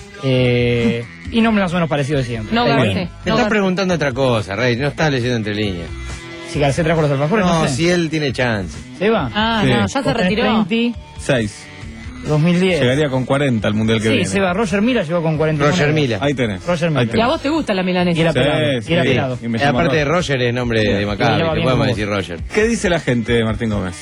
Eh, y nombres más o menos parecidos de siempre. No, Ahí Garcés. viene. Te No, estás Gar- preguntando otra cosa, Rey. No estás leyendo entre líneas. Si Garcés trajo los alfajores, no, No, sé. si él tiene chance. ¿Se va? Ah, Sí. no, ya se Vos tenés retiró. veinte, Seis. dos mil diez. Llegaría con cuarenta al mundial que Sí, viene. se va. Roger Mila llegó con cuarenta y uno. Roger Mila. Ahí tenés. Roger Mila. Ahí Y a tenés. vos te gusta la milanesa. Y era Sí, pelado. sí, y era sí. pelado. Y me Eh, llama aparte de Roger. Roger es nombre de Y le Maccabi, va te bien podemos con decir vos. Roger. ¿Qué dice la gente, Martín Gómez?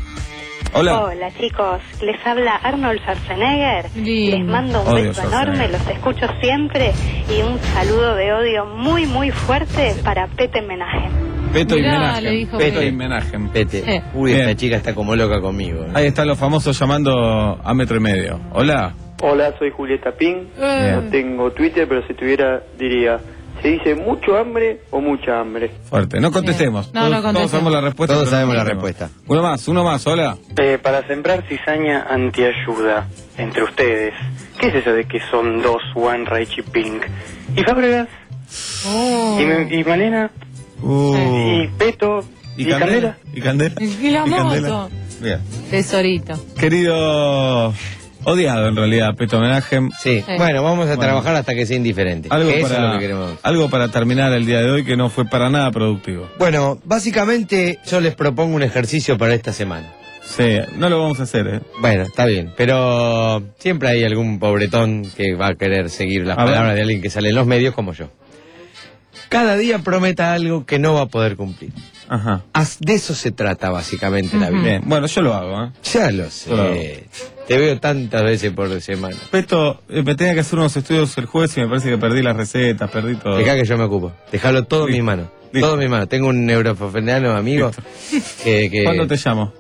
Hola. Hola chicos, les habla Arnold Schwarzenegger. Lindo. Les mando un Odio beso Schwarzenegger. enorme, los escucho siempre y un saludo de odio muy muy fuerte para Pete Menaje. Peto y Mirá, Menaje. le dijo Peto que- y Menaje. Pete. Sí. Uy, Bien. esta chica está como loca conmigo. ¿eh? Ahí están los famosos llamando a metro y medio. Hola. Hola, soy Julieta Ping. Eh. No tengo Twitter, pero si tuviera, diría: ¿se dice mucho hambre o mucha hambre? Fuerte. No contestemos. No, no todos, contestemos. todos sabemos la respuesta. Todos pero sabemos no la contestemos. respuesta. Uno más, uno más. Hola. Eh, para sembrar cizaña antiayuda entre ustedes, ¿qué es eso de que son dos, Juan, Reich y Pink? ¿Y Fábregas? Oh. ¿Y, Me- y Malena? Uh. ¿Y Peto? ¿Y Candela? ¿Y Candela? Y la Candela? moto. Bien. Tesorito. Querido odiado en realidad, Peto Menaje. Sí. Sí. Bueno, vamos a Bueno. trabajar hasta que sea indiferente. Algo Eso es para, lo que queremos. algo para terminar el día de hoy que no fue para nada productivo. Bueno, básicamente yo les propongo un ejercicio para esta semana. Sí, no lo vamos a hacer, ¿eh? Bueno, está bien, pero siempre hay algún pobretón que va a querer seguir las A ver. palabras de alguien que sale en los medios como yo. Cada día prometa algo que no va a poder cumplir. Ajá. Haz- De eso se trata básicamente la vida. Bien, bueno, yo lo hago, ¿eh? Ya lo sé. Yo lo hago. Te veo tantas veces por semana. Peto, eh, me tenía que hacer unos estudios el jueves y me parece que perdí las recetas, perdí todo. Dejá que yo me ocupo. Déjalo todo en Listo. mis manos. Listo. Todo en mis manos. Tengo un neurofenano amigo que, que... ¿Cuándo te llamo?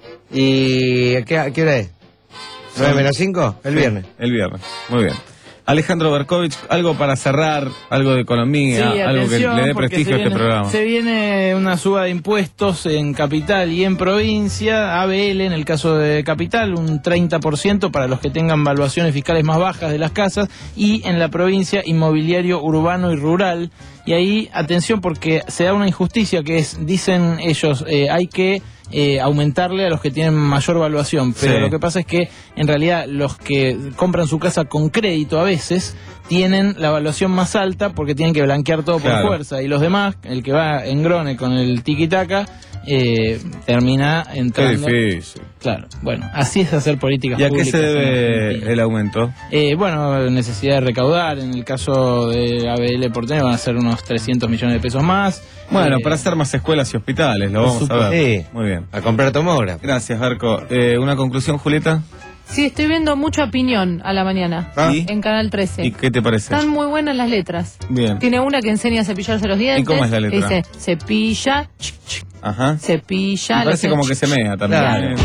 ¿Y a qué, a qué hora es? ¿nueve menos cinco? El Sí, viernes. El viernes, muy bien. Alejandro Berkovich, algo para cerrar, algo de economía, Sí, algo que atención, le dé porque prestigio a se este viene- programa. Se viene una suba de impuestos en capital y en provincia. A B L, en el caso de capital, un treinta por ciento para los que tengan valuaciones fiscales más bajas de las casas. Y en la provincia, inmobiliario urbano y rural. Y ahí, atención, porque se da una injusticia que es, dicen ellos, eh, hay que eh, aumentarle a los que tienen mayor valuación. Pero Sí. lo que pasa es que, en realidad, los que compran su casa con crédito a veces tienen la evaluación más alta porque tienen que blanquear todo por Claro. fuerza. Y los demás, el que va en grone con el tiki-taka, eh, termina Qué entrando. difícil. Claro, bueno, así es hacer políticas ¿Y a qué públicas se en debe Argentina. el aumento? Eh, bueno, necesidad de recaudar. En el caso de A B L Porteño van a ser unos trescientos millones de pesos más. Bueno, Eh, para hacer más escuelas y hospitales, lo por vamos a supuesto. ver. Sí. Muy bien. A comprar tomógrafo. Gracias, Barco. Eh, ¿Una conclusión, Julieta? Sí, estoy viendo mucha opinión a la mañana. Ah. En Canal trece. ¿Y qué te parece? Están muy buenas las letras. Bien. Tiene una que enseña a cepillarse los dientes. ¿Y cómo es la letra? Dice, cepilla, ch, ch, Ajá. cepilla. Me parece le- como que se mea también. Claro. ¿eh?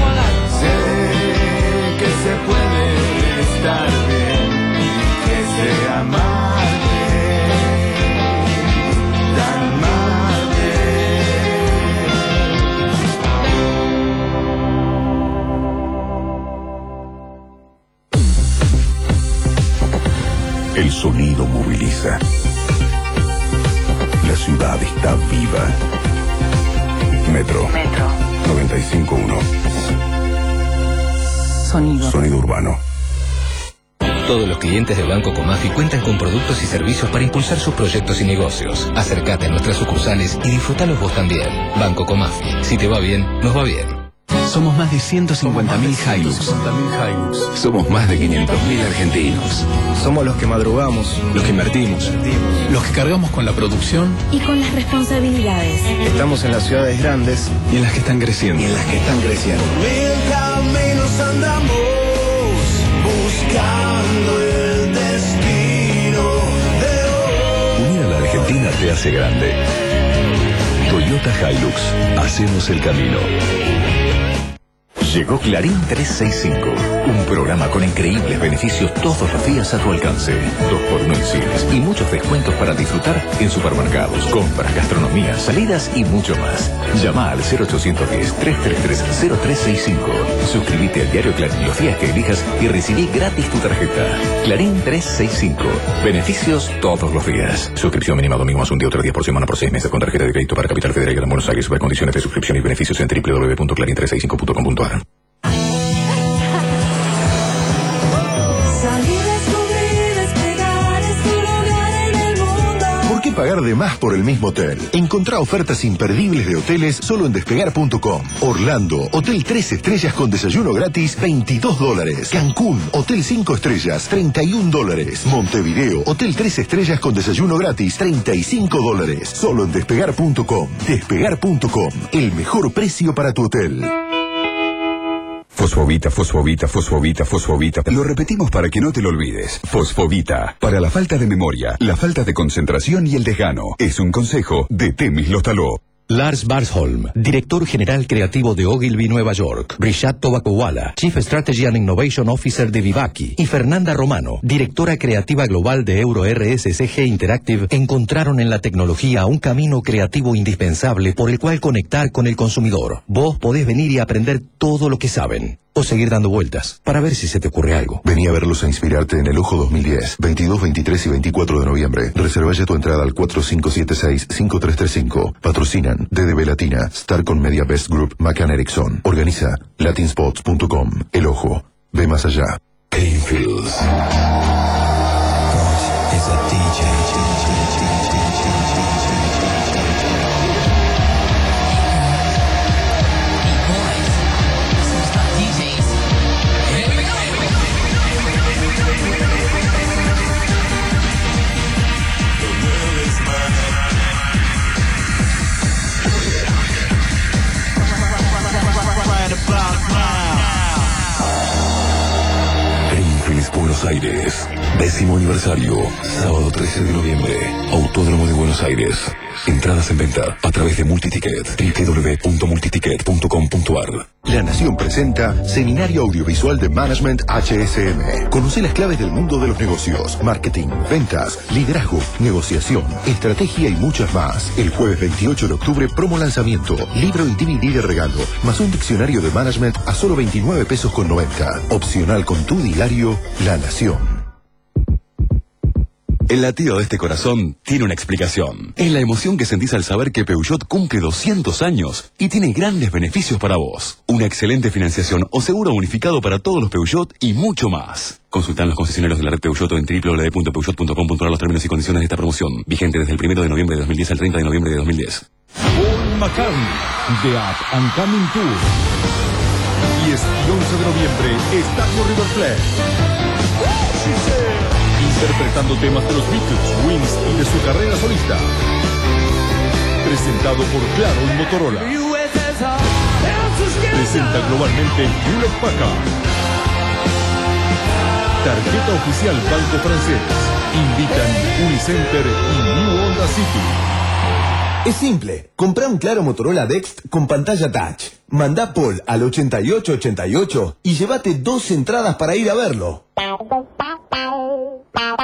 que se puede estar bien y que se amarte tan mal. El sonido moviliza. La ciudad está viva. Metro. Metro. noventa y cinco punto uno. Sonido. Sonido urbano. Todos los clientes de Banco Comafi cuentan con productos y servicios para impulsar sus proyectos y negocios. Acércate a nuestras sucursales y disfrutalos vos también. Banco Comafi. Si te va bien, nos va bien. Somos más de ciento cincuenta mil Hilux. Somos más de quinientos mil argentinos. Somos los que madrugamos, los que invertimos, los que cargamos con la producción Y con las responsabilidades. Estamos en las ciudades grandes y en las que están creciendo. Y en las que están creciendo. Mil caminos andamos buscando el destino de hoy. Unir a la Argentina te hace grande. Toyota Hilux. Hacemos el camino. Llegó Clarín trescientos sesenta y cinco, un programa con increíbles beneficios todos los días a tu alcance. Dos por uno en cines y muchos descuentos para disfrutar en supermercados, compras, gastronomía, salidas y mucho más. Llama al cero ochocientos diez, trescientos treinta y tres, cero tres sesenta y cinco. Suscríbete al diario Clarín los días que elijas y recibí gratis tu tarjeta. Clarín trescientos sesenta y cinco. Beneficios todos los días. Suscripción mínima domingo más un día, otro día por semana por seis meses con tarjeta de crédito para Capital Federal y Gran Buenos Aires. Ver condiciones de suscripción y beneficios en doble u doble u doble u punto clarín trescientos sesenta y cinco punto com punto a r. ¿Por qué pagar de más por el mismo hotel? Encontrá ofertas imperdibles de hoteles solo en despegar punto com. Orlando, hotel tres estrellas con desayuno gratis, veintidós dólares. Cancún, hotel cinco estrellas, treinta y un dólares. Montevideo, hotel tres estrellas con desayuno gratis, treinta y cinco dólares. Solo en despegar punto com. Despegar punto com, el mejor precio para tu hotel. Fosfovita, fosfovita, fosfovita, fosfovita. Lo repetimos para que no te lo olvides. Fosfovita. Para la falta de memoria, la falta de concentración y el desgano. Es un consejo de Temis Lostaló. Lars Barsholm, director general creativo de Ogilvy Nueva York, Rishad Tobacowala, Chief Strategy and Innovation Officer de Vivaki, y Fernanda Romano, directora creativa global de Euro R S C G Interactive, encontraron en la tecnología un camino creativo indispensable por el cual conectar con el consumidor. Vos podés venir y aprender todo lo que saben. O seguir dando vueltas, para ver si se te ocurre algo. Vení a verlos a inspirarte en El Ojo dos mil diez, veintidós, veintitrés y veinticuatro de noviembre. Reserva ya tu entrada al cuatro cinco siete seis, cinco tres tres cinco. Patrocinan D D B Latina, Starcom Media Best Group, McCann Erickson. Organiza latinspots punto com. El Ojo, ve más allá. Painfields. Buenos Aires, décimo aniversario, sábado trece de noviembre, Autódromo de Buenos Aires. Entradas en venta a través de Multiticket, doble u doble u doble u punto multiticket punto com punto a r. La Nación presenta Seminario Audiovisual de Management H S M. Conoce las claves del mundo de los negocios, marketing, ventas, liderazgo, negociación, estrategia y muchas más. El jueves veintiocho de octubre, promo lanzamiento, libro y D V D de regalo, más un diccionario de management a solo veintinueve pesos con noventa. Opcional con tu diario, La Nación. El latido de este corazón tiene una explicación. Es la emoción que sentís al saber que Peugeot cumple doscientos años y tiene grandes beneficios para vos. Una excelente financiación o seguro unificado para todos los Peugeot y mucho más. Consultan los concesionarios de la red Peugeot en doble u doble u doble u punto peugeot punto com punto a r los términos y condiciones de esta promoción. Vigente desde el primero de noviembre de dos mil diez al treinta de noviembre de dos mil diez. Paul McCartney, The Up and Coming Tour. diez y once de noviembre, Estadio River Plate. Interpretando temas de los Beatles, Wings y de su carrera solista. Presentado por Claro y Motorola. Presenta globalmente Hewlett Packard. Tarjeta oficial Banco Francés. Invitan Unicenter y New Honda City. Es simple, comprá un Claro Motorola Dext con pantalla touch. Mandá Paul al ochenta y ocho ochenta y ocho y llévate dos entradas para ir a verlo.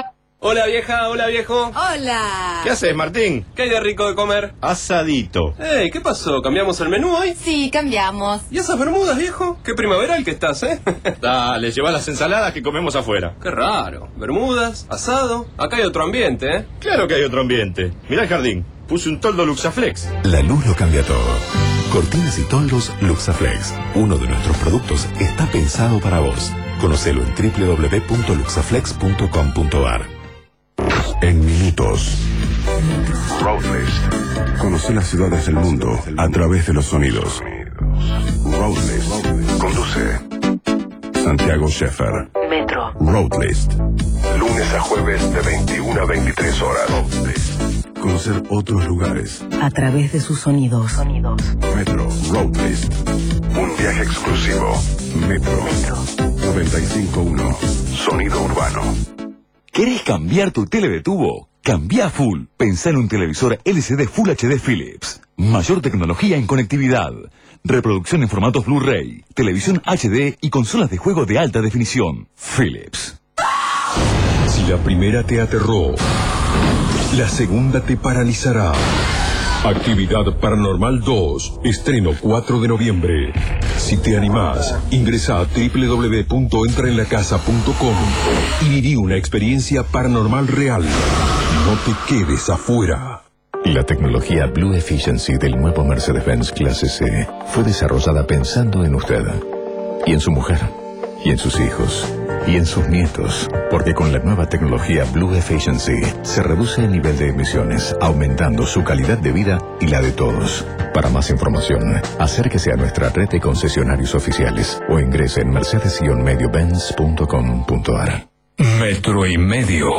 Hola vieja, hola viejo. Hola. ¿Qué haces, Martín? ¿Qué hay de rico de comer? Asadito. Ey, ¿qué pasó? ¿Cambiamos el menú hoy? Sí, cambiamos. ¿Y esas bermudas, viejo? Qué primaveral que estás, ¿eh? Dale, lleva las ensaladas que comemos afuera. Qué raro. Bermudas, asado. Acá hay otro ambiente, ¿eh? Claro que hay otro ambiente. Mirá el jardín. Puse un toldo Luxaflex. La luz lo cambia todo. Cortinas y toldos Luxaflex. Uno de nuestros productos está pensado para vos. Conocelo en doble u doble u doble u punto luxaflex punto com punto a r. En minutos. Roadlist. Conoce las ciudades del mundo a través de los sonidos. Roadlist. Conduce Santiago Scheffer. Metro. Roadlist. Lunes a jueves de veintiuna a veintitrés horas. Roadlist. Conocer otros lugares. A través de sus sonidos. Sonidos. Metro. Roadlist. Un viaje exclusivo. Metro. noventa y cinco punto uno. Sonido urbano. ¿Querés cambiar tu tele de tubo? Cambia a full. Pensá en un televisor L C D Full H D Philips. Mayor tecnología en conectividad. Reproducción en formatos Blu-ray. Televisión H D y consolas de juego de alta definición. Philips. Si la primera te aterró, la segunda te paralizará. Actividad Paranormal dos, estreno cuatro de noviembre. Si te animás, ingresa a doble u doble u doble u punto entra en la casa punto com y viví una experiencia paranormal real. No te quedes afuera. La tecnología Blue Efficiency del nuevo Mercedes-Benz Clase C fue desarrollada pensando en usted, y en su mujer, y en sus hijos, y en sus nietos, porque con la nueva tecnología Blue Efficiency se reduce el nivel de emisiones, aumentando su calidad de vida y la de todos. Para más información, acérquese a nuestra red de concesionarios oficiales o ingrese en mercedes medio benz punto com punto a r. Metro y medio.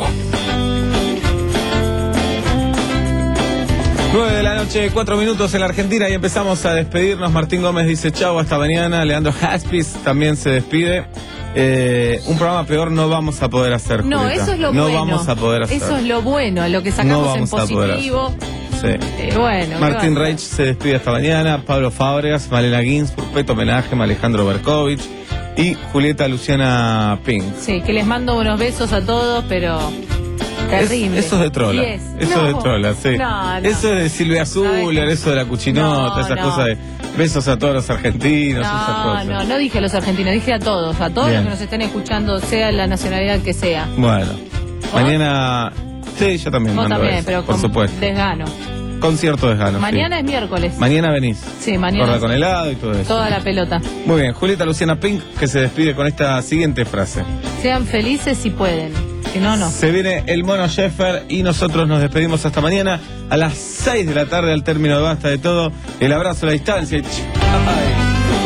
nueve de la noche, cuatro minutos en la Argentina y empezamos a despedirnos. Martín Gómez dice chau, hasta mañana. Leandro Haspis también se despide. Eh, un programa peor no vamos a poder hacer, No, Julieta. eso es lo no bueno. No vamos a poder hacer. Eso es lo bueno, lo que sacamos no vamos en positivo. Sí. Eh, bueno, Martín Reich se despide hasta mañana. Pablo Fábregas, Malena Ginsburg, Peto Homenaje, Alejandro Berkovich y Julieta Luciana Pink. Sí, que les mando unos besos a todos, pero... Terrible. Es, eso es de trola. Yes. Eso No. es de trola, sí. No, no. Eso es de Silvia Zuller, eso de la cuchinota, No, esas no. cosas de besos a todos los argentinos, esas No, cosas. no, no dije a los argentinos, dije a todos, a todos Bien. los que nos estén escuchando, sea la nacionalidad que sea. Bueno, mañana. Sí, yo también. Vos mando también, eso, pero por con supuesto. desgano. Concierto desgano. Mañana sí. es miércoles. Mañana venís. Sí, mañana. Corda con helado y todo eso. Toda la pelota. Muy bien, Julieta Luciana Pink que se despide con esta siguiente frase. Sean felices si pueden. Si no, no. Se viene el Mono Sheffer y nosotros nos despedimos hasta mañana a las seis de la tarde al término de Basta de Todo. El abrazo a la distancia. Y ch- ay.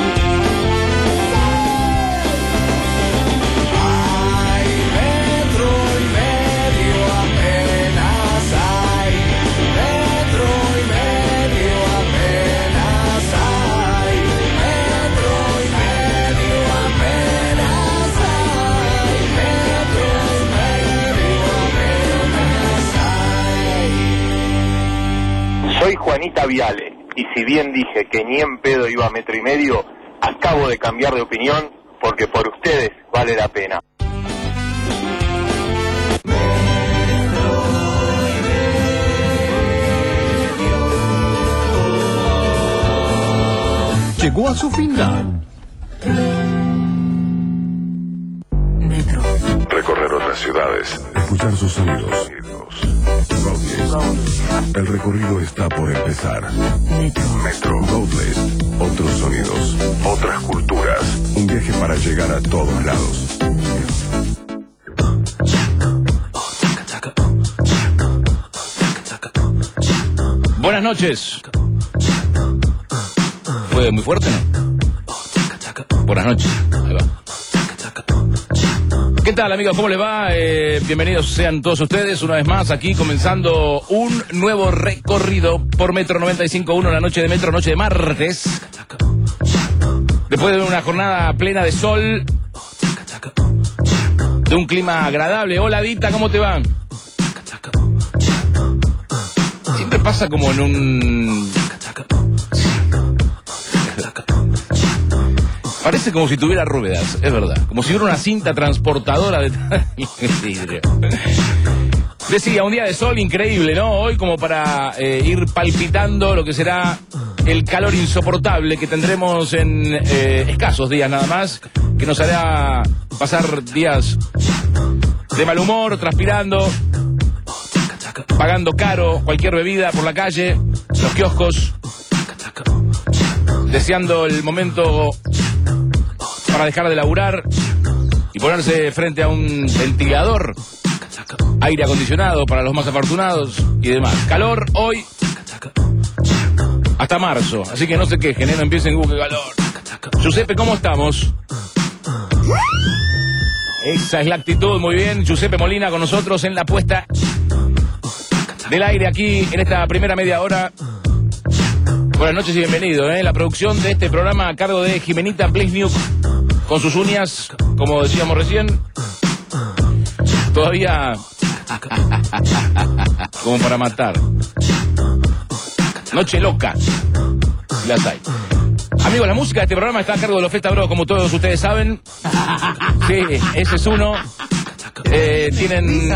Soy Juanita Viale, y si bien dije que ni en pedo iba a metro y medio, acabo de cambiar de opinión porque por ustedes vale la pena. Llegó a su final. Recorrer otras ciudades, escuchar sus sonidos. Roadlist. El recorrido está por empezar. Metro. Roadlist. Otros sonidos, otras culturas. Un viaje para llegar a todos lados. Buenas noches. ¿Fue muy fuerte, no? Buenas noches. Ahí va. ¿Qué tal, amigos? ¿Cómo les va? Eh, bienvenidos sean todos ustedes una vez más aquí comenzando un nuevo recorrido por Metro noventa y cinco punto uno, la noche de Metro, noche de martes. Después de una jornada plena de sol, de un clima agradable. Hola, Dita, ¿cómo te va? Siempre pasa como en un... Parece como si tuviera ruedas, es verdad. Como si hubiera una cinta transportadora detrás del vidrio. Decía, un día de sol increíble, ¿no? Hoy como para eh, ir palpitando lo que será el calor insoportable que tendremos en eh, escasos días nada más, que nos hará pasar días de mal humor, transpirando, pagando caro cualquier bebida por la calle, los kioscos, deseando el momento para dejar de laburar y ponerse frente a un ventilador, aire acondicionado para los más afortunados y demás. Calor hoy hasta marzo, así que no se quejen, ¿eh? No empiecen con que calor. Giuseppe, ¿cómo estamos? Esa es la actitud, muy bien. Giuseppe Molina con nosotros en la puesta del aire aquí en esta primera media hora. Buenas noches y bienvenido, ¿eh? La producción de este programa a cargo de Jimenita Blesniuk, con sus uñas, como decíamos recién, todavía como para matar. Noche loca, si las hay. Amigos, la música de este programa está a cargo de los Festa Bros, como todos ustedes saben. Sí, ese es uno. Eh, tienen...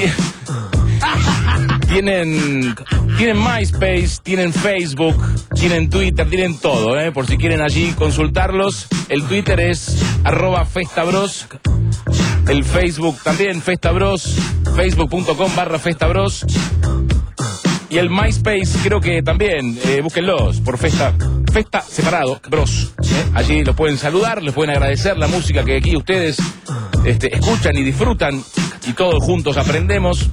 Tienen... Tienen MySpace, tienen Facebook, tienen Twitter, tienen todo, ¿eh? Por si quieren allí consultarlos. El Twitter es arroba festabros. El Facebook también, Festabros. Facebook.com barra Festabros. Y el MySpace creo que también, eh, búsquenlos por Festa, Festa separado, Bros. ¿eh? Allí los pueden saludar, les pueden agradecer la música que aquí ustedes este, escuchan y disfrutan. Y todos juntos aprendemos.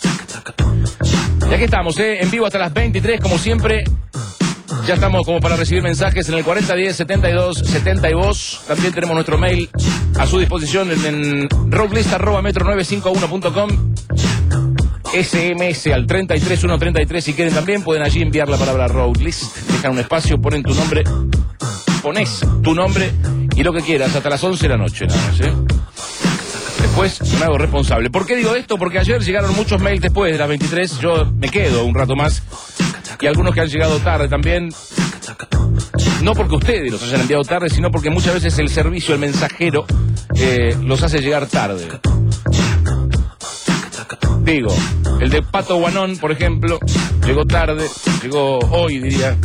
Y aquí estamos, ¿eh? En vivo hasta las veintitrés, como siempre. Ya estamos como para recibir mensajes en el cuarenta diez setenta y dos setenta y dos. También tenemos nuestro mail a su disposición en, en rocklist arroba metro novecientos cincuenta y uno punto com. S M S al treinta y tres ciento treinta y tres si quieren también. Pueden allí enviar la palabra Roadlist. Dejan un espacio, ponen tu nombre. Pones tu nombre y lo que quieras hasta las once de la noche, nada más, ¿eh? Después me hago responsable. ¿Por qué digo esto? Porque ayer llegaron muchos mails después de las veintitrés. Yo me quedo un rato más. Y algunos que han llegado tarde también. No porque ustedes los hayan enviado tarde, sino porque muchas veces el servicio, el mensajero, eh, los hace llegar tarde. Digo, el de Pato Guanón, por ejemplo, llegó tarde. Llegó hoy, diría.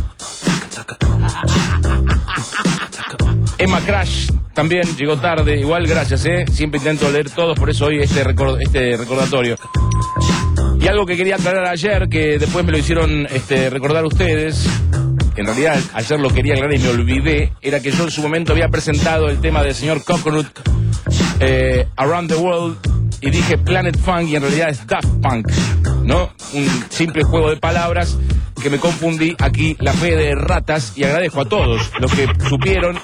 Emma Crash también llegó tarde, igual gracias, ¿eh? Siempre intento leer todos, por eso hoy este, record, este recordatorio. Y algo que quería aclarar ayer, que después me lo hicieron este, recordar ustedes, en realidad ayer lo quería aclarar y me olvidé, era que yo en su momento había presentado el tema del señor Coconut, eh, Around the World, y dije Planet Funk y en realidad es Daft Punk, ¿no? Un simple juego de palabras que me confundí aquí, la fe de ratas, y agradezco a todos los que supieron